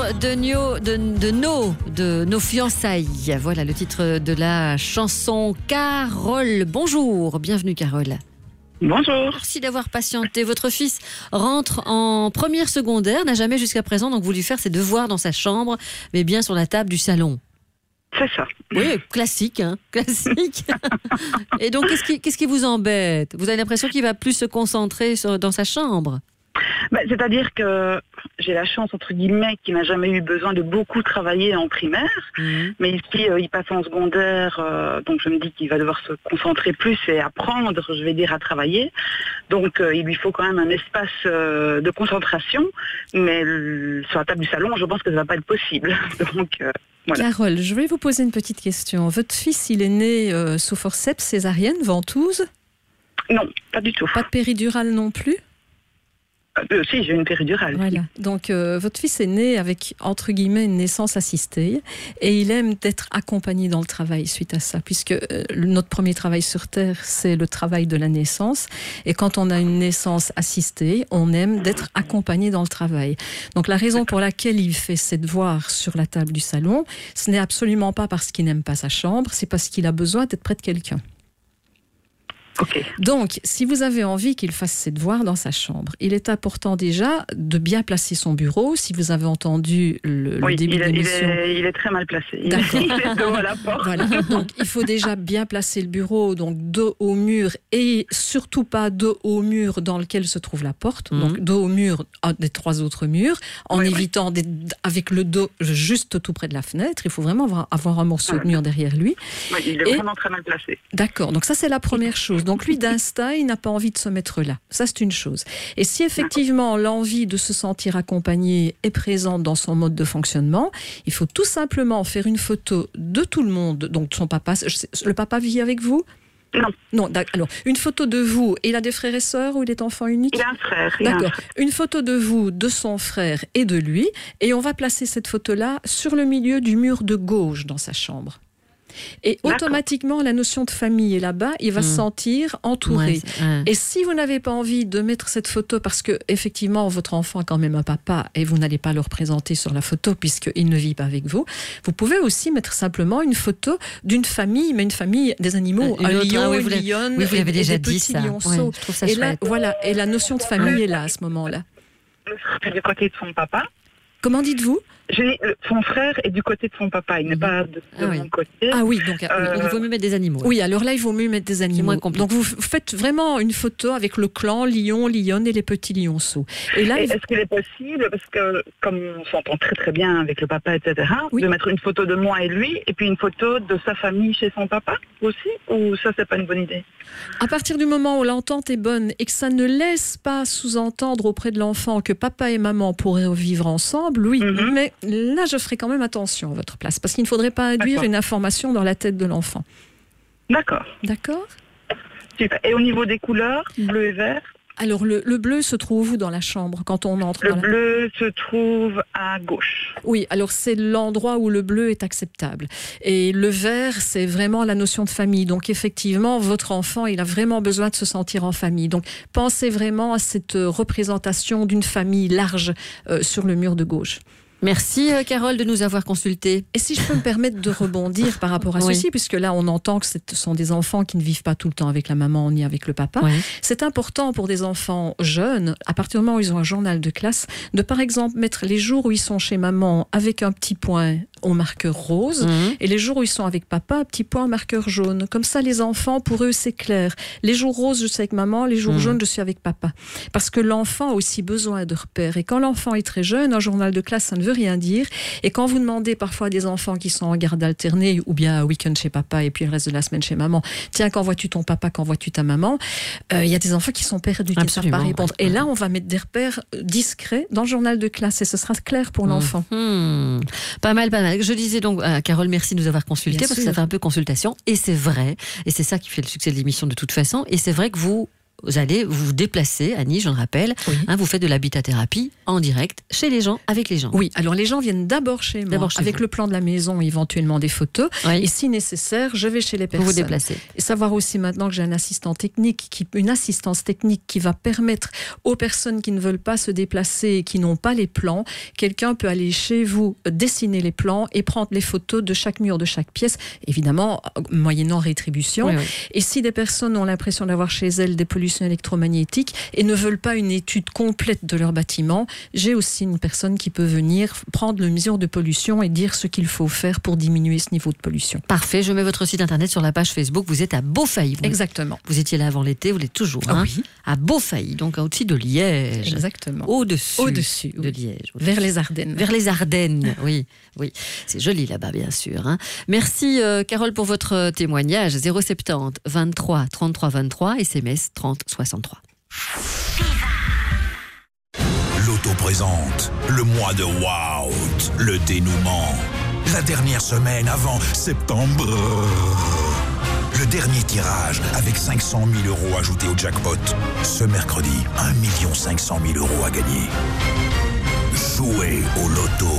de nos fiançailles. Voilà le titre de la chanson. Carole, bonjour, bienvenue Carole. Bonjour. Merci d'avoir patienté. Votre fils rentre en première secondaire, n'a jamais jusqu'à présent donc voulu faire ses devoirs dans sa chambre, mais bien sur la table du salon. C'est ça. Oui, classique, hein, classique. Et donc, qu'est-ce qui vous embête ? Vous avez l'impression qu'il va plus se concentrer dans sa chambre ? C'est-à-dire que j'ai la chance, entre guillemets, qu'il n'a jamais eu besoin de beaucoup travailler en primaire. Mais ici, il passe en secondaire, donc je me dis qu'il va devoir se concentrer plus et apprendre, je vais dire, à travailler. Donc, il lui faut quand même un espace de concentration. Mais sur la table du salon, je pense que ça ne va pas être possible. Donc, voilà. Carole, je vais vous poser une petite question. Votre fils, il est né sous forceps, césarienne, ventouse ? Non, pas du tout. Pas de péridurale non plus ? Si, j'ai une péridurale. Voilà. Donc, votre fils est né avec, entre guillemets, une naissance assistée et il aime d'être accompagné dans le travail suite à ça, puisque notre premier travail sur Terre, c'est le travail de la naissance. Et quand on a une naissance assistée, on aime d'être accompagné dans le travail. Donc, la raison pour laquelle il fait ses devoirs sur la table du salon, ce n'est absolument pas parce qu'il n'aime pas sa chambre, c'est parce qu'il a besoin d'être près de quelqu'un. Okay. Donc, si vous avez envie qu'il fasse ses devoirs dans sa chambre, il est important déjà de bien placer son bureau. Si vous avez entendu le début de l'émission... il est très mal placé. D'accord. Il est dos à la porte. Voilà. Donc, il faut déjà bien placer le bureau, donc dos au mur, et surtout pas dos au mur dans lequel se trouve la porte. Donc, dos au mur des 3 autres murs, en évitant avec le dos juste tout près de la fenêtre. Il faut vraiment avoir un morceau de mur derrière lui. Oui, il est vraiment très mal placé. D'accord. Donc, ça, c'est la première chose. Donc lui, d'instinct, il n'a pas envie de se mettre là. Ça, c'est une chose. Et si effectivement l'envie de se sentir accompagné est présente dans son mode de fonctionnement, il faut tout simplement faire une photo de tout le monde. Donc son papa, le papa vit avec vous ? Non, alors, une photo de vous. Il a des frères et sœurs ou il est enfant unique ? Il a un frère. D'accord. Une photo de vous, de son frère et de lui. Et on va placer cette photo-là sur le milieu du mur de gauche dans sa chambre. Et automatiquement, la notion de famille est là-bas, il va se sentir entouré. Et si vous n'avez pas envie de mettre cette photo, parce que effectivement, votre enfant a quand même un papa et vous n'allez pas le représenter sur la photo puisqu'il ne vit pas avec vous, vous pouvez aussi mettre simplement une photo d'une famille, mais une famille des animaux, un lion, une lionne, vous l'avez déjà dit petits ça. lionceaux. Je trouve ça et chouette. là, voilà, et la notion de famille est là à ce moment-là. Du côté de son papa. Comment dites-vous ? Son frère est du côté de son papa, il n'est pas de mon côté. Ah oui, donc il vaut mieux mettre des animaux. Oui, alors là, il vaut mieux mettre des animaux. Donc vous faites vraiment une photo avec le clan lion, lionne et les petits lionceaux. Et là, est-ce qu'il est possible, parce que comme on s'entend très très bien avec le papa, etc., de mettre une photo de moi et lui, et puis une photo de sa famille chez son papa aussi, ou ça, c'est pas une bonne idée ? À partir du moment où l'entente est bonne et que ça ne laisse pas sous-entendre auprès de l'enfant que papa et maman pourraient vivre ensemble, oui, mais là, je ferai quand même attention à votre place, parce qu'il ne faudrait pas induire une information dans la tête de l'enfant. D'accord. D'accord. Super. Et au niveau des couleurs, bleu et vert ? Alors, le bleu se trouve où dans la chambre quand on entre ? Le bleu se trouve à gauche. Oui, alors c'est l'endroit où le bleu est acceptable. Et le vert, c'est vraiment la notion de famille. Donc effectivement, votre enfant, il a vraiment besoin de se sentir en famille. Donc pensez vraiment à cette représentation d'une famille large sur le mur de gauche. Merci Carole de nous avoir consultés. Et si je peux me permettre de rebondir par rapport à ceci, puisque là on entend que ce sont des enfants qui ne vivent pas tout le temps avec la maman ni avec le papa, c'est important pour des enfants jeunes, à partir du moment où ils ont un journal de classe, de par exemple mettre les jours où ils sont chez maman avec un petit point au marqueur rose et les jours où ils sont avec papa, un petit point au marqueur jaune. Comme ça les enfants, pour eux c'est clair. Les jours roses je suis avec maman, les jours jaunes je suis avec papa. Parce que l'enfant a aussi besoin de repères. Et quand l'enfant est très jeune, un journal de classe ça ne veut rien dire. Et quand vous demandez parfois à des enfants qui sont en garde alternée ou bien un week-end chez papa et puis le reste de la semaine chez maman, tiens, quand vois-tu ton papa, quand vois-tu ta maman, il y a des enfants qui sont perdus, qui ne savent pas répondre. Et là, on va mettre des repères discrets dans le journal de classe et ce sera clair pour l'enfant. Pas mal, pas mal. Je disais donc, Carole, merci de nous avoir consultés parce que ça fait un peu consultation et c'est vrai. Et c'est ça qui fait le succès de l'émission de toute façon. Et c'est vrai que vous vous allez vous déplacer, Annie, je le rappelle, vous faites de l'habitat-thérapie en direct chez les gens, avec les gens. Oui, alors les gens viennent d'abord chez moi, avec le plan de la maison, éventuellement des photos, et si nécessaire, je vais chez les personnes. Vous vous déplacez. Et savoir aussi maintenant que j'ai une assistance technique qui va permettre aux personnes qui ne veulent pas se déplacer et qui n'ont pas les plans, quelqu'un peut aller chez vous, dessiner les plans et prendre les photos de chaque mur, de chaque pièce, évidemment, moyennant rétribution. Oui. Et si des personnes ont l'impression d'avoir chez elles des pollutions électromagnétiques et ne veulent pas une étude complète de leur bâtiment, j'ai aussi une personne qui peut venir prendre le mesure de pollution et dire ce qu'il faut faire pour diminuer ce niveau de pollution. Parfait, je mets votre site internet sur la page Facebook. Vous êtes à Beaufailly. Exactement. Vous étiez là avant l'été, vous l'êtes toujours. Oui. À Beaufailly, donc au-dessus de Liège. Exactement. Au-dessus de Liège. Vers les Ardennes. Vers les Ardennes, oui. C'est joli là-bas, bien sûr. Merci Carole pour votre témoignage. 070 23 33 23, SMS 30 63. L'Auto présente le mois de Wow, le dénouement. La dernière semaine avant septembre. Le dernier tirage avec 500 000 € ajoutés au jackpot. Ce mercredi, 1 500 000 € à gagner. Jouez au loto.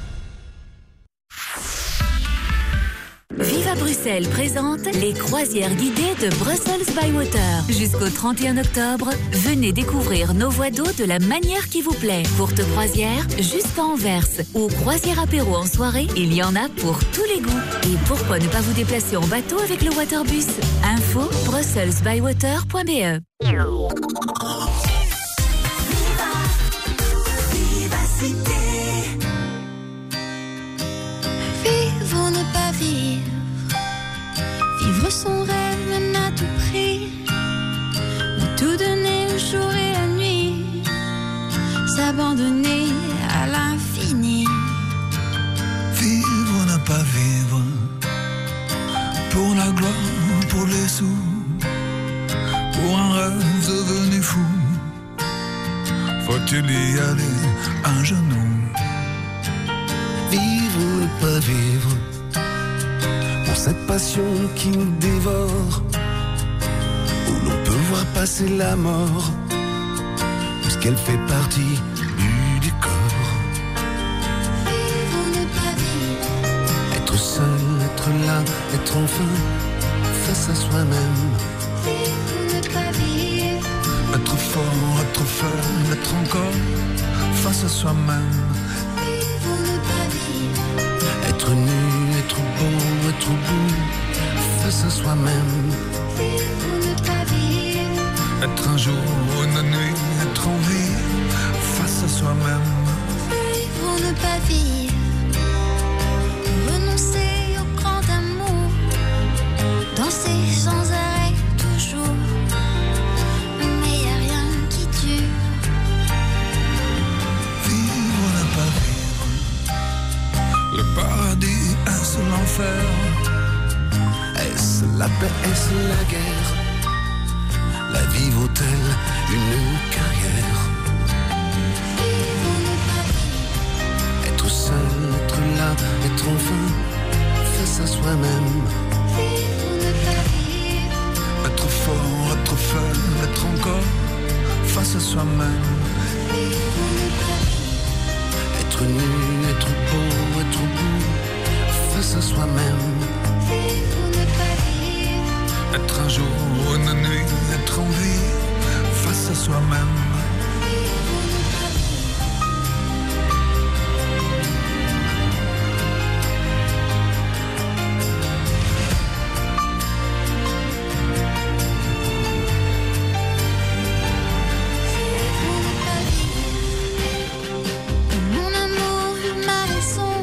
Viva Bruxelles présente les croisières guidées de Brussels by Water. Jusqu'au 31 octobre, venez découvrir nos voies d'eau de la manière qui vous plaît. Courte croisière jusqu'à Anvers ou croisière apéro en soirée, il y en a pour tous les goûts. Et pourquoi ne pas vous déplacer en bateau avec le Waterbus? Info brusselsbywater.be. Vivre ou ne pas vivre, vivre son rêve même à tout prix, de tout donner le jour et la nuit, s'abandonner à l'infini. Vivre ou ne pas vivre, pour la gloire, pour les sous, pour un rêve devenu fou, faut-il y aller à genoux? Vivre ou ne pas vivre, pour cette passion qui nous dévore, où l'on peut voir passer la mort, puisqu'elle fait partie du décor. Vivre ou ne pas vivre, Être seul, être là, être enfin face à soi-même. vivre ou ne pas vivre, Être fort, être faible, être encore face à soi-même. vivre ou ne pas vivre, Être nu, être beau, être au bout, face à soi-même. vivre ou ne pas vivre, Être un jour, une nuit, être en vie, face à soi-même. vivre ou ne pas vivre, renoncer au grand amour, danser sans arrêt toujours, mais y a rien qui dure. Vivre ou ne pas vivre, le paradis, est-ce l'enfer? Est-ce la paix, est-ce la guerre? La vie vaut-elle une carrière? Vivre ou ne pas vivre, Être seul, être là, être enfin face à soi-même. vivre ou ne pas vivre, Être fort, être faible, être encore face à soi-même. vivre ou ne pas vivre, Être nu, être beau, être au bout, face à soi-même. vivre ou ne pas vivre, Être un jour, une nuit, être en vie, face à soi-même. mon amour, ma raison,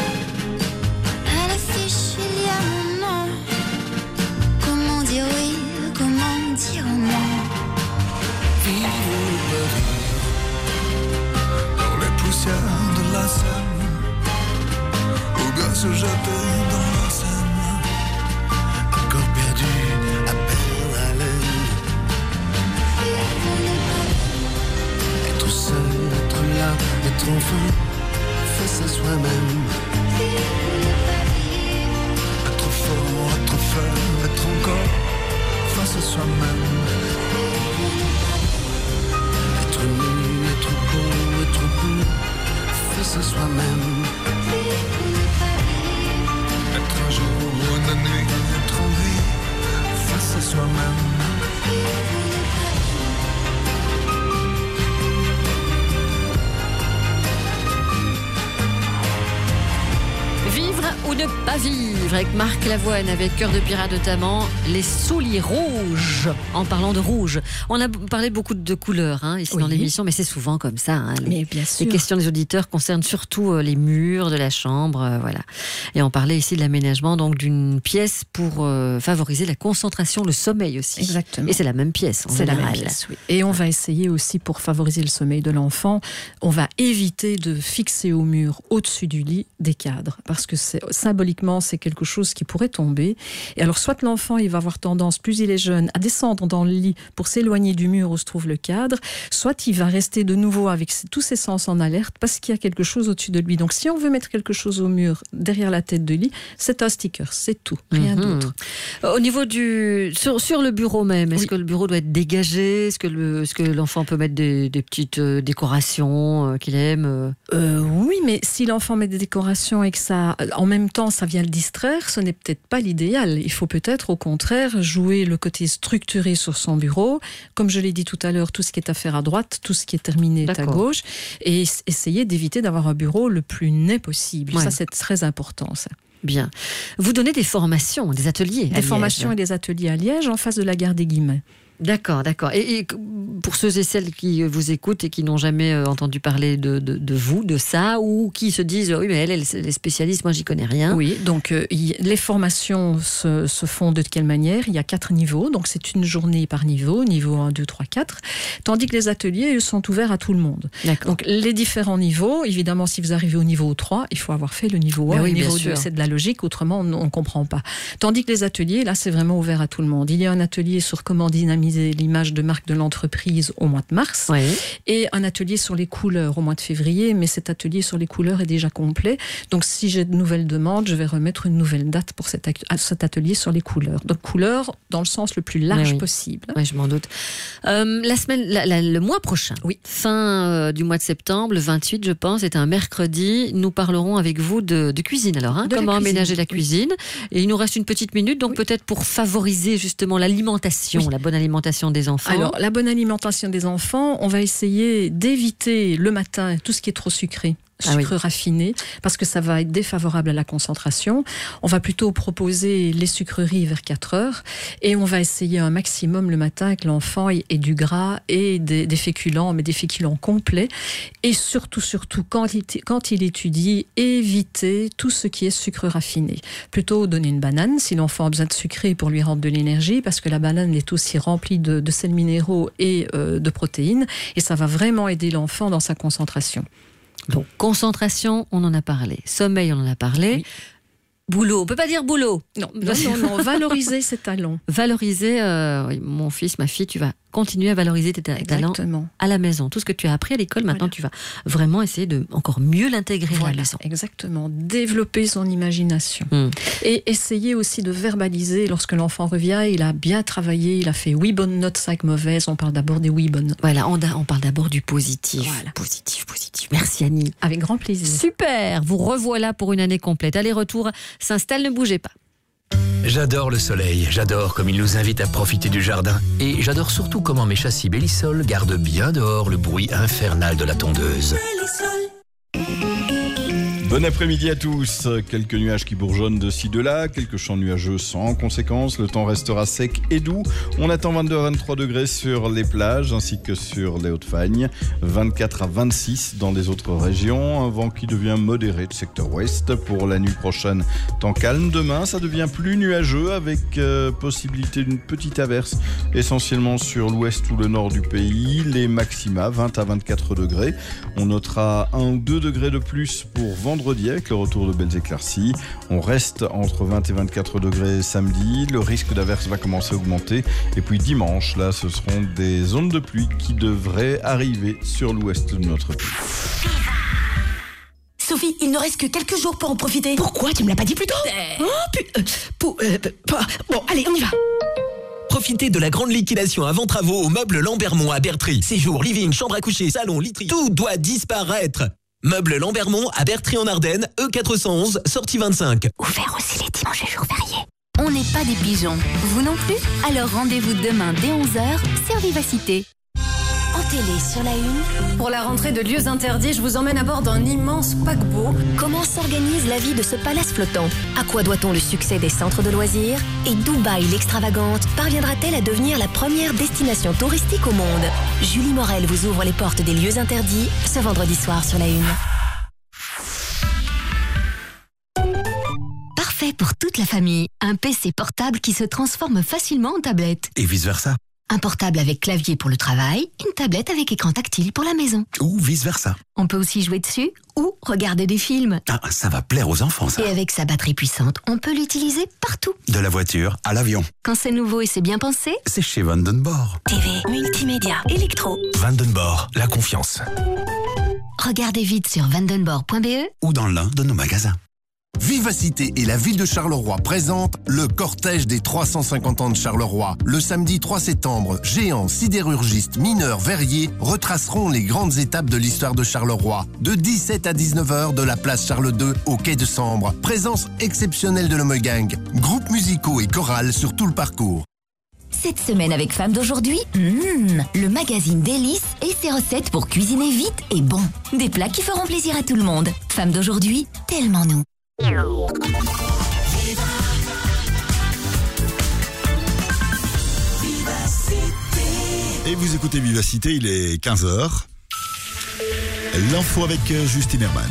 à l'affiche il y a mon nom. Comment dire oui, comment dire non? Vivre ou ne pas vivre, Dans les poussières de la Seine, ou bien se jeter dans la Seine. un corps perdu, à peine haleine. Vivre ou ne pas vivre, Être seul, être là, être enfin face à soi-même. vivre ou ne pas vivre, Être fort, être faible, être encore face à soi-même. vivre ou Être nu, être beau, être beau, face à soi-même. Être un jour, une nuit, être en vie, face à soi-même. Vivre ou ne pas vivre avec Marc Lavoine, avec Cœur de Pirate notamment, les souliers rouges. En parlant de rouge, on a parlé beaucoup de couleurs ici dans l'émission, mais c'est souvent comme ça. Mais bien sûr. Les questions des auditeurs concernent surtout les murs de la chambre, voilà. Et on parlait ici de l'aménagement donc d'une pièce pour favoriser la concentration, le sommeil aussi. Exactement. Et c'est la même pièce. C'est la même pièce, oui. Et on va essayer aussi pour favoriser le sommeil de l'enfant, on va éviter de fixer au mur au-dessus du lit des cadres. Parce que symboliquement, c'est quelque chose qui pourrait tomber. Et alors, soit l'enfant, il va avoir tendance, plus il est jeune, à descendre dans le lit pour s'éloigner du mur où se trouve le cadre, soit il va rester de nouveau avec tous ses sens en alerte parce qu'il y a quelque chose au-dessus de lui. Donc, si on veut mettre quelque chose au mur derrière la tête de lit, c'est un sticker, c'est tout, rien d'autre. Au niveau sur le bureau même, est-ce que le bureau doit être dégagé ? Est-ce que l'enfant peut mettre des petites décorations qu'il aime ? Oui, mais si l'enfant met des décorations et que ça, en même temps, ça vient le distraire, ce n'est peut-être pas l'idéal. Il faut peut-être, au contraire, jouer le côté structuré sur son bureau. Comme je l'ai dit tout à l'heure, tout ce qui est à faire à droite, tout ce qui est terminé est à gauche. Et essayer d'éviter d'avoir un bureau le plus net possible. Ouais. Ça, c'est très important, ça. Bien. Vous donnez des formations, des ateliers à Liège. Des formations et des ateliers à Liège, en face de la gare des Guillemets. D'accord. Et pour ceux et celles qui vous écoutent et qui n'ont jamais entendu parler de vous, de ça, ou qui se disent oui mais elle est spécialiste, moi j'y connais rien. Oui, donc les formations se font de quelle manière ? Il y a 4 niveaux, donc c'est une journée par niveau 1, 2, 3, 4, tandis que les ateliers sont ouverts à tout le monde. D'accord. Donc les différents niveaux, évidemment si vous arrivez au niveau 3, il faut avoir fait le niveau 1, le niveau 2, c'est de la logique, autrement on ne comprend pas. Tandis que les ateliers, là c'est vraiment ouvert à tout le monde. Il y a un atelier sur comment dynamiser l'image de marque de l'entreprise au mois de mars, et un atelier sur les couleurs au mois de février, mais cet atelier sur les couleurs est déjà complet, donc si j'ai de nouvelles demandes, je vais remettre une nouvelle date pour cet atelier sur les couleurs. Donc couleurs dans le sens le plus large possible. Oui, je m'en doute. Le mois prochain, fin du mois de septembre, le 28 je pense, c'est un mercredi, nous parlerons avec vous de cuisine alors, comment aménager la cuisine, et il nous reste une petite minute, donc peut-être pour favoriser justement l'alimentation, la bonne alimentation des enfants. Alors, la bonne alimentation des enfants, on va essayer d'éviter le matin tout ce qui est trop sucré. Raffiné, parce que ça va être défavorable à la concentration. On va plutôt proposer les sucreries vers 4 heures et on va essayer un maximum le matin que l'enfant ait du gras et des féculents, mais des féculents complets. Et surtout, quand il étudie, éviter tout ce qui est sucre raffiné. Plutôt donner une banane si l'enfant a besoin de sucrer pour lui rendre de l'énergie, parce que la banane est aussi remplie de sels minéraux et de protéines, et ça va vraiment aider l'enfant dans sa concentration. Donc, concentration, on en a parlé. Sommeil, on en a parlé. Oui. Boulot, on peut pas dire boulot. Non, valoriser ses talents. Valoriser, mon fils, ma fille, tu vas continuer à valoriser tes talents à la maison. Tout ce que tu as appris à l'école, maintenant tu vas vraiment essayer de encore mieux l'intégrer à la maison. Exactement, développer son imagination. Et essayer aussi de verbaliser lorsque l'enfant revient, il a bien travaillé, il a fait 8 bonnes notes, 5 mauvaises, on parle d'abord des 8 bonnes notes. Voilà, on parle d'abord du positif. Voilà. Positif. Merci Annie. Avec grand plaisir. Super, vous revoilà pour une année complète. Allez-retour s'installe, ne bougez pas. J'adore le soleil, j'adore comme il nous invite à profiter du jardin. Et j'adore surtout comment mes châssis Bellisol gardent bien dehors le bruit infernal de la tondeuse. Bon après-midi à tous. Quelques nuages qui bourgeonnent de ci de là, quelques champs nuageux sans conséquence. Le temps restera sec et doux. On attend 22 à 23 degrés sur les plages ainsi que sur les Hautes-Fagnes. 24 à 26 dans les autres régions. Un vent qui devient modéré de secteur ouest. Pour la nuit prochaine, temps calme. Demain, ça devient plus nuageux avec possibilité d'une petite averse essentiellement sur l'ouest ou le nord du pays. Les maxima 20 à 24 degrés. On notera 1 ou 2 degrés de plus pour vendredi avec le retour de belles éclaircies. On reste entre 20 et 24 degrés samedi. Le risque d'averse va commencer à augmenter. Et puis dimanche, là, ce seront des zones de pluie qui devraient arriver sur l'ouest de notre pays. Sophie, il ne reste que quelques jours pour en profiter. Pourquoi tu me l'as pas dit plus tôt? Bon, allez, on y va. Profitez de la grande liquidation avant travaux au meuble Lambermont à Bertry. Séjour, living, chambre à coucher, salon, literie, tout doit disparaître. Meuble Lambermont à Bertry en Ardennes, E411, sortie 25. Ouvert aussi les dimanches et jours fériés. On n'est pas des pigeons. Vous non plus? Alors rendez-vous demain dès 11h sur Vivacité. En télé sur la une. Pour la rentrée de lieux interdits, je vous emmène à bord d'un immense paquebot. Comment s'organise la vie de ce palace flottant? À quoi doit-on le succès des centres de loisirs? Et Dubaï l'extravagante parviendra-t-elle à devenir la première destination touristique au monde? Julie Morel vous ouvre les portes des lieux interdits ce vendredi soir sur la une. Parfait pour toute la famille. Un PC portable qui se transforme facilement en tablette. Et vice-versa. Un portable avec clavier pour le travail, une tablette avec écran tactile pour la maison. Ou vice-versa. On peut aussi jouer dessus ou regarder des films. Ah, ça va plaire aux enfants, ça. Et avec sa batterie puissante, on peut l'utiliser partout. De la voiture à l'avion. Quand c'est nouveau et c'est bien pensé, c'est chez Vandenborg. TV, multimédia, électro. Vandenborg, la confiance. Regardez vite sur vandenborg.be ou dans l'un de nos magasins. Vivacité et la ville de Charleroi présentent le cortège des 350 ans de Charleroi. Le samedi 3 septembre, géants, sidérurgistes, mineurs, verriers retraceront les grandes étapes de l'histoire de Charleroi. De 17 à 19h de la place Charles II au quai de Sambre. Présence exceptionnelle de l'Homme Gang. Groupes musicaux et chorales sur tout le parcours. Cette semaine avec Femmes d'aujourd'hui, le magazine Délices et ses recettes pour cuisiner vite et bon. Des plats qui feront plaisir à tout le monde. Femmes d'aujourd'hui, tellement nous. Et vous écoutez Vivacité, il est 15h. L'info avec Justine Hermans.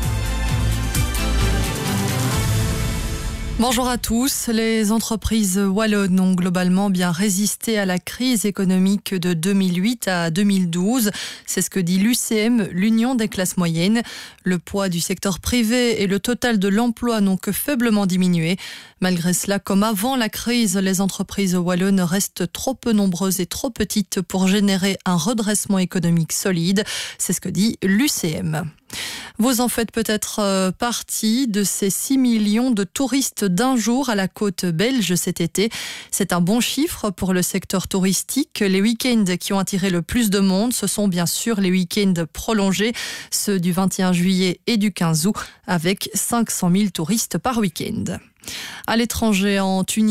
Bonjour à tous. Les entreprises wallonnes ont globalement bien résisté à la crise économique de 2008 à 2012. C'est ce que dit l'UCM, l'Union des classes moyennes. Le poids du secteur privé et le total de l'emploi n'ont que faiblement diminué. Malgré cela, comme avant la crise, les entreprises wallonnes restent trop peu nombreuses et trop petites pour générer un redressement économique solide. C'est ce que dit l'UCM. Vous en faites peut-être partie de ces 6 millions de touristes d'un jour à la côte belge cet été. C'est un bon chiffre pour le secteur touristique. Les week-ends qui ont attiré le plus de monde, ce sont bien sûr les week-ends prolongés, ceux du 21 juillet et du 15 août, avec 500 000 touristes par week-end. À l'étranger, en Tunisie,